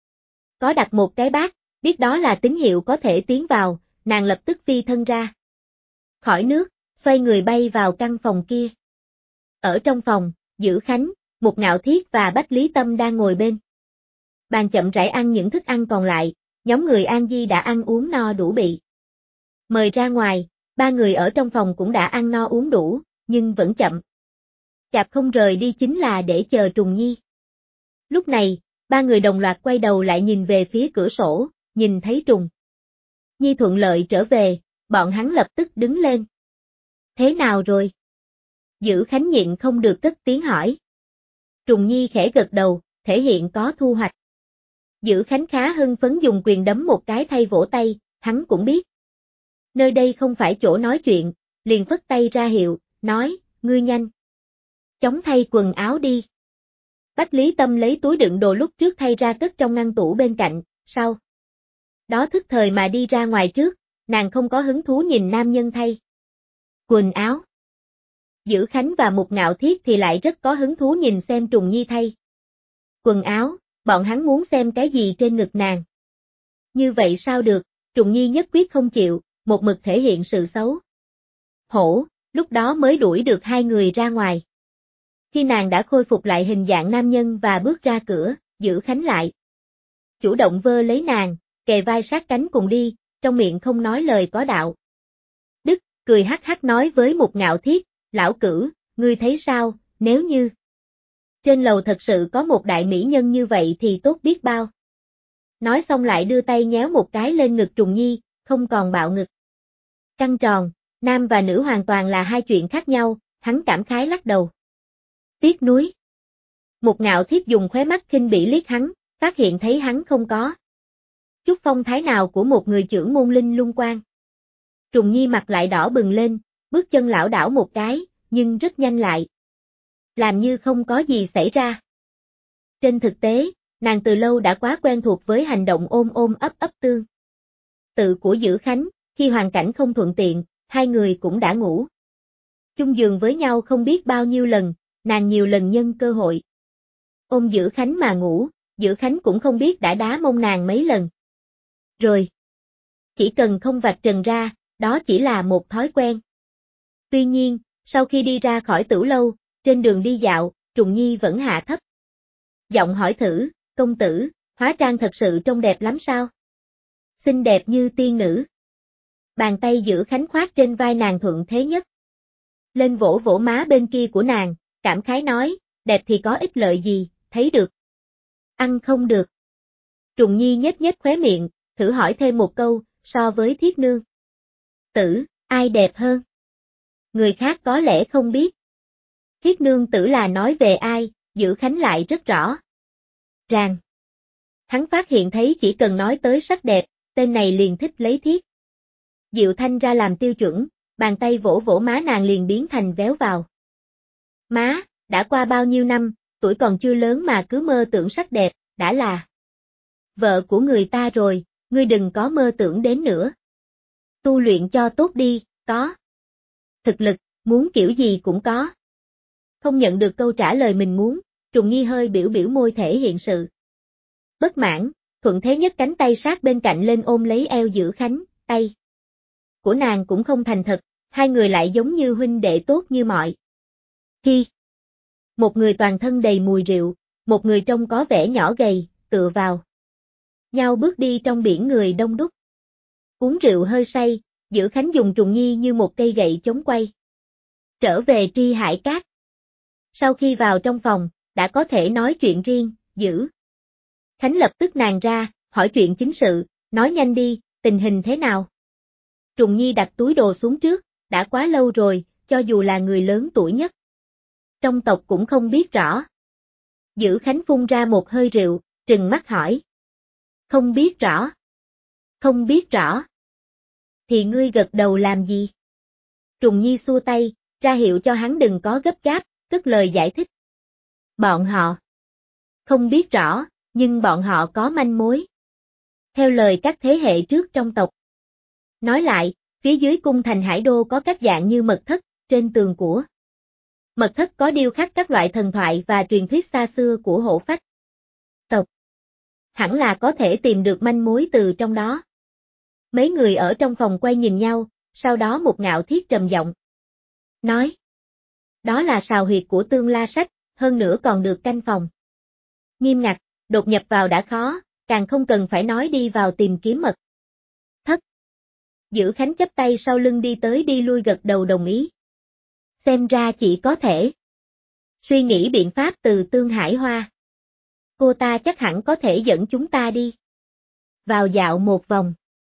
có đặt một cái bát, biết đó là tín hiệu có thể tiến vào, nàng lập tức phi thân ra khỏi nước, xoay người bay vào căn phòng kia. Ở trong phòng, Dữ Khánh, Một Ngạo Thiết và Bách Lý Tâm đang ngồi bên bàn chậm rãi ăn những thức ăn còn lại, nhóm người An Di đã ăn uống no đủ bị mời ra ngoài, ba người ở trong phòng cũng đã ăn no uống đủ, nhưng vẫn chậm chạp không rời đi chính là để chờ Trùng Nhi. Lúc này, ba người đồng loạt quay đầu lại nhìn về phía cửa sổ, nhìn thấy Trùng Nhi thuận lợi trở về, bọn hắn lập tức đứng lên. Thế nào rồi? Dữ Khánh nhịn không được cất tiếng hỏi. Trùng Nhi khẽ gật đầu, thể hiện có thu hoạch. Dữ Khánh khá hưng phấn dùng quyền đấm một cái thay vỗ tay, hắn cũng biết nơi đây không phải chỗ nói chuyện, liền phất tay ra hiệu, nói, ngươi nhanh chóng thay quần áo đi. Bách Lý Tâm lấy túi đựng đồ lúc trước thay ra cất trong ngăn tủ bên cạnh, sau đó thức thời mà đi ra ngoài trước, nàng không có hứng thú nhìn nam nhân thay quần áo. Dữ Khánh và Một Ngạo Thiết thì lại rất có hứng thú nhìn xem Trùng Nhi thay quần áo, bọn hắn muốn xem cái gì trên ngực nàng. Như vậy sao được, Trùng Nhi nhất quyết không chịu, một mực thể hiện sự xấu hổ, lúc đó mới đuổi được hai người ra ngoài. Khi nàng đã khôi phục lại hình dạng nam nhân và bước ra cửa, Dữ Khánh lại chủ động vơ lấy nàng, kề vai sát cánh cùng đi, trong miệng không nói lời có đạo đức, cười hắc hắc nói với Một Ngạo Thiết, lão cửu, ngươi thấy sao, nếu như trên lầu thật sự có một đại mỹ nhân như vậy thì tốt biết bao. Nói xong lại đưa tay nhéo một cái lên ngực Trùng Nhi, không còn bạo ngực căng tròn, nam và nữ hoàn toàn là hai chuyện khác nhau, hắn cảm khái lắc đầu. Tiếc nuối. Một Ngạo Thiết dùng khóe mắt khinh bỉ liếc hắn, phát hiện thấy hắn không có chút phong thái nào của một người trưởng môn linh lung quan. Trùng Nhi mặt lại đỏ bừng lên, bước chân lảo đảo một cái, nhưng rất nhanh lại làm như không có gì xảy ra. Trên thực tế, nàng từ lâu đã quá quen thuộc với hành động ôm ôm ấp ấp tương tự của Dữ Khánh, khi hoàn cảnh không thuận tiện, hai người cũng đã ngủ chung giường với nhau không biết bao nhiêu lần, nàng nhiều lần nhân cơ hội ôm Dữ Khánh mà ngủ, Dữ Khánh cũng không biết đã đá mông nàng mấy lần rồi. Chỉ cần không vạch trần ra, đó chỉ là một thói quen. Tuy nhiên, sau khi đi ra khỏi tửu lâu, trên đường đi dạo, Trùng Nhi vẫn hạ thấp giọng hỏi thử, công tử, hóa trang thật sự trông đẹp lắm sao? Xinh đẹp như tiên nữ. Bàn tay Dữ Khánh khoác trên vai nàng thuận thế nhất lên vỗ vỗ má bên kia của nàng, cảm khái nói, đẹp thì có ích lợi gì, thấy được ăn không được. Trùng Nhi nhếch nhếch khóe miệng, thử hỏi thêm một câu, so với Thiết Nương tử, ai đẹp hơn? Người khác có lẽ không biết. Thiết Nương tử là nói về ai, Dữ Khánh lại rất rõ ràng. Hắn phát hiện thấy chỉ cần nói tới sắc đẹp, tên này liền thích lấy Thiết Diệu Thanh ra làm tiêu chuẩn, bàn tay vỗ vỗ má nàng liền biến thành véo vào má, đã qua bao nhiêu năm, tuổi còn chưa lớn mà cứ mơ tưởng sắc đẹp, đã là vợ của người ta rồi, ngươi đừng có mơ tưởng đến nữa. Tu luyện cho tốt đi, có thực lực, muốn kiểu gì cũng có. Không nhận được câu trả lời mình muốn, Trùng Nhi hơi biểu biểu môi thể hiện sự bất mãn, thuận thế nhấc cánh tay sát bên cạnh lên ôm lấy eo Dữ Khánh, tay của nàng cũng không thành thật, hai người lại giống như huynh đệ tốt như mọi khi. Một người toàn thân đầy mùi rượu, một người trông có vẻ nhỏ gầy, tựa vào nhau bước đi trong biển người đông đúc. Uống rượu hơi say, Dữ Khánh dùng Trùng Nhi như một cây gậy chống quay trở về Tri Hải Cát. Sau khi vào trong phòng, đã có thể nói chuyện riêng, Dữ Khánh lập tức nàng ra, hỏi chuyện chính sự, nói nhanh đi, tình hình thế nào? Trùng Nhi đặt túi đồ xuống trước, đã quá lâu rồi, cho dù là người lớn tuổi nhất trong tộc cũng không biết rõ. Dữ Khánh phun ra một hơi rượu, trừng mắt hỏi. Không biết rõ. Không biết rõ. Thì ngươi gật đầu làm gì? Trùng Nhi xua tay, ra hiệu cho hắn đừng có gấp gáp, cất lời giải thích. Bọn họ không biết rõ, nhưng bọn họ có manh mối. Theo lời các thế hệ trước trong tộc. Nói lại, phía dưới cung thành Hải Đô có các dạng như mật thất, trên tường của mật thất có điêu khắc các loại thần thoại và truyền thuyết xa xưa của Hổ Phách tộc. Hẳn là có thể tìm được manh mối từ trong đó. Mấy người ở trong phòng quay nhìn nhau, sau đó một ngạo thiết trầm giọng nói. Đó là sào huyệt của Tương La Sách, hơn nữa còn được canh phòng nghiêm ngặt, đột nhập vào đã khó, càng không cần phải nói đi vào tìm kiếm mật thất. Dữ Khánh chắp tay sau lưng đi tới đi lui gật đầu đồng ý. Xem ra chỉ có thể suy nghĩ biện pháp từ Tương Hải Hoa. Cô ta chắc hẳn có thể dẫn chúng ta đi vào dạo một vòng.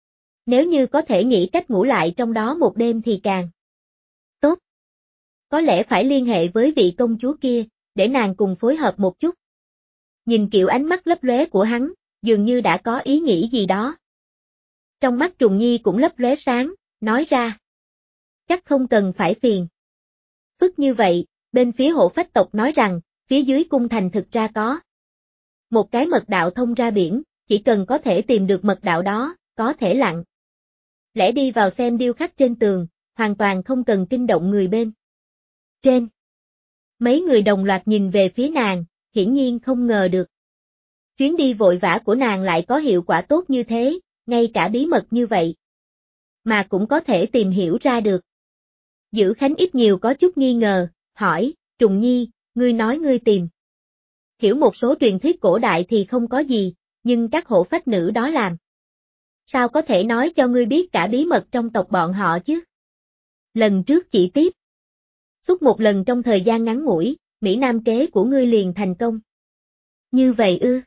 Nếu như có thể nghĩ cách ngủ lại trong đó một đêm thì càng tốt. Có lẽ phải liên hệ với vị công chúa kia, để nàng cùng phối hợp một chút. Nhìn kiểu ánh mắt lấp lóe của hắn, dường như đã có ý nghĩ gì đó. Trong mắt Trùng Nhi cũng lấp lóe sáng, nói ra. Chắc không cần phải phiền phức như vậy, bên phía Hổ Phách tộc nói rằng, phía dưới cung thành thực ra có một cái mật đạo thông ra biển, chỉ cần có thể tìm được mật đạo đó, có thể lặng lẽ đi vào xem điêu khắc trên tường, hoàn toàn không cần kinh động người bên trên. Mấy người đồng loạt nhìn về phía nàng, hiển nhiên không ngờ được. Chuyến đi vội vã của nàng lại có hiệu quả tốt như thế, ngay cả bí mật như vậy mà cũng có thể tìm hiểu ra được. Dữ Khánh ít nhiều có chút nghi ngờ, hỏi, Trùng Nhi, ngươi nói ngươi tìm hiểu một số truyền thuyết cổ đại thì không có gì, nhưng các hộ phách nữ đó làm sao có thể nói cho ngươi biết cả bí mật trong tộc bọn họ chứ? Lần trước chỉ tiếp xúc một lần trong thời gian ngắn ngủi, Mỹ Nam kế của ngươi liền thành công. Như vậy ư?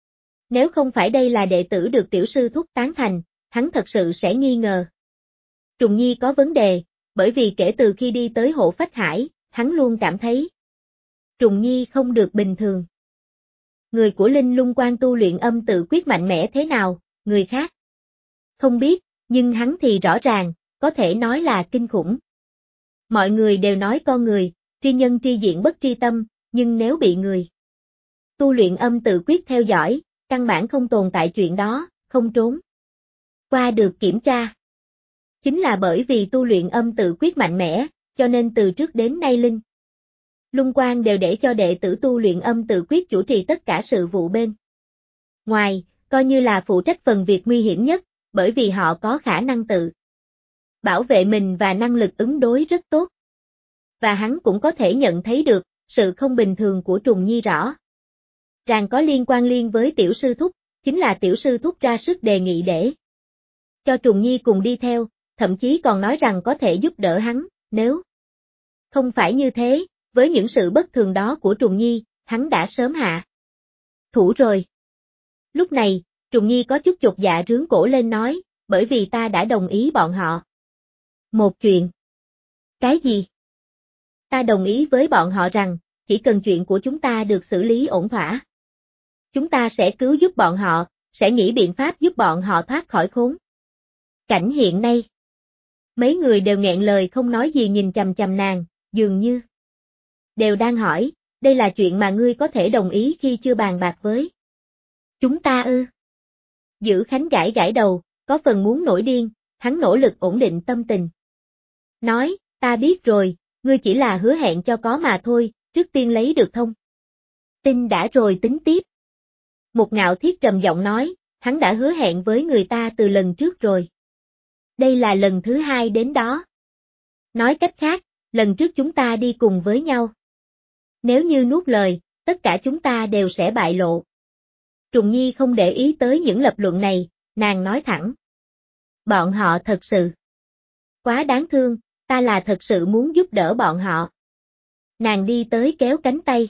Nếu không phải đây là đệ tử được tiểu sư thúc tán thành, hắn thật sự sẽ nghi ngờ. Trùng Nhi có vấn đề, bởi vì kể từ khi đi tới Hộ Phách Hải, hắn luôn cảm thấy Trùng Nhi không được bình thường. Người của Linh Lung Quan tu luyện âm tự quyết mạnh mẽ thế nào, người khác không biết, nhưng hắn thì rõ ràng, có thể nói là kinh khủng. Mọi người đều nói con người, tri nhân tri diện bất tri tâm, nhưng nếu bị người tu luyện âm tự quyết theo dõi, căn bản không tồn tại chuyện đó, không trốn qua được kiểm tra. Chính là bởi vì tu luyện âm tự quyết mạnh mẽ, cho nên từ trước đến nay Linh Lung Quan đều để cho đệ tử tu luyện âm tự quyết chủ trì tất cả sự vụ bên ngoài, coi như là phụ trách phần việc nguy hiểm nhất, bởi vì họ có khả năng tự bảo vệ mình và năng lực ứng đối rất tốt. Và hắn cũng có thể nhận thấy được, sự không bình thường của Trùng Nhi rõ ràng có liên quan với tiểu sư thúc, chính là tiểu sư thúc ra sức đề nghị để cho Trùng Nhi cùng đi theo, thậm chí còn nói rằng có thể giúp đỡ hắn, nếu không phải như thế, với những sự bất thường đó của Trùng Nhi, hắn đã sớm hạ thủ rồi. Lúc này, Trùng Nhi có chút chột dạ rướn cổ lên nói, bởi vì ta đã đồng ý bọn họ một chuyện. Cái gì? Ta đồng ý với bọn họ rằng, chỉ cần chuyện của chúng ta được xử lý ổn thỏa, chúng ta sẽ cứu giúp bọn họ, sẽ nghĩ biện pháp giúp bọn họ thoát khỏi khốn cảnh hiện nay. Mấy người đều nghẹn lời không nói gì nhìn chằm chằm nàng, dường như đều đang hỏi, đây là chuyện mà ngươi có thể đồng ý khi chưa bàn bạc với chúng ta ư? Dữ Khánh gãi gãi đầu, có phần muốn nổi điên, hắn nỗ lực ổn định tâm tình. Nói, ta biết rồi, ngươi chỉ là hứa hẹn cho có mà thôi, trước tiên lấy được thông tin đã rồi tính tiếp. Một Ngạo Thiết trầm giọng nói, hắn đã hứa hẹn với người ta từ lần trước rồi. Đây là lần thứ hai đến đó. Nói cách khác, lần trước chúng ta đi cùng với nhau. Nếu như nuốt lời, tất cả chúng ta đều sẽ bại lộ. Trùng Nhi không để ý tới những lập luận này, nàng nói thẳng. Bọn họ thật sự quá đáng thương, ta là thật sự muốn giúp đỡ bọn họ. Nàng đi tới kéo cánh tay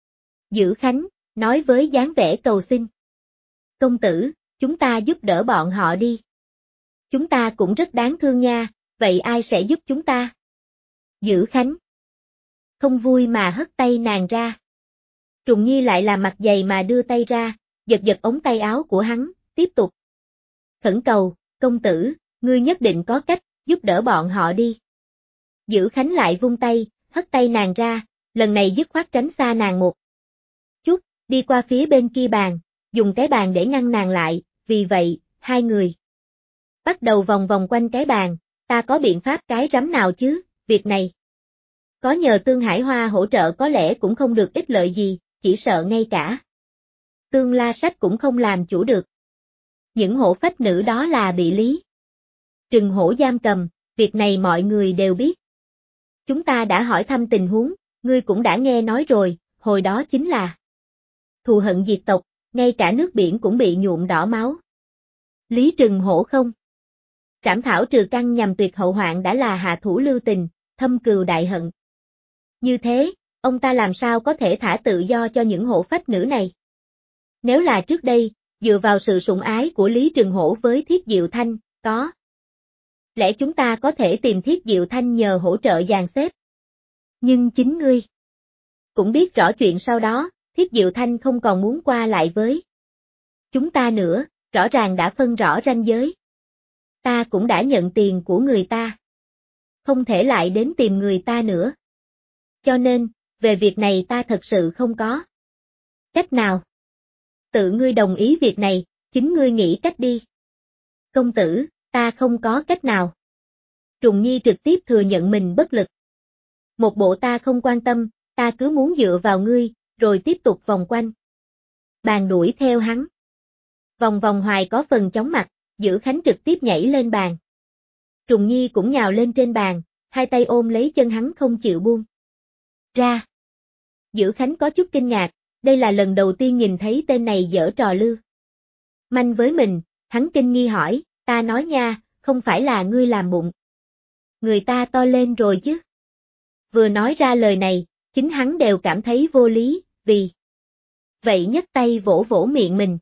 Dữ Khánh, nói với dáng vẻ cầu xin. Công tử, chúng ta giúp đỡ bọn họ đi. Chúng ta cũng rất đáng thương nha, vậy ai sẽ giúp chúng ta? Dữ Khánh không vui mà hất tay nàng ra. Trùng Nhi lại làm mặt dày mà đưa tay ra, giật giật ống tay áo của hắn, tiếp tục. Khẩn cầu, công tử, ngươi nhất định có cách, giúp đỡ bọn họ đi. Dữ Khánh lại vung tay, hất tay nàng ra, lần này dứt khoát tránh xa nàng một chút, đi qua phía bên kia bàn, dùng cái bàn để ngăn nàng lại, vì vậy, hai người bắt đầu vòng vòng quanh cái bàn, ta có biện pháp cái rắm nào chứ, việc này. Có nhờ Tương Hải Hoa hỗ trợ có lẽ cũng không được ích lợi gì, chỉ sợ ngay cả Tương La Sách cũng không làm chủ được. Những hổ phách nữ đó là bị Lý Trừng Hổ giam cầm, việc này mọi người đều biết. Chúng ta đã hỏi thăm tình huống, ngươi cũng đã nghe nói rồi, hồi đó chính là thù hận diệt tộc, ngay cả nước biển cũng bị nhuộm đỏ máu. Lý Trừng Hổ không trảm thảo trừ căn nhằm tuyệt hậu hoạn đã là hạ thủ lưu tình, thâm cừu đại hận. Như thế, ông ta làm sao có thể thả tự do cho những hổ phách nữ này? Nếu là trước đây, dựa vào sự sủng ái của Lý Trừng Hổ với Thiết Diệu Thanh, có lẽ chúng ta có thể tìm Thiết Diệu Thanh nhờ hỗ trợ dàn xếp. Nhưng chính ngươi cũng biết rõ chuyện sau đó, Thiết Diệu Thanh không còn muốn qua lại với chúng ta nữa, rõ ràng đã phân rõ ranh giới. Ta cũng đã nhận tiền của người ta. Không thể lại đến tìm người ta nữa. Cho nên, về việc này ta thật sự không có cách nào. Tự ngươi đồng ý việc này, chính ngươi nghĩ cách đi. Công tử, ta không có cách nào. Trùng Nhi trực tiếp thừa nhận mình bất lực. Một bộ ta không quan tâm, ta cứ muốn dựa vào ngươi, rồi tiếp tục vòng quanh. Bàn đuổi theo hắn. Vòng vòng hoài có phần chóng mặt, Dữ Khánh trực tiếp nhảy lên bàn. Trùng Nhi cũng nhào lên trên bàn, hai tay ôm lấy chân hắn không chịu buông ra. Dữ Khánh có chút kinh ngạc, đây là lần đầu tiên nhìn thấy tên này giở trò lưu manh với mình, hắn kinh nghi hỏi, ta nói nha, không phải là ngươi làm bụng người ta to lên rồi chứ. Vừa nói ra lời này, chính hắn đều cảm thấy vô lý, vì vậy nhấc tay vỗ vỗ miệng mình.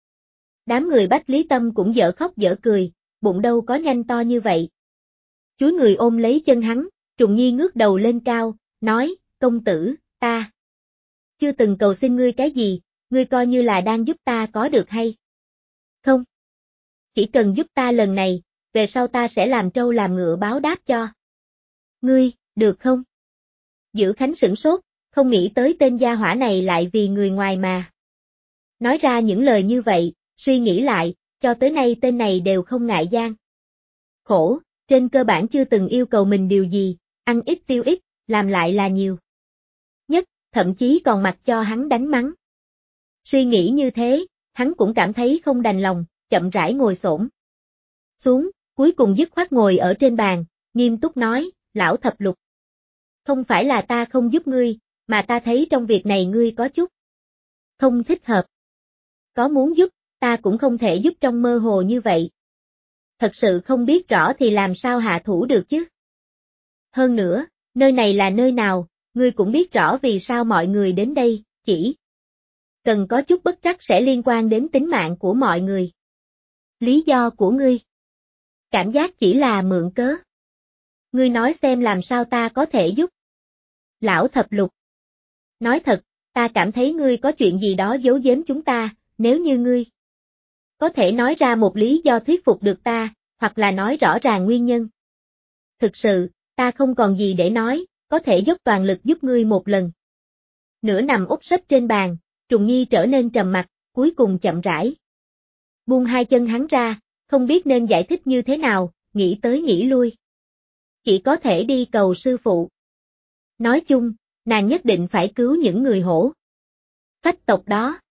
Đám người Bách Lý Tâm cũng dở khóc dở cười, bụng đâu có nhanh to như vậy. Chúi người ôm lấy chân hắn, Trùng Nhi ngước đầu lên cao, nói, công tử, ta chưa từng cầu xin ngươi cái gì, ngươi coi như là đang giúp ta có được hay không? Chỉ cần giúp ta lần này, về sau ta sẽ làm trâu làm ngựa báo đáp cho ngươi, được không? Dữ Khánh sửng sốt, không nghĩ tới tên gia hỏa này lại vì người ngoài mà nói ra những lời như vậy, suy nghĩ lại, cho tới nay tên này đều không ngại gian khổ, trên cơ bản chưa từng yêu cầu mình điều gì, ăn ít tiêu ít, làm lại là nhiều nhất, thậm chí còn mặc cho hắn đánh mắng. Suy nghĩ như thế, hắn cũng cảm thấy không đành lòng, chậm rãi ngồi xổm xuống, cuối cùng dứt khoát ngồi ở trên bàn, nghiêm túc nói, lão thập lục. Không phải là ta không giúp ngươi, mà ta thấy trong việc này ngươi có chút không thích hợp. Có muốn giúp, ta cũng không thể giúp trong mơ hồ như vậy. Thật sự không biết rõ thì làm sao hạ thủ được chứ. Hơn nữa, nơi này là nơi nào, ngươi cũng biết rõ vì sao mọi người đến đây, chỉ cần có chút bất trắc sẽ liên quan đến tính mạng của mọi người. Lý do của ngươi cảm giác chỉ là mượn cớ. Ngươi nói xem làm sao ta có thể giúp. Lão thập lục. Nói thật, ta cảm thấy ngươi có chuyện gì đó giấu giếm chúng ta, nếu như ngươi có thể nói ra một lý do thuyết phục được ta, hoặc là nói rõ ràng nguyên nhân. Thực sự, ta không còn gì để nói, có thể dốc toàn lực giúp ngươi một lần. nửa nằm úp sấp trên bàn, Trùng Nhi trở nên trầm mặc, cuối cùng chậm rãi buông hai chân hắn ra, không biết nên giải thích như thế nào, nghĩ tới nghĩ lui. Chỉ có thể đi cầu sư phụ. Nói chung, nàng nhất định phải cứu những người hổ phách tộc đó.